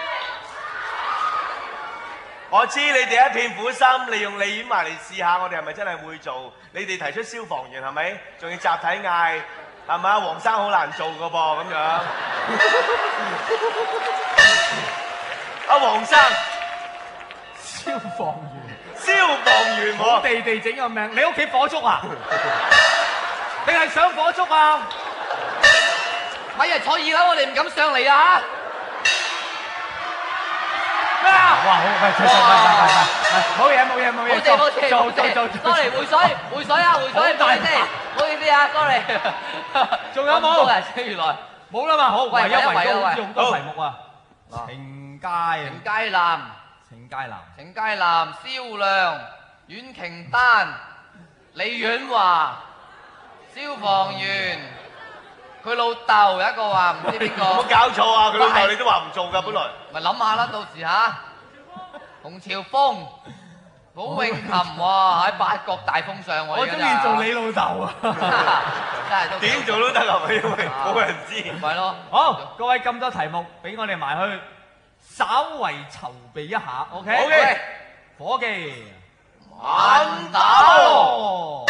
我知你哋一片苦心，利用利演埋嚟試下，我哋係咪真係會做？你哋提出消防員係咪？仲要集體嗌係咪啊？黃生好難做㗎噃咁樣。阿黃生， 消防員， 消防員喎， 地地整個命，你屋企火燭啊？定係上火燭啊？ 咪係坐二樓，我哋唔敢上嚟啊！ 咩啊？哇！好，喂，快快快快，冇嘢冇嘢冇嘢， 冇謝冇謝做做做做 ，sorry，回水回水啊回水，唔好意思，唔好意思啊 ，sorry。 仲有冇？ 原來冇啦嘛，好，唯一唯一好似好多好題目啊。程介， 程介南， 程介南、 程介南、蕭亮、阮瓊丹、李婉華、消防員，佢老豆有一個話唔知邊個。 有冇搞錯啊？佢老豆你都話唔做㗎，本來。 咪諗下啦，到時嚇。洪朝峰、寶永琴，哇！喺八國大封相喎。 我中意做你老豆啊！ 真係都點做都得啊，因為冇人知。 咪咯。 好，各位咁多題目，俾我哋埋去稍為籌備一下 ，OK？ OK。 伙計， 慢打。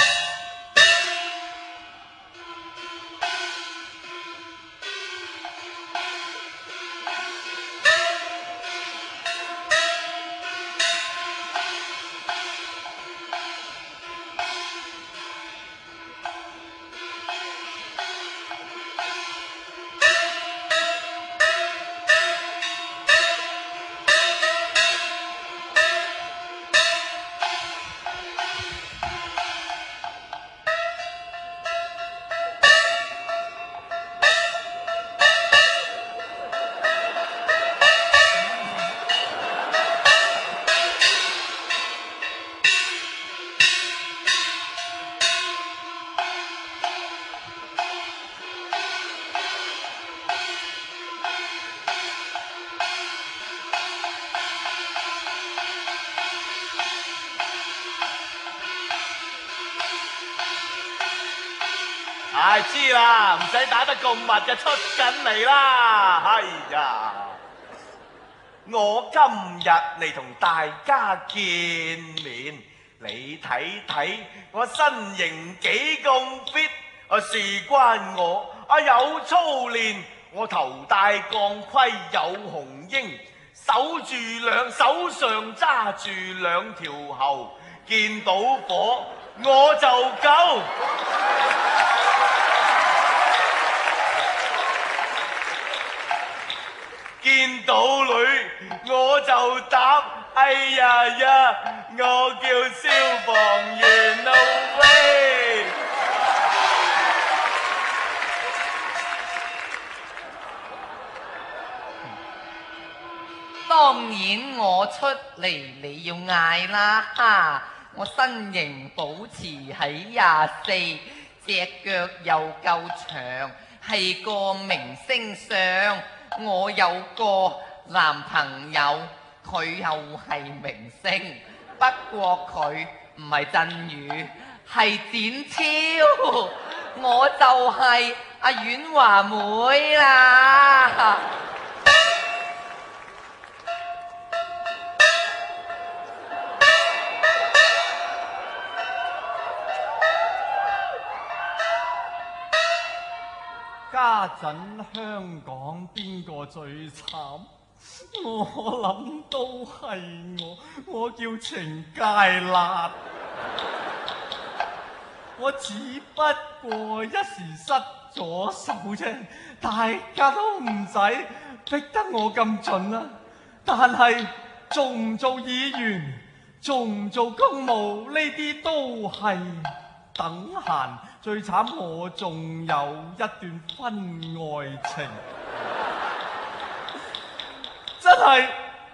唉，知啦，唔使打得咁密嘅，出緊嚟啦。哎呀，我今日嚟同大家見面，你睇睇我身形幾咁 fit， 啊事關我啊有操練，我頭戴鋼盔有紅纓，手住兩手上揸住兩條喉，見到火我就救。見到女我就答，哎呀呀，我叫消防員啊喂！ 當然我出嚟你要嗌啦，哈！我身形保持喺廿四，隻腳又夠長，係個明星相。我有個男朋友，佢又係明星，不過佢唔係振宇，係展超，我就係阿婉華妹啦。 家陣香港邊個最慘？我諗都係我，我叫程介辣。我只不過一時失咗手啫，大家都唔使逼得我咁盡啦。但係做唔做議員，做唔做公務呢啲都係等閒。最慘我仲有一段婚外情，真係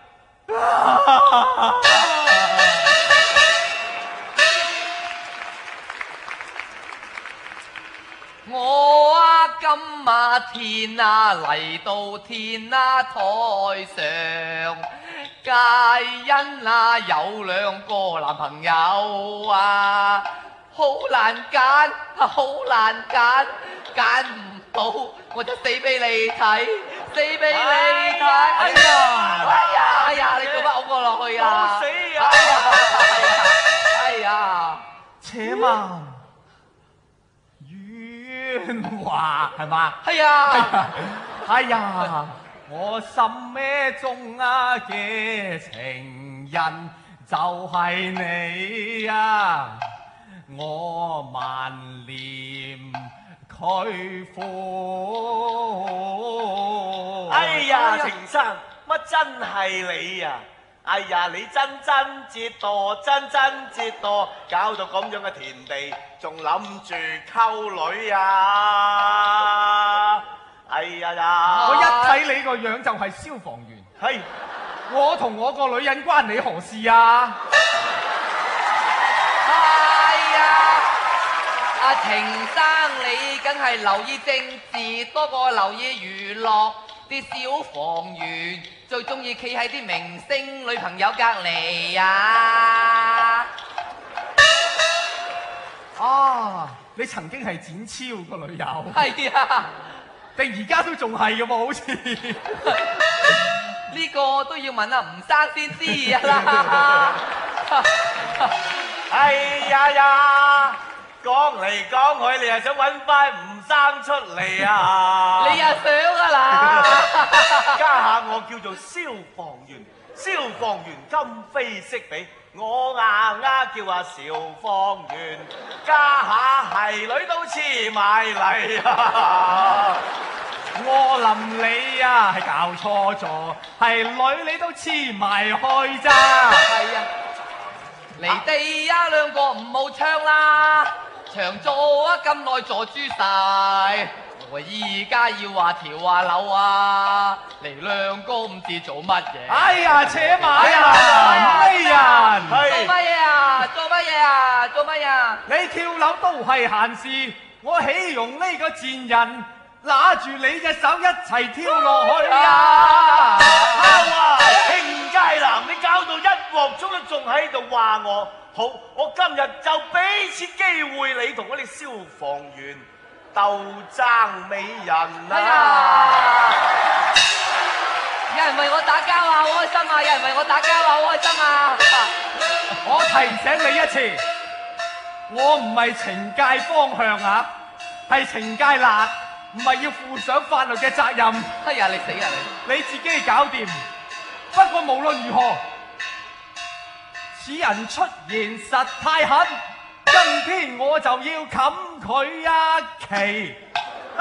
我啊今晚天啊嚟到天啊台上，皆因啊有兩個男朋友啊。好難揀，好難揀，揀唔到我就死俾你睇，死俾你睇。哎呀，哎呀，哎呀，你做乜嘔我落去啊？ 好死啊！ 哎呀，哎呀， 且慢，婉華係嘛？ 係啊， 哎呀，我心咩中啊嘅情人就係你啊！我萬念俱灰。 哎呀，程生，乜真係你啊？哎呀，你真真折墮，真真折墮，搞到咁樣嘅田地，仲諗住溝女啊！哎呀呀！ 我一睇你個樣就係消防員。 係。 我同我個女人關你何事啊？ 哎呀，阿程生你梗係留意政治多過留意娛樂，啲消防員最中意企喺啲明星女朋友隔離啊！ 啊，你曾經係展超個女友？ 係啊， 定而家都仲係嘅喎，好似。 呢個都要問阿吳生先知啊啦！ 哎呀呀，講嚟講去，你係想揾翻吳生出嚟啊？ 你又想啊啦？ 家下我叫做消防員，消防員今非昔比，我硬啱叫阿消防員，家下係女都黐埋嚟啊！ 我諗你啊係搞錯咗，係女你都黐埋去咋。 係啊，你哋啊兩個唔好唱啦，長做啊咁耐做豬晒，我依家要話調話樓啊，你兩個唔知做乜嘢。 哎呀，扯埋啊！哎呀， 做乜嘢啊？做乜嘢啊？做乜嘢啊？ 你跳樓都係閒事，我豈容呢個賤人拿住你隻手一齊跳落去啊！ 啊！傾街男，你搞到一鑊粥都仲喺度話我，好，我今日就俾次機會你同我哋消防員鬥爭美人啊！ 有人為我打交啊，好開心啊！有人為我打交啊，好開心啊！ 我提醒你一次，我唔係懲戒方向啊，係懲戒辣。唔係要負上法律嘅責任。 哎呀，你死啦你！你自己搞掂。不過無論如何，此人出言實太狠，今天我就要冚佢一旗。啊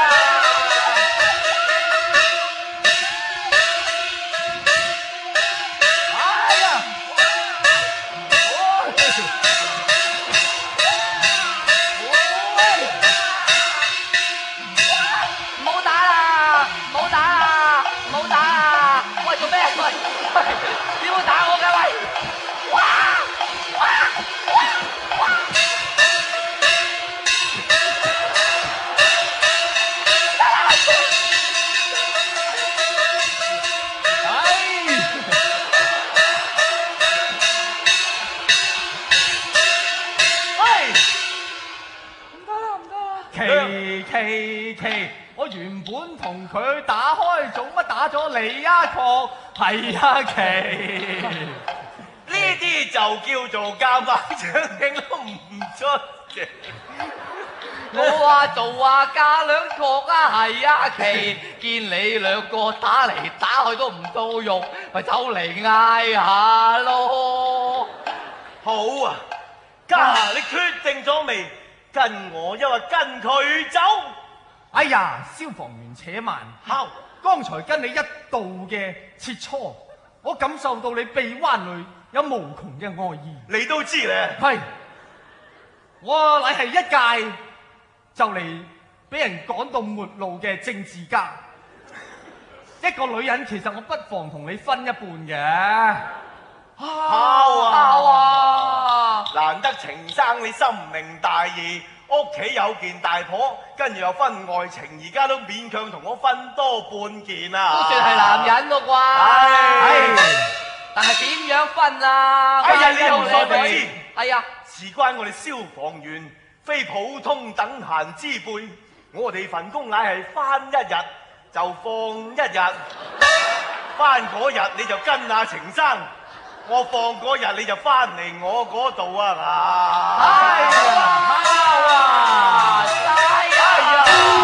奇奇奇！我原本同佢打開，做乜打咗你啊？確係啊奇！ 呢啲就叫做夾硬唱定都唔出嘅。 我話做話嫁兩確啊，係啊奇！見你兩個打嚟打去都唔到肉，咪走嚟嗌下咯。 好啊，家下你決定咗未？跟我因為跟佢走。 哎呀，消防員且慢， 好， 剛才跟你一度嘅切磋，我感受到你臂彎裏有無窮嘅愛意。 你都知咧？ 係，我乃係一屆就嚟俾人趕到末路嘅政治家。一個女人其實我不妨同你分一半嘅。 好啊！ 好啊！ 難得程生你心明大義，屋企有件大婆，跟住又分外情，而家都勉強同我分多半件啊！ 都算係男人咯啩？ 係， 但係點樣分啊？ 哎呀，你又唔所不知。 係啊， 事關我哋消防員非普通等閒之輩，我哋份工乃係翻一日就放一日，翻嗰日你就跟阿程生。我放嗰日你就翻嚟我嗰度啊！ 哎呀，好啊！ 哎呀！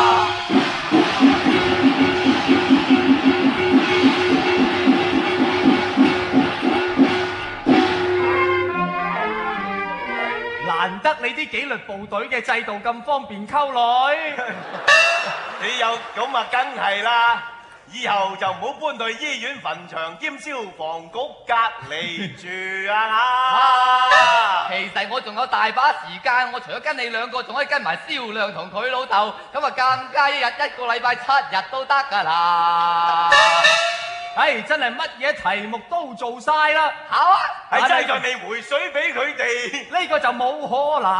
難得你啲紀律部隊嘅制度咁方便溝女， 你有咁啊，梗係啦！以後就唔好搬去醫院墳場兼消防局隔離住啊！ 其實我仲有大把時間，我除咗跟你兩個，仲可以跟埋蕭亮同佢老豆，咁啊更加一日一個禮拜七日都得㗎啦！ 唉，真係乜嘢題目都做晒啦。 好啊， 係真係在未回水俾佢哋。 呢個就冇可能。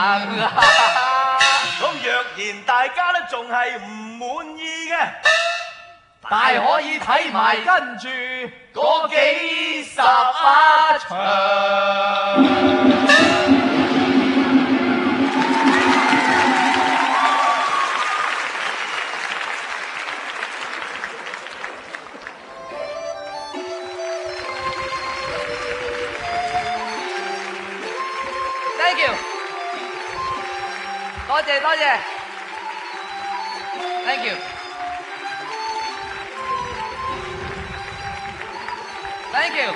咁若然大家都仲係唔滿意嘅， 大可以睇埋跟住嗰幾十啊場。 Thank you， 多謝多謝 ，Thank you，Thank you，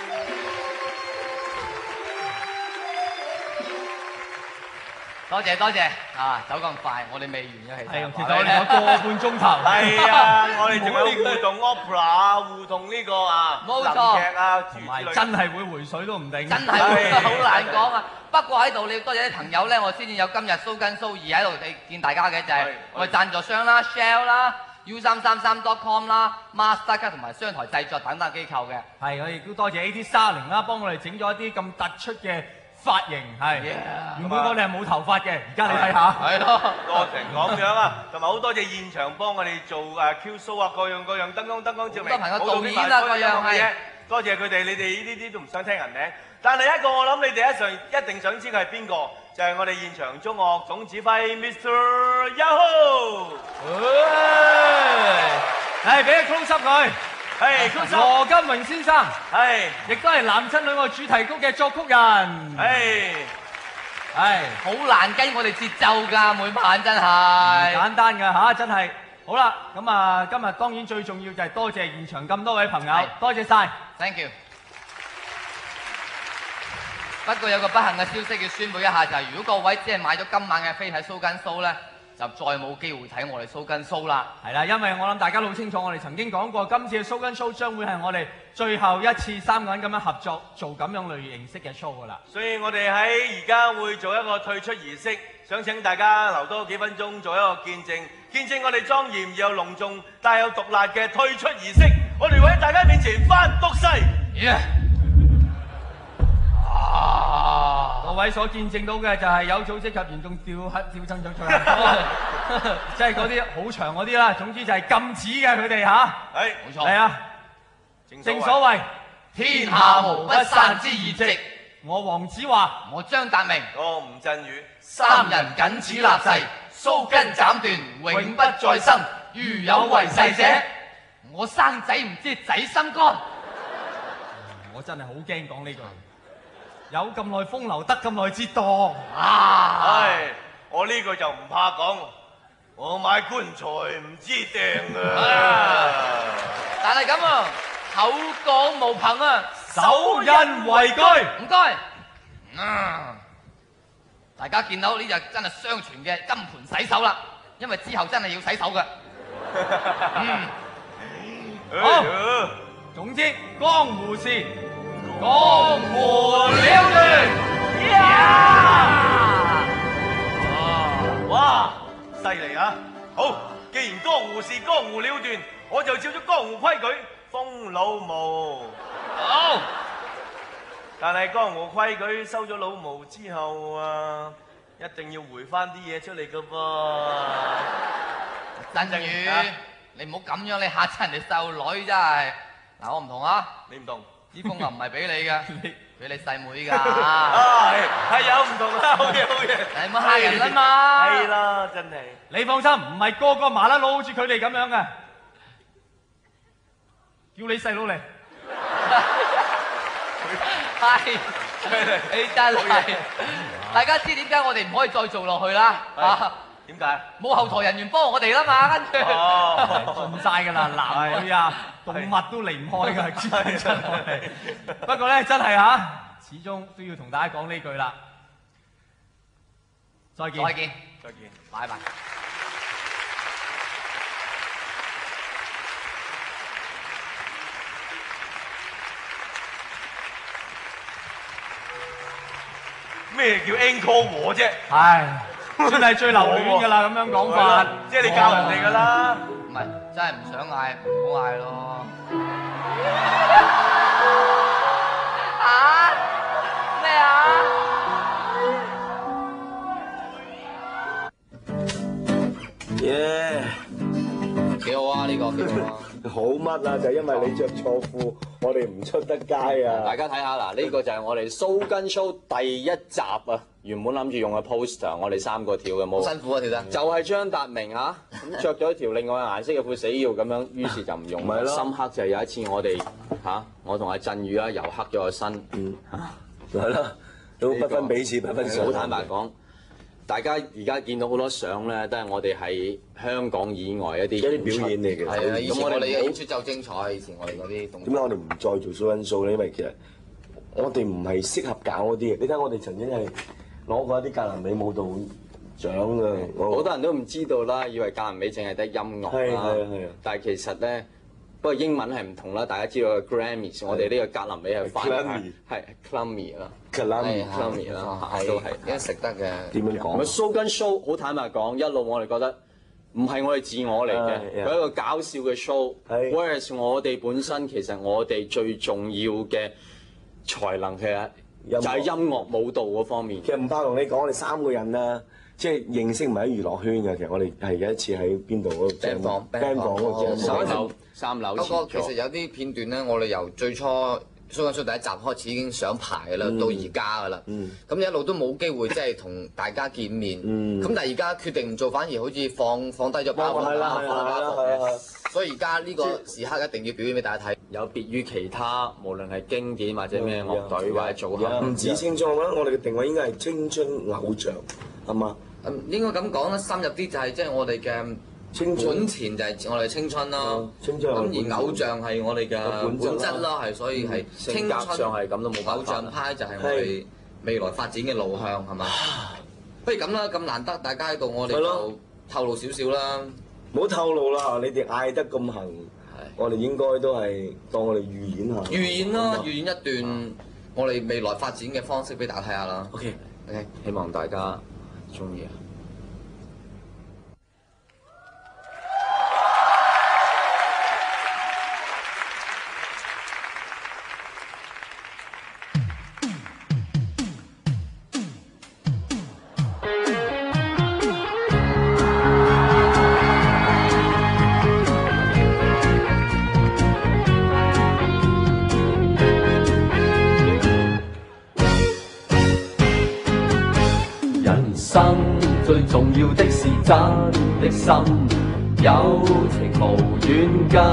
多謝多謝啊！走咁快，我哋未完嘅其實。 係，其實我哋有個半鐘頭。 係啊，我哋仲有互動 opera 啊，互動呢個啊， 冇錯林劇啊， 同埋真係會回水都唔定。 真係會好難講啊！不過喺度你要多謝啲朋友咧，我先至有今日蘇根蘇二喺度見大家嘅就係我哋贊助商啦 ，Shell 啦 ，U 三三三 dot com 啦 ，Mastercard 同埋商台製作等等機構嘅。 係，我亦都多謝 A T 三零啦，幫我哋整咗一啲咁突出嘅髮型係。原本我哋係冇頭髮嘅，而家你睇下。 係咯，多成咁樣啊！同埋好多謝現場幫我哋做誒 Q show 啊，各樣各樣燈光燈光照明， 好多朋友導演啊，各樣係。 多謝佢哋，你哋呢啲都唔想聽人名。但係一個我諗你哋一上一定想知佢係邊個，就係我哋現場中樂總指揮 Mister Yahoo。 係，俾個 close up 佢。 係 close up。 羅金榮先生。 係。亦都係男親女愛主題曲嘅作曲人。 係。 係。好難跟我哋節奏㗎，每晚真係。 簡單㗎嚇，真係。好啦，咁啊，今日當然最重要就係多謝現場咁多位朋友，多謝晒 ，thank you。不過有個不幸嘅消息要宣佈一下，就係如果各位只係買咗今晚嘅飛睇蘇根蘇咧，就再冇機會睇我哋蘇根蘇啦。 係啦，因為我諗大家都好清楚，我哋曾經講過，今次嘅蘇根蘇將會係我哋最後一次三個人咁樣合作做咁樣類型式嘅 show 噶啦。 所以我哋喺而家會做一個退出儀式，想請大家留多幾分鐘做一個見證，見證我哋莊嚴而又隆重、帶有毒辣嘅退出儀式。我哋會喺大家面前翻督誓。 Yeah. 啊！各位所見證到嘅就係有組織及嚴重調黑調增長出嚟，即係嗰啲好長嗰啲啦。總之就係禁止嘅佢哋吓。 係， 冇錯。 係啊，正所謂天下無不散之筵席。 我黃子華， 我張達明， 我吳鎮宇， 三人僅此立誓，鬚根斬斷，永不再生。如有違誓者，我生仔唔知仔心肝。 我真係好驚講呢句。有咁耐風流得咁耐折墮啊！唉，我呢個就唔怕講，我買棺材唔知掟啊！ 但係咁啊，口講無憑啊， 手印為據。 唔該。嗯，大家見到呢就真係相傳嘅金盆洗手啦，因為之後真係要洗手嘅。嗯， 好。總之，江湖事。江湖了斷， 哇，犀利啊！好，既然江湖事江湖了斷，我就照咗江湖規矩封老毛。 好， 但係江湖規矩收咗老毛之後啊，一定要回翻啲嘢出嚟噶噃。 振宇，你唔好咁樣，你嚇親人哋細路女真係。嗱，我唔同啊， 你唔同。 呢封又唔係俾你嘅，俾你細妹㗎。 啊，係係有唔同啦，好嘢好嘢。 你唔好嚇人啦嘛。 係啦，真係。 你放心，唔係個個麻甩佬好似佢哋咁樣嘅。叫你細佬嚟。 係，你真係。大家知點解我哋唔可以再做落去啦？啊， 點解？ 冇後台人員幫我哋啦嘛，跟住。 哦，盡晒㗎啦，男女啊。動物都離唔開㗎，基本上我哋。不過咧，真係嚇，始終都要同大家講呢句啦。再見。 再見。 再見。 拜拜。 咩叫 encore 和啫？ 唉。 算係最留戀㗎啦，咁樣講法。 即係你教人哋㗎啦。 唔係，真係唔想嗌，唔好嗌咯。啊？咩啊？ 耶！ 幾好啊！呢個幾好啊！ 好乜啊？就因為你着錯褲，我哋唔出得街啊！ 大家睇下嗱，呢個就係我哋蘇根 show 第一集啊！原本諗住用嘅 poster， 我哋三個跳嘅舞， 辛苦啊跳得。 就係張達明嚇，咁着咗一條另外顏色嘅褲死要咁樣，於是就唔用。 咪咯。 深刻就係有一次我哋嚇，我同阿振宇啦油黑咗個身， 嗯嚇，係咯，都不分彼此，不分上。 好坦白講。大家而家見到好多相咧，都係我哋喺香港以外一啲一啲表演嚟嘅。 係啊，以前我哋嘅演出就精彩，以前我哋嗰啲動作。 點解我哋唔再做 show and show 咧？因為其實我哋唔係適合搞嗰啲嘅。你睇我哋曾經係攞過一啲格蘭美舞蹈獎㗎。 好多人都唔知道啦，以為格蘭美淨係得音樂啦。 係係啊係啊。 但係其實咧，不過英文係唔同啦。大家知道嘅 Grammys， 我哋呢個格蘭美係反係 Clummy 啦。Clummy 啦，都係一食得嘅。 點樣講？ 咪 show 跟 show， 好坦白講，一路我哋覺得唔係我哋自我嚟嘅，佢係一個搞笑嘅 show。Whereas 我哋本身其實我哋最重要嘅才能其實就係音樂舞蹈嗰方面。 其實唔怕同你講，我哋三個人啦，即係認識唔係喺娛樂圈嘅。其實我哋係有一次喺邊度嗰個 band 房 band 房嗰個三樓三樓。 不過其實有啲片段咧，我哋由最初蘇根 show 第一集開始已經想排㗎啦，到而家㗎啦。咁一路都冇機會即係同大家見面。咁但係而家決定唔做，反而好似放放低咗包袱啦，放低包袱。所以而家呢個時刻一定要表演俾大家睇。 有別於其他，無論係經典或者咩樂隊或者組合， 唔止青春，我覺得我哋嘅定位應該係青春偶像，係嘛？ 應該咁講啦，深入啲就係即係我哋嘅。 青本錢就係我哋青春啦，咁而偶像係我哋嘅本質啦，係所以係青春上係咁都冇辦法。 偶像派就係我哋未來發展嘅路向係嘛？不如咁啦，咁難得大家喺度，我哋就透露少少啦。 唔好透露啦，你哋嗌得咁行，我哋應該都係當我哋預演下。 預演啦，預演一段我哋未來發展嘅方式俾大家睇下啦。 OK OK， 希望大家中意啊！ 最重要的是真的心，有情無遠近。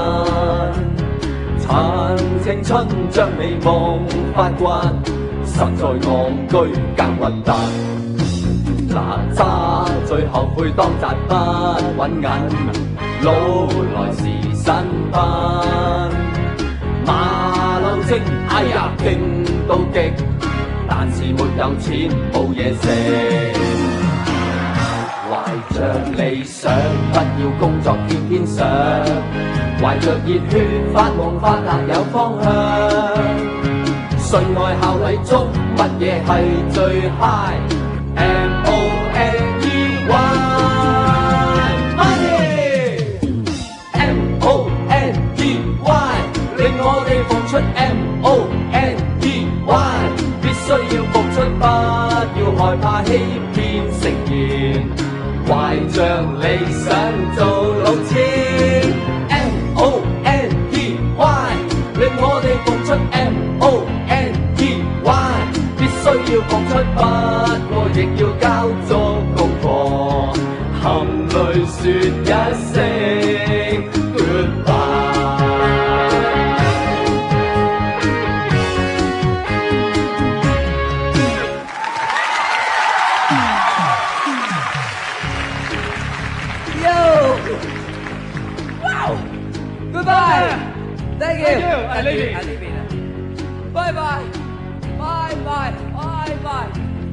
趁青春將美夢發掘，實在戇居更核突。哪吒最後悔當擲不穩銀，老來時新婚。馬騮精哎呀勁到極，但是沒有錢冇嘢食。懷着理想，不要工作天天想，懷着熱血發夢發達有方向。信愛校禮中，乜嘢係最 high？M O N E Y，Money，M O N E Y， 令我哋付出 M O N E Y， 必須要付出，不要害怕欺騙承認。懷着理想做老千 ，M O N E Y， 令我哋付出 M O N E Y， 必須要付出，不過亦要交足功課，含淚説一聲 goodbye。 Thank you，喺呢邊，喺呢邊啊！拜拜，拜拜，拜拜。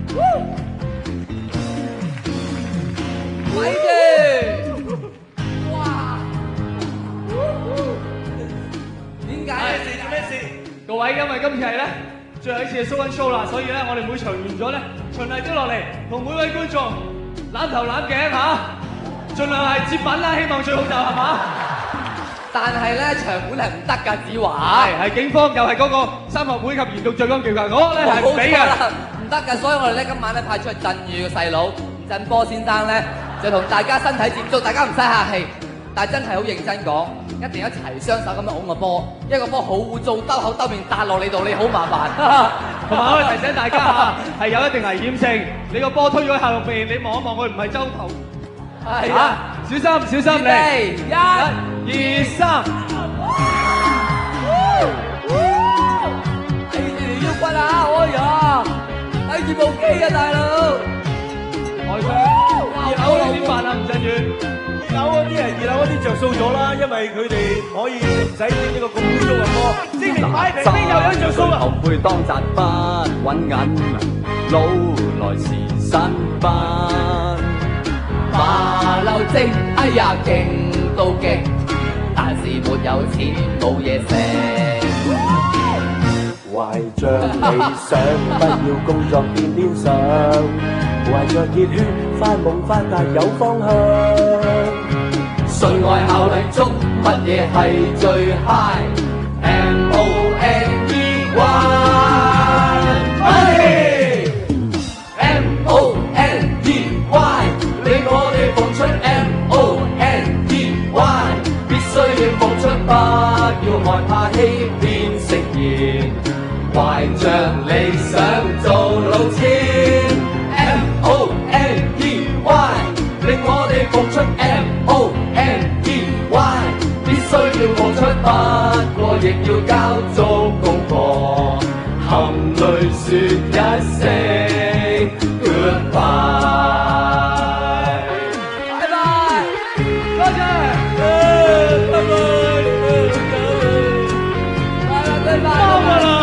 咪住！哇！點解？ 事做咩事？各位，因為今次係咧最後一次嘅 show and show 啦，所以咧我哋每場完咗咧，循例都落嚟同每位觀眾攬頭攬頸嚇，盡量係接吻啦，希望最好就係嘛。 但係咧場館係唔得㗎，子華。 係係警方又係嗰個三合會及嚴重罪案調查局咧係唔俾嘅， 唔得㗎，所以我哋咧今晚咧派出去鎮宇嘅細佬吳振波先生咧，就同大家身體接觸，大家唔使客氣，但係真係好認真講，一定要一齊雙手咁樣擁個波，一個波好污糟，兜口兜面笪落你度，你好麻煩。 同埋我哋提醒大家嚇，係有一定危險性，你個波推咗下落邊，你望一望佢唔係周頭。係啊，小心小心嚟，一、二、三。 睇住條腰骨啊！哎呀，睇住部機啊，大佬！ 外雙，二樓點辦啊？吳鎮宇， 二樓嗰啲人，二樓嗰啲着數咗啦，因為佢哋可以唔使整呢個咁污糟嘅波，證明擺明邊有人着數啦。 後悔當擲不揾銀，老來時新婚。 馬騮精，哎呀勁到極，但是沒有錢冇嘢食。 懷着理想，不要工作天天上，懷着熱血發夢發達有方向。 純愛效力足，乜嘢係最 high？M O N E Y，M O N E Y， 令我哋奉出 M O N E Y， 必須要奉出，不要害怕欺騙食言，懷着理想做老千 ，M O N E Y， 令我哋奉出 M O N E Y， 必須要付出，不過亦要交足功課，含淚説一聲 goodbye。拜拜，多謝，拜拜，拜拜，拜拜。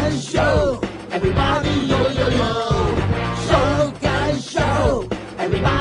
Everybody yo yo yo，手感受 ，everybody。